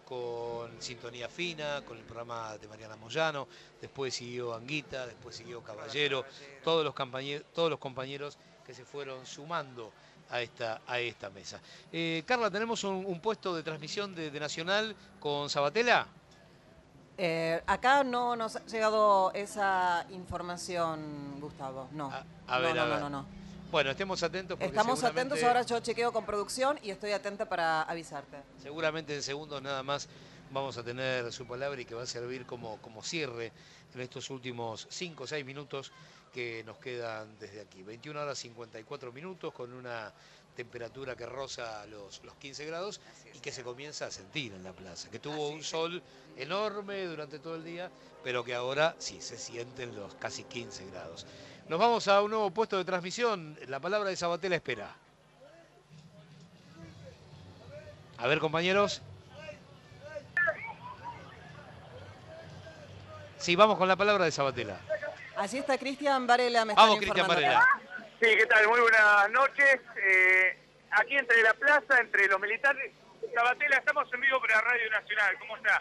con Sintonía Fina, con el programa de Mariana Moyano, después siguió Anguita, después siguió Caballero, todos los compañeros que se fueron sumando a esta mesa. Carla, ¿tenemos un puesto de transmisión de Nacional con Sabatella? Acá no nos ha llegado esa información, Gustavo. No. No. Bueno, estemos atentos porque estamos atentos, ahora yo chequeo con producción y estoy atenta para avisarte. Seguramente en segundos nada más vamos a tener su palabra y que va a servir como cierre en estos últimos 5 o 6 minutos que nos quedan desde aquí. 21 horas 54 minutos con una temperatura que roza los 15 grados y que se comienza a sentir en la plaza, que tuvo un sol enorme durante todo el día, pero que ahora sí se sienten los casi 15 grados. Nos vamos a un nuevo puesto de transmisión. La palabra de Sabatella espera. A ver, compañeros. Sí, vamos con la palabra de Sabatella. Así está Cristian Varela. Vamos, Cristian Varela. Sí, ¿qué tal? Muy buenas noches. Aquí entre la plaza, entre los militares, Sabatella, estamos en vivo para Radio Nacional. ¿Cómo está?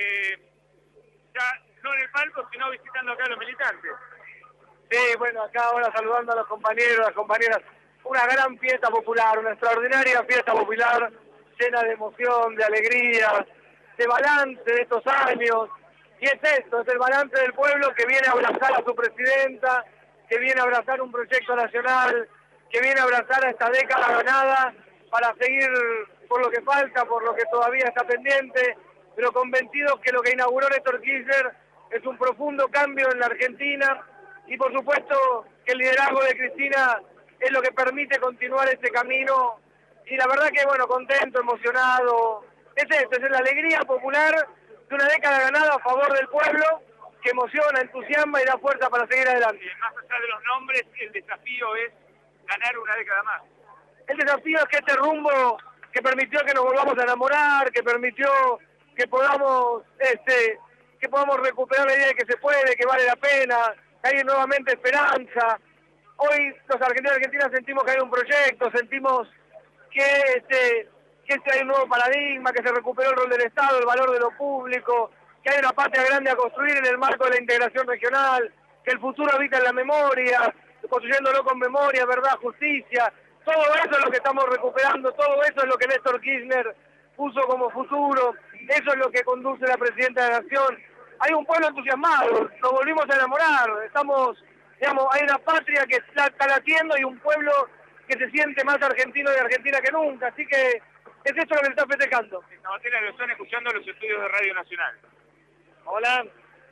Ya no en el palco, sino visitando acá a los militantes. Sí, bueno, acá ahora saludando a los compañeros, las compañeras. Una gran fiesta popular, una extraordinaria fiesta popular, llena de emoción, de alegría, de balance de estos años. Y es esto, es el balance del pueblo que viene a abrazar a su presidenta, que viene a abrazar un proyecto nacional, que viene a abrazar a esta década ganada para seguir por lo que falta, por lo que todavía está pendiente, pero convencidos que lo que inauguró Néstor Kirchner es un profundo cambio en la Argentina y por supuesto que el liderazgo de Cristina es lo que permite continuar este camino y la verdad que bueno, contento, emocionado, es esto, es la alegría popular de una década ganada a favor del pueblo que emociona, entusiasma y da fuerza para seguir adelante. Más allá de los nombres, el desafío es ganar una década más. El desafío es que este rumbo que permitió que nos volvamos a enamorar, que permitió que podamos recuperar la idea de que se puede, que vale la pena, que hay nuevamente esperanza. Hoy los argentinos y argentinas sentimos que hay un proyecto, sentimos que hay un nuevo paradigma, que se recuperó el rol del Estado, el valor de lo público, que hay una patria grande a construir en el marco de la integración regional, que el futuro habita en la memoria, construyéndolo con memoria, verdad, justicia. Todo eso es lo que estamos recuperando, todo eso es lo que Néstor Kirchner puso como futuro, eso es lo que conduce la presidenta de la Nación. Hay un pueblo entusiasmado, nos volvimos a enamorar, hay una patria que está latiendo y un pueblo que se siente más argentino y argentina que nunca, así que es eso lo que se está festejando. Sabatella, lo están escuchando los estudios de Radio Nacional. Hola.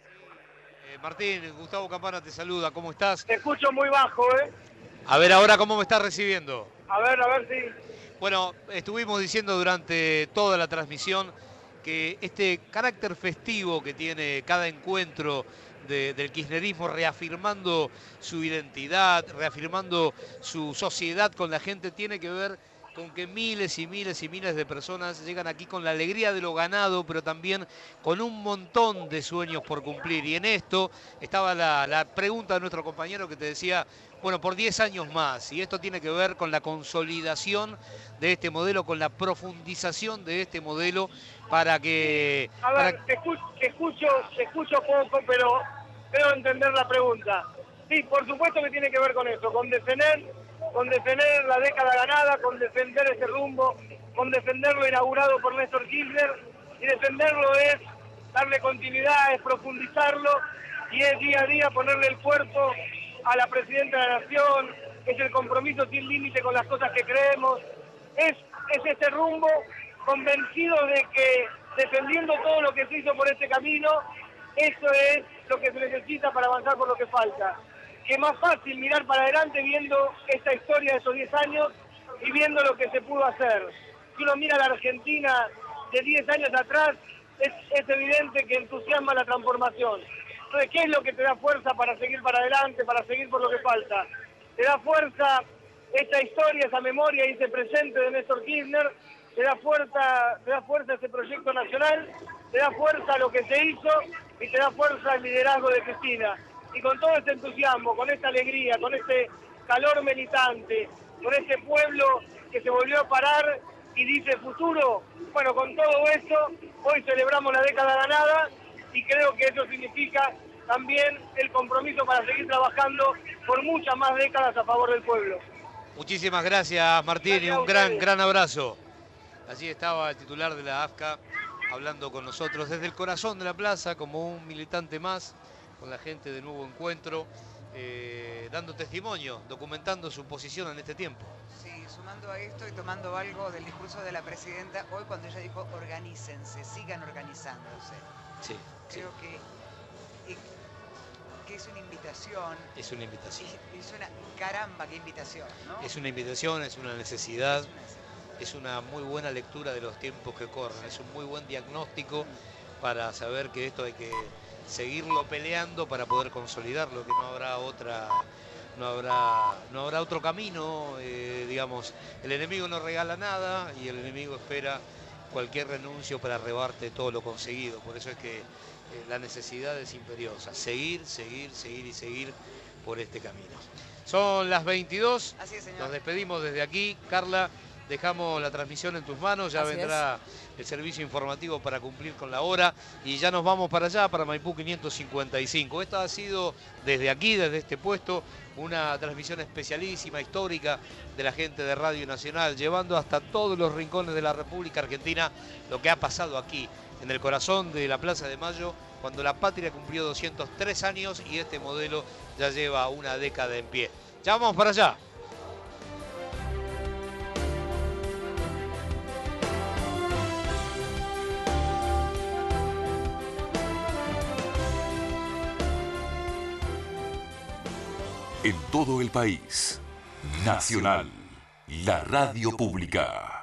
Martín, Gustavo Campana te saluda, ¿cómo estás? Te escucho muy bajo, A ver ahora cómo me estás recibiendo. A ver si... Bueno, estuvimos diciendo durante toda la transmisión que este carácter festivo que tiene cada encuentro del kirchnerismo, reafirmando su identidad, reafirmando su sociedad con la gente, tiene que ver con que miles y miles y miles de personas llegan aquí con la alegría de lo ganado, pero también con un montón de sueños por cumplir. Y en esto estaba la pregunta de nuestro compañero que te decía, bueno, por 10 años más. Y esto tiene que ver con la consolidación de este modelo, con la profundización de este modelo para que... A ver, te escucho poco, pero debo entender la pregunta. Sí, por supuesto que tiene que ver con eso, con defender la década ganada, con defender ese rumbo, con defender lo inaugurado por Néstor Kirchner, y defenderlo es darle continuidad, es profundizarlo, y es día a día ponerle el cuerpo a la presidenta de la Nación, es el compromiso sin límite con las cosas que creemos, es este rumbo convencido de que defendiendo todo lo que se hizo por este camino, eso es lo que se necesita para avanzar por lo que falta. Que es más fácil mirar para adelante viendo esta historia de esos 10 años y viendo lo que se pudo hacer. Si uno mira a la Argentina de 10 años atrás, es evidente que entusiasma la transformación. Entonces, ¿qué es lo que te da fuerza para seguir para adelante, para seguir por lo que falta? Te da fuerza esta historia, esa memoria y ese presente de Néstor Kirchner, te da fuerza ese proyecto nacional, te da fuerza lo que se hizo y te da fuerza el liderazgo de Cristina. Y con todo este entusiasmo, con esta alegría, con este calor militante, con este pueblo que se volvió a parar y dice futuro, bueno, con todo eso Hoy celebramos la década ganada y creo que eso significa también el compromiso para seguir trabajando por muchas más décadas a favor del pueblo. Muchísimas gracias, Martín, y un gran abrazo. Allí estaba el titular de la AFCA hablando con nosotros desde el corazón de la plaza, como un militante más, con la gente de Nuevo Encuentro, dando testimonio, documentando su posición en este tiempo. Sí, sumando a esto y tomando algo del discurso de la presidenta hoy cuando ella dijo organícense, sigan organizándose. Sí, Creo que es una invitación. Es una invitación. Es una caramba, qué invitación, ¿no? Es una invitación, es una necesidad, es una muy buena lectura de los tiempos que corren, es un muy buen diagnóstico para saber que esto hay que seguirlo peleando para poder consolidarlo, que no habrá otro camino, digamos, el enemigo no regala nada y el enemigo espera cualquier renuncio para arrebarte todo lo conseguido. Por eso es que la necesidad es imperiosa, seguir por este camino. Son las 22, Así es, señor. Nos despedimos desde aquí. Carla, dejamos la transmisión en tus manos, ya Así vendrá el servicio informativo para cumplir con la hora y ya nos vamos para allá, para Maipú 555. Esta ha sido desde aquí, desde este puesto, una transmisión especialísima, histórica de la gente de Radio Nacional, llevando hasta todos los rincones de la República Argentina lo que ha pasado aquí, en el corazón de la Plaza de Mayo, cuando la patria cumplió 203 años y este modelo ya lleva una década en pie. Ya vamos para allá. En todo el país, Nacional, la radio pública.